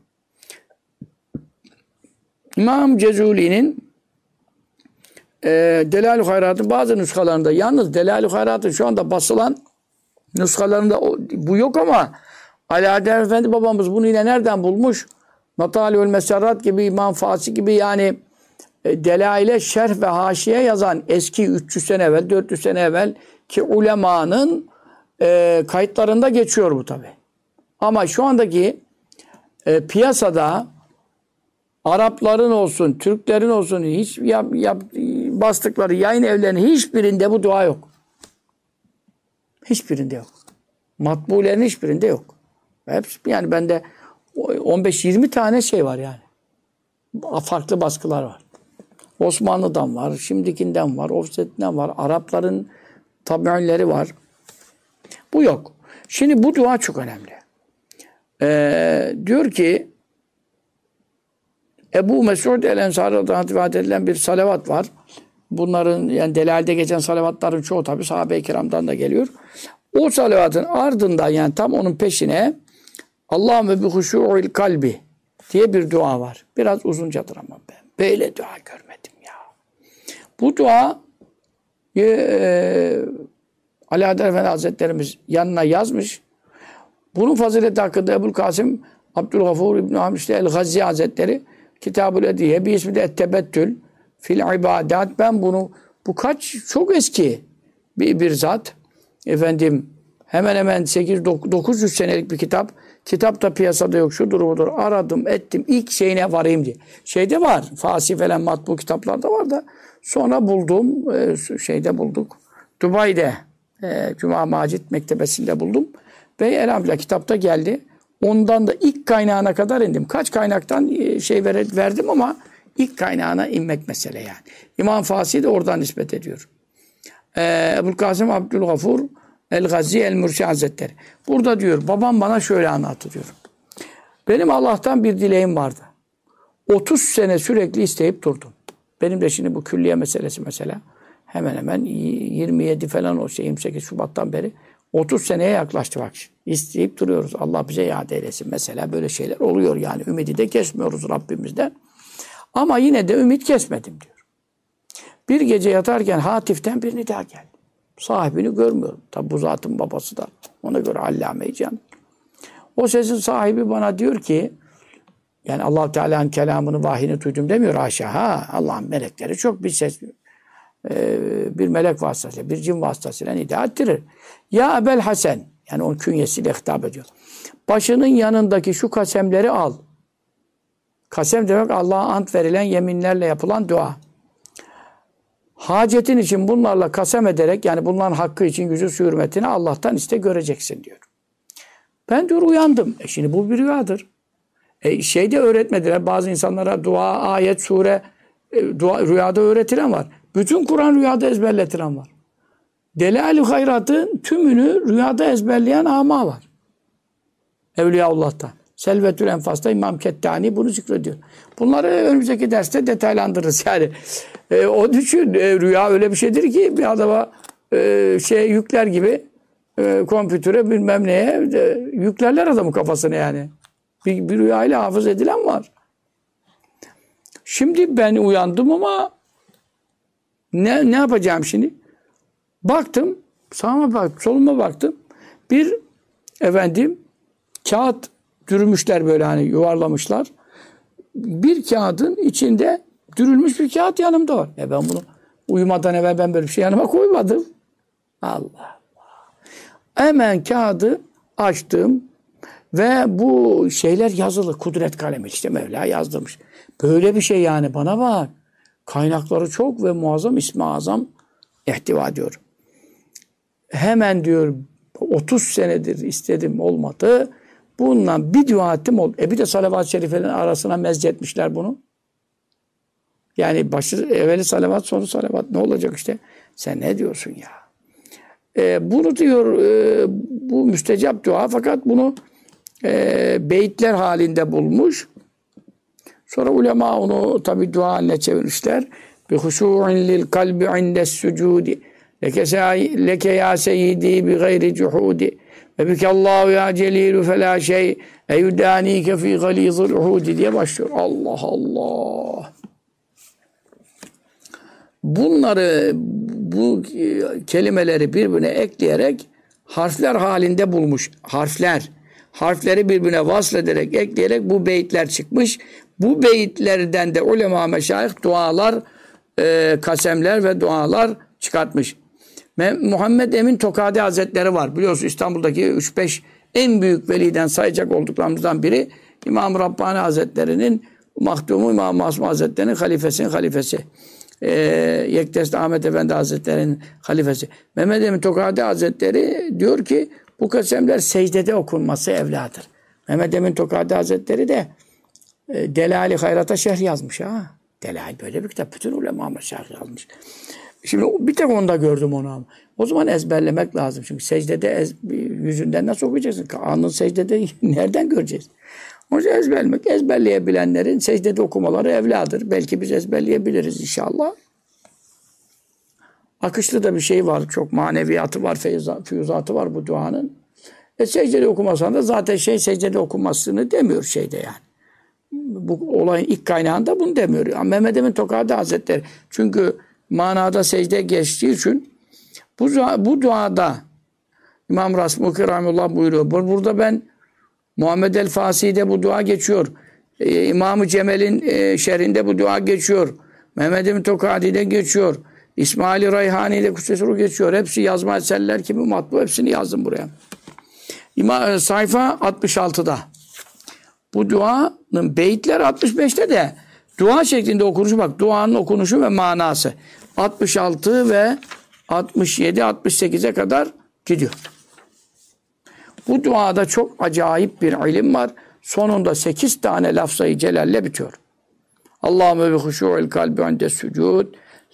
İmam Cezuli'nin Delal-i Hayrat'ın bazı nüshalarında, yalnız Delal-i Hayrat'ın şu anda basılan nüshalarında bu yok ama Ali Adem Efendi babamız bunu yine nereden bulmuş? Matali'ül Meserrat gibi, İmam Fasih gibi yani Delail'e şerh ve haşiye yazan eski 300 sene evvel, 400 sene evvel ki ulemanın kayıtlarında geçiyor bu tabi. Ama şu andaki piyasada Arapların olsun, Türklerin olsun hiç bastıkları yayın evlerinin hiçbirinde bu dua yok. Hiçbirinde yok. Matbulerin hiçbirinde yok. Hepsi, yani bende 15-20 tane şey var yani. Farklı baskılar var. Osmanlı'dan var, şimdikinden var, Ofset'ten var, Arapların tabi'inleri var. Bu yok. Şimdi bu dua çok önemli. Diyor ki Ebu Mesud el-Ensari'den rivayet edilen bir salavat var. Bunların yani Delal'de geçen salavatların çoğu tabi sahabe-i kiramdan da geliyor. O salavatın ardından yani tam onun peşine Allahümme bi huşu'il kalbi diye bir dua var. Biraz uzuncadır ama ben böyle dua görmedim ya. Bu dua Ali Adem Efendi Hazretlerimiz yanına yazmış. Bunun fazileti hakkında Ebu'l-Kasım Abdülgafur İbn-i Hamişli el-Gazzi Hazretleri Kitab-ül Ediye bir ismi de Et-Tebettül fil ibadat. Ben bunu çok eski bir zat. Efendim hemen hemen 900 senelik bir kitap. Kitap da piyasada yok. Şudur budur. Aradım ettim. İlk şeyine varayım diye. Şeyde var. Fasih falan matbu kitaplarda var da. Sonra şeyde bulduk. Dubai'de Cuma Macit Mektebesi'nde buldum. Ve elhamdülillah kitapta geldi. Ondan da ilk kaynağına kadar indim. Kaç kaynaktan verdim ama ilk kaynağına inmek mesele yani. İmam Fasih de oradan nispet ediyor. Ebu'l-Kasım Abdülgafur El-Gazzi El-Mürsi Hazretleri. Burada diyor babam bana şöyle anlattı diyor. Benim Allah'tan bir dileğim vardı. 30 sene sürekli isteyip durdum. Benim de şimdi bu külliye meselesi mesela hemen hemen 27 falan o 28 Şubat'tan beri 30 seneye yaklaştı bak. İsteyip duruyoruz. Allah bize iade eylesin. Mesela böyle şeyler oluyor yani. Ümidi de kesmiyoruz Rabbimizden. Ama yine de ümit kesmedim diyor. Bir gece yatarken hatiften bir nida geldi. Sahibini görmüyorum. Tabi bu zatın babası da ona göre allame-i can. O sesin sahibi bana diyor ki yani Allah-u Teala'nın kelamını, vahyini duydum demiyor haşa. Allah'ın melekleri çok bir ses bir melek vasıtasıyla, bir cin vasıtasıyla nida ettirir. Ya Ebel Hasan yani onun künyesiyle hitap ediyor. Başının yanındaki şu kasemleri al. Kasem demek Allah'a ant verilen yeminlerle yapılan dua. Hacetin için bunlarla kasem ederek yani bunların hakkı için yüzü hürmetine Allah'tan iste göreceksin diyor. Ben diyor uyandım. Şimdi bu bir rüyadır. Şeyde öğretmediler. Bazı insanlara dua, ayet, sure rüyada öğretilen var. Bütün Kur'an rüyada ezberletilen var. Delal-i Hayrat'ın tümünü rüyada ezberleyen ama var. Evliyaullah'tan. Selvetül Enfas'ta İmam Kettani bunu zikrediyor. Bunları önümüzdeki derste detaylandırırız yani. Onun için rüya öyle bir şeydir ki bir adama yükler gibi kompütüre bilmem neye yüklerler adamın kafasına yani. Bir rüyayla hafız edilen var. Şimdi ben uyandım ama ne yapacağım şimdi? Baktım, sağıma baktım, soluma baktım. Bir kağıt dürümüşler böyle hani yuvarlamışlar. Bir kağıdın içinde dürülmüş bir kağıt yanımda var. Ben bunu Uyumadan evvel ben böyle bir şey yanıma koymadım. Allah. Hemen kağıdı açtım ve bu şeyler yazılı. Kudret kalemi işte Mevla yazdırmış. Böyle bir şey yani bana bak. Kaynakları çok ve muazzam İsmi Azam ihtiva ediyor. Hemen diyor 30 senedir istedim olmadı. Bundan bir dua ettim oldu. Bir de salavat-ı şerifelerin arasına mezcetmişler bunu. Yani evveli salavat sonu salavat ne olacak işte. Sen ne diyorsun ya? Bunu diyor bu müstecap dua fakat bunu beyitler halinde bulmuş. Sonra ulema onu tabi dua haline çevirmişler. Bi huşû'in lil kalbi indes sucudi leke ya seyyidi bi gayri cuhudi ve bikallahu ya celilu felâ şey eyudânike fî galîzil uhudi diye başlıyor. Allah Allah. Bunları bu kelimeleri birbirine ekleyerek harfler halinde bulmuş. Harfleri birbirine vaslederek, ekleyerek bu beyitler çıkmış. Bu beyitlerden de ulema meşayih dualar, kasemler ve dualar çıkartmış. Muhammed Emin Tokadi Hazretleri var. Biliyorsunuz İstanbul'daki 3-5 en büyük veliden sayacak olduklarımızdan biri İmam Rabbani Hazretleri'nin mahdumu İmam Masum Hazretleri'nin halifesi. Yektes Ahmet Efendi Hazretleri'nin halifesi. Mehmet Emin Tokadi Hazretleri diyor ki bu kasemler secdede okunması evladır. Mehmet Emin Tokadi Hazretleri de Delali Hayrat'a şerh yazmış ha. Delal böyle bir kitap. Bütün ulema şerh yazmış. Şimdi bir tek onda gördüm onu ama. O zaman ezberlemek lazım. Çünkü secdede yüzünden nasıl okuyacaksın? Alnın secdede nereden göreceğiz? O yüzden ezberleyebilenlerin secdede okumaları evladır. Belki biz ezberleyebiliriz inşallah. Akışlı da bir şey var. Çok maneviyatı var, füyüzatı var bu duanın. Secdede okumasan da zaten secdede okunmasını demiyor şeyde yani. Bu olayın ilk kaynağında bunu demiyor. Ama Mehmet Emin Tokadi Hazretleri çünkü manada secde geçtiği için bu duada İmam Rasmuki Rahimullah buyuruyor. Burada ben Muhammed el-Fasi'de bu dua geçiyor. İmam-ı Cemal'in şerhinde bu dua geçiyor. Mehmet Emin Tokadi'de geçiyor. İsmail Reyhani'de Kutsesuru geçiyor. Hepsi yazma eserler gibi matbu. Hepsini yazdım buraya. Sayfa 66'da. Bu duanın beyitler 65'te de dua şeklinde okunuşu bak. Duanın okunuşu ve manası. 66 ve 67, 68'e kadar gidiyor. Bu duada çok acayip bir ilim var. Sonunda 8 tane lafzayı celalle bitiyor. Allahümme bi huşu'il kalbi inde sucud.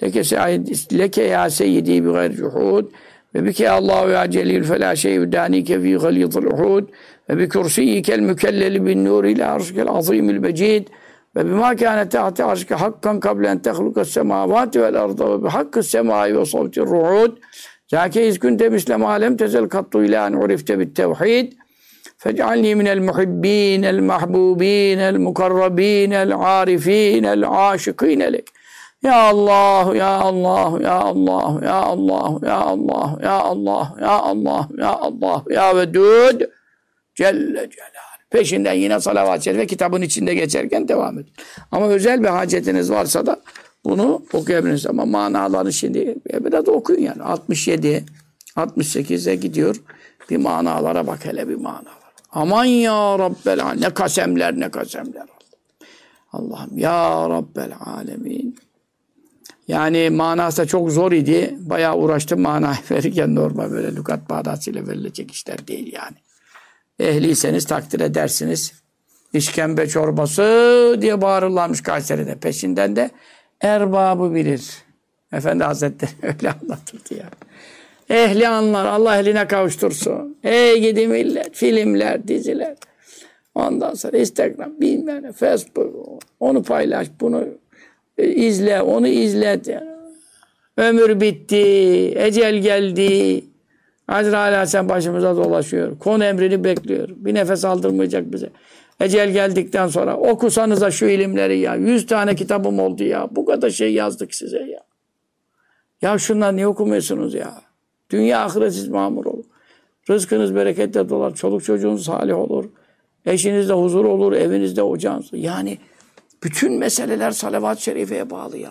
Leke ya seyyidi bi gayri cuhud. Ve bike Allahu ya celil felâ şeyhü dânike fî galîzil uhud. Ve bi kürsiyyikel mükelleli bin nur ila arşikel azîmil mecid. Ve bima kâne tahte arşike hakkan kablen tehlukas semâvâti vel arda ve bi hakkı semâi ve savtir ruhud. Zâke izkünte mislem alem tezel kattu ilâ urifte bit tevhid. Fec'alni minel muhibbin, el mahbubin, el mukarrabin, el arifin, el aşıkîn lek. Ya Allah, ya Allah, ya Allah, ya Allah, ya Allah, ya Allah, ya Allah, ya Allah, ya Vedud Celle Celal. Peşinden yine salavat-ı şerife kitabın içinde geçerken devam edin. Ama özel bir hacetiniz varsa da bunu okuyabilirsiniz. Ama manalarını şimdi biraz okuyun yani. 67, 68'e gidiyor. Bir manalara bak hele bir manalar. Aman ya Rabbel Alemin. Ne kasemler ne kasemler. Allah'ım ya Rabbel Alemin. Yani manası da çok zor idi. Bayağı uğraştım manayı verirken normal böyle lügat bağdatıyla verilecek işler değil yani. Ehliyseniz takdir edersiniz. İşkembe çorbası diye bağırırlarmış Kayseri'de. Peşinden de erbabı bilir. Efendi Hazretleri öyle anlatırdı ya. Ehli anlar. Allah ehline kavuştursun. Ey gidi millet. Filmler, diziler. Ondan sonra Instagram, bilmem ne, Facebook. Onu paylaş, bunu izle, onu izlet. Ömür bitti. Ecel geldi. Azrail Aleyhisselam başımıza dolaşıyor. Konu emrini bekliyor. Bir nefes aldırmayacak bize. Ecel geldikten sonra okusanıza şu ilimleri ya. 100 tane kitabım oldu ya. Bu kadar şey yazdık size ya. Ya şunlar niye okumuyorsunuz ya? Dünya ahiretsiz mamur olur. Rızkınız bereketle dolar. Çoluk çocuğunuz salih olur. Eşinizde huzur olur. Evinizde ocağınız. Yani bütün meseleler salavat-ı şerifeye bağlı ya.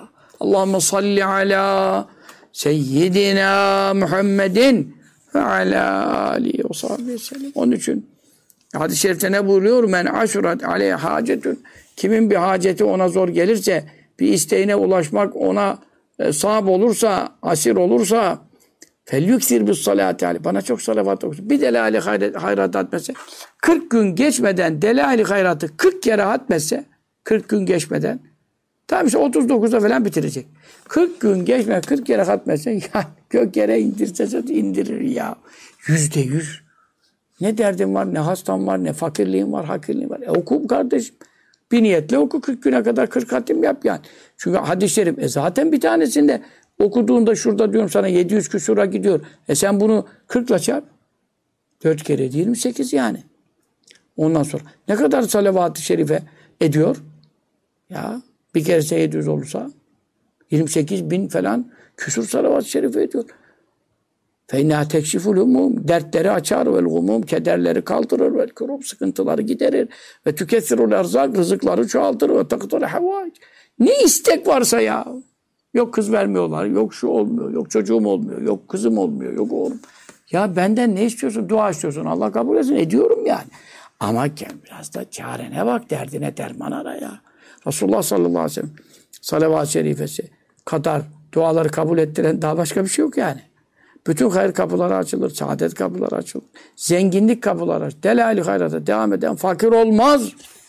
Allahümme salli ala seyyidina Muhammedin ve ala alihi ve sahbihi sellem. Onun için hadis-i şerifte ne buyuruyor? Men aşurat aleyhe hacetun. Kimin bir haceti ona zor gelirse, bir isteğine ulaşmak ona sahip olursa, asir olursa felyüksir bis salati aleyh. Bana çok salavat okusun. Bir delali hayrat atmese, 40 gün geçmeden delali hayratı 40 kere atmese, 40 gün geçmeden, tam işte 39'da falan bitirecek. 40 gün geçmeden 40 kere atmese, ya gök yere indirse indirir ya. %100. Ne derdin var, ne hastan var, ne fakirliğin var, hakirliğin var. Oku kardeşim. Bir niyetle oku 40 güne kadar 40 hatim yap yani. Çünkü hadis-i şerif zaten bir tanesinde okuduğunda şurada diyorum sana 700 küsura gidiyor. Sen bunu 40'la çarp. 4 kere 28 yani. Ondan sonra ne kadar salavat-ı şerife ediyor? Ya bir kere 700 olursa 28 bin falan küsur salavat-ı şerife ediyor. فَاِنَّا تَكْشِفُ الْهُمُومِ Dertleri açar vel gumum, kederleri kaldırır vel kurum, sıkıntıları giderir ve tükethirul erzak, rızıkları çoğaltır ve takıtır havaic. Ne istek varsa ya. Yok kız vermiyorlar, yok şu olmuyor, yok çocuğum olmuyor, yok kızım olmuyor, yok oğlum. Ya benden ne istiyorsun? Dua istiyorsun. Allah kabul etsin. Ediyorum yani. Ama biraz da çarene bak, derdine derman ara ya. Resulullah sallallahu aleyhi ve sellem salavat-ı şerifesi kadar duaları kabul ettiren daha başka bir şey yok yani. Bütün hayır kapıları açılır, saadet kapıları açılır. Zenginlik kapıları açılır. Delali hayrata devam eden fakir olmaz.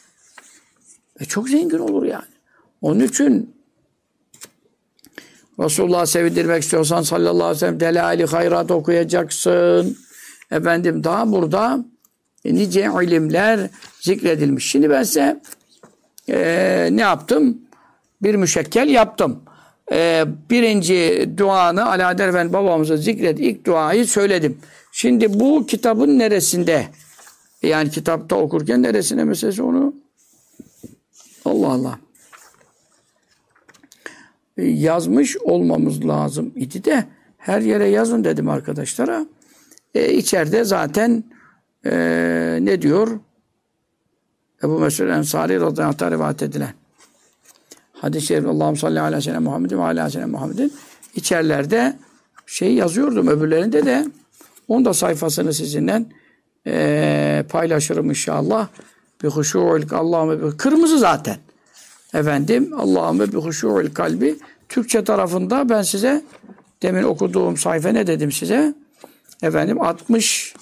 Çok zengin olur yani. Onun için Resulullah'ı sevindirmek istiyorsan sallallahu aleyhi ve sellem delali hayrat okuyacaksın. Efendim daha burada nice ilimler zikredilmiş. Şimdi ben size ne yaptım? Bir müşekkel yaptım. Birinci duanı Alaeddin Efendi babamıza zikret. İlk duayı söyledim. Şimdi bu kitabın neresinde? Yani kitapta okurken neresine meselesi onu? Allah Allah. Yazmış olmamız lazım idi de her yere yazın dedim arkadaşlara. İçeride zaten ne diyor? Ebu Mesud Ensari radıyallahu anh rivayet edilen hadis-i şerif Allahümme salli ala sene Muhammedin ve ala sene Muhammedin içerilerde yazıyordum. Öbürlerinde de onun da sayfasını sizinle paylaşırım inşallah. Bi huşu'ul Allahümme kırmızı zaten. Efendim Allahümme bi huşu'ul kalbi Türkçe tarafında ben size demin okuduğum sayfa ne dedim size? Efendim 60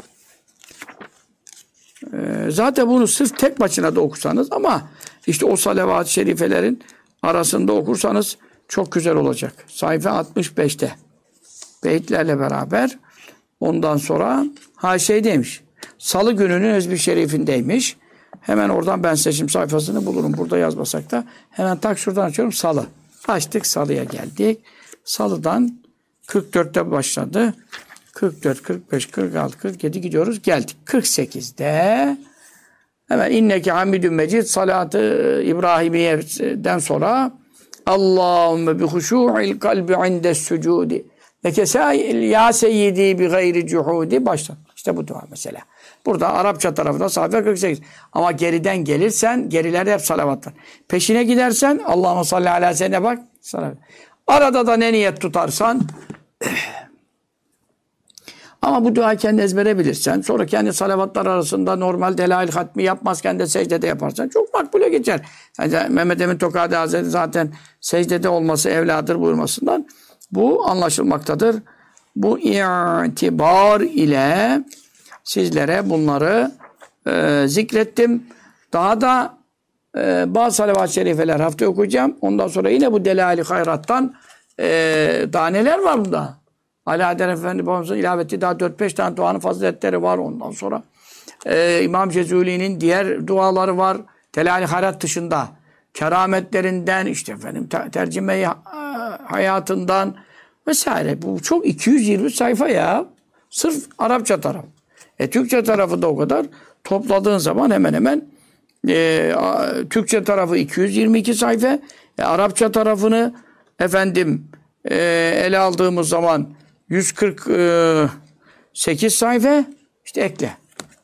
zaten bunu sırf tek başına da okursanız ama işte o salavat-ı şerifelerin arasında okursanız çok güzel olacak. Sayfa 65'te. Beyitlerle beraber ondan sonra demiş. Salı gününün Özbü Şerif'indeymiş. Hemen oradan ben seçim sayfasını bulurum. Burada yazmasak da hemen tak şuradan açıyorum. Salı. Açtık. Salı'ya geldik. Salı'dan 44'te başladı. 44, 45, 46, 47 gidiyoruz. Geldik. 48'de hemen inneke hamidun mecid salatı İbrahimiye'den sonra Allahümme bi huşu'il kalbi indes sucudi ve kesail ya seyyidi bi gayri cuhudi başla. İşte bu dua mesela. Burada Arapça tarafında sayfa 48. Ama geriden gelirsen gerilerde hep salavatlar. Peşine gidersen Allahümme salli ala seyyidine bak. Salavat. Arada da ne niyet tutarsan ama bu duayı kendi ezbere bilirsen, sonra kendi salavatlar arasında normal delail hatmi yapmazken de secdede yaparsan çok makbule geçer. Yani Mehmet Emin Tokadi Hazretleri zaten secdede olması evladır buyurmasından bu anlaşılmaktadır. Bu itibar ile sizlere bunları zikrettim. Daha da bazı salavat-ı şerifeler hafta okuyacağım. Ondan sonra yine bu delali hayrattan daha neler var bunda? Alaeddin Efendi babamızın ilave ettiği daha 4-5 tane duanın faziletleri var ondan sonra. İmam Cezuli'nin diğer duaları var. Delali hayrat dışında. Kerametlerinden işte efendim tercüme hayatından vesaire. Bu çok 220 sayfa ya. Sırf Arapça taraf. Türkçe tarafı da o kadar. Topladığın zaman hemen hemen Türkçe tarafı 222 sayfa. Arapça tarafını efendim ele aldığımız zaman 148 sayfa işte ekle.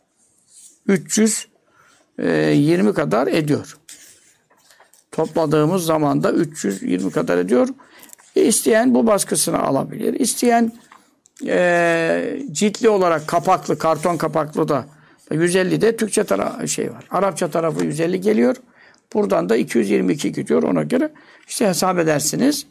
320 kadar ediyor. Topladığımız zaman da 320 kadar ediyor. İsteyen bu baskısını alabilir. İsteyen ciltli olarak kapaklı, karton kapaklı da 150'de Türkçe şey var. Arapça tarafı 150 geliyor. Buradan da 222 gidiyor. Ona göre işte hesap edersiniz.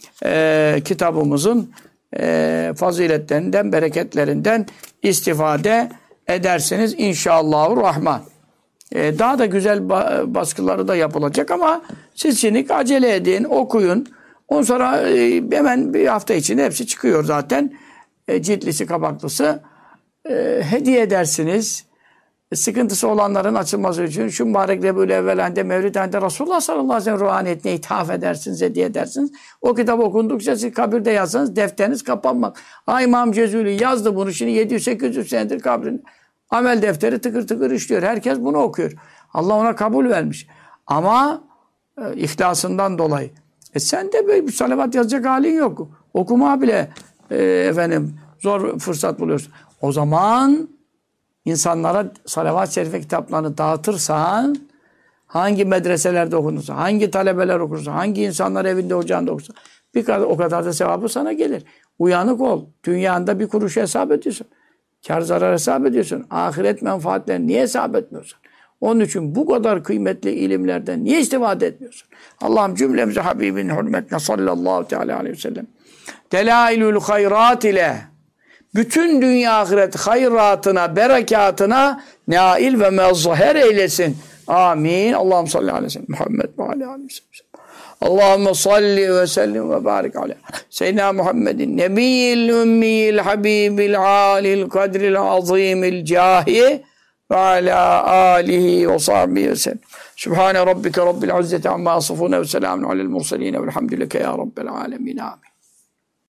Kitabımızın faziletlerinden, bereketlerinden istifade edersiniz inşallahurrahman. Daha da güzel baskıları da yapılacak ama siz şimdi acele edin, okuyun. Ondan sonra hemen bir hafta içinde hepsi çıkıyor zaten. Ciltlisi, kapaklısı. Hediye edersiniz. Sıkıntısı olanların açılması için şu mübarek Rebül Evvel'inde, Mevlid'inde Resulullah sallallahu aleyhi ve sellem ruhaniyetine ithaf edersiniz, hediye edersiniz. O kitap okundukça siz kabirde yazsanız defteriniz kapanmaz. İmam Cezuli yazdı bunu şimdi 700-800 senedir kabrinde. Amel defteri tıkır tıkır işliyor. Herkes bunu okuyor. Allah ona kabul vermiş. Ama ihlasından dolayı. Sen de böyle bir salavat yazacak halin yok. Okuma bile zor fırsat buluyorsun. O zaman insanlara salavat-ı şerife kitaplarını dağıtırsan, hangi medreselerde okunursa, hangi talebeler okursa, hangi insanlar evinde ocağında okursa, o kadar da sevabı sana gelir. Uyanık ol. Dünyanda bir kuruş hesap ediyorsun. Kar zarar hesap ediyorsun. Ahiret menfaatlerini niye hesap etmiyorsun? Onun için bu kadar kıymetli ilimlerden niye istifade etmiyorsun? Allah'ım cümlemize Habibin hürmetine sallallahu teala aleyhi ve sellem. Delailül hayrat ile bütün dünya ahiret hayratına, berekatına nail ve mezher eylesin. Amin. Allah'ım salli aleyhi ve sellem. Muhammed ve aleyhi ve sellem. Allahümme salli ve sellim ve barik aleyhi. Seyyidina Muhammedin nebiyyil ümmiyil habibil alil kadril azimil cahi ve ala alihi ve sahbihi ve sellem. Sübhane rabbike rabbil izzeti amma yasifun ve selamun alel murselin velhamdülillah ya rabbil alemin. Amin.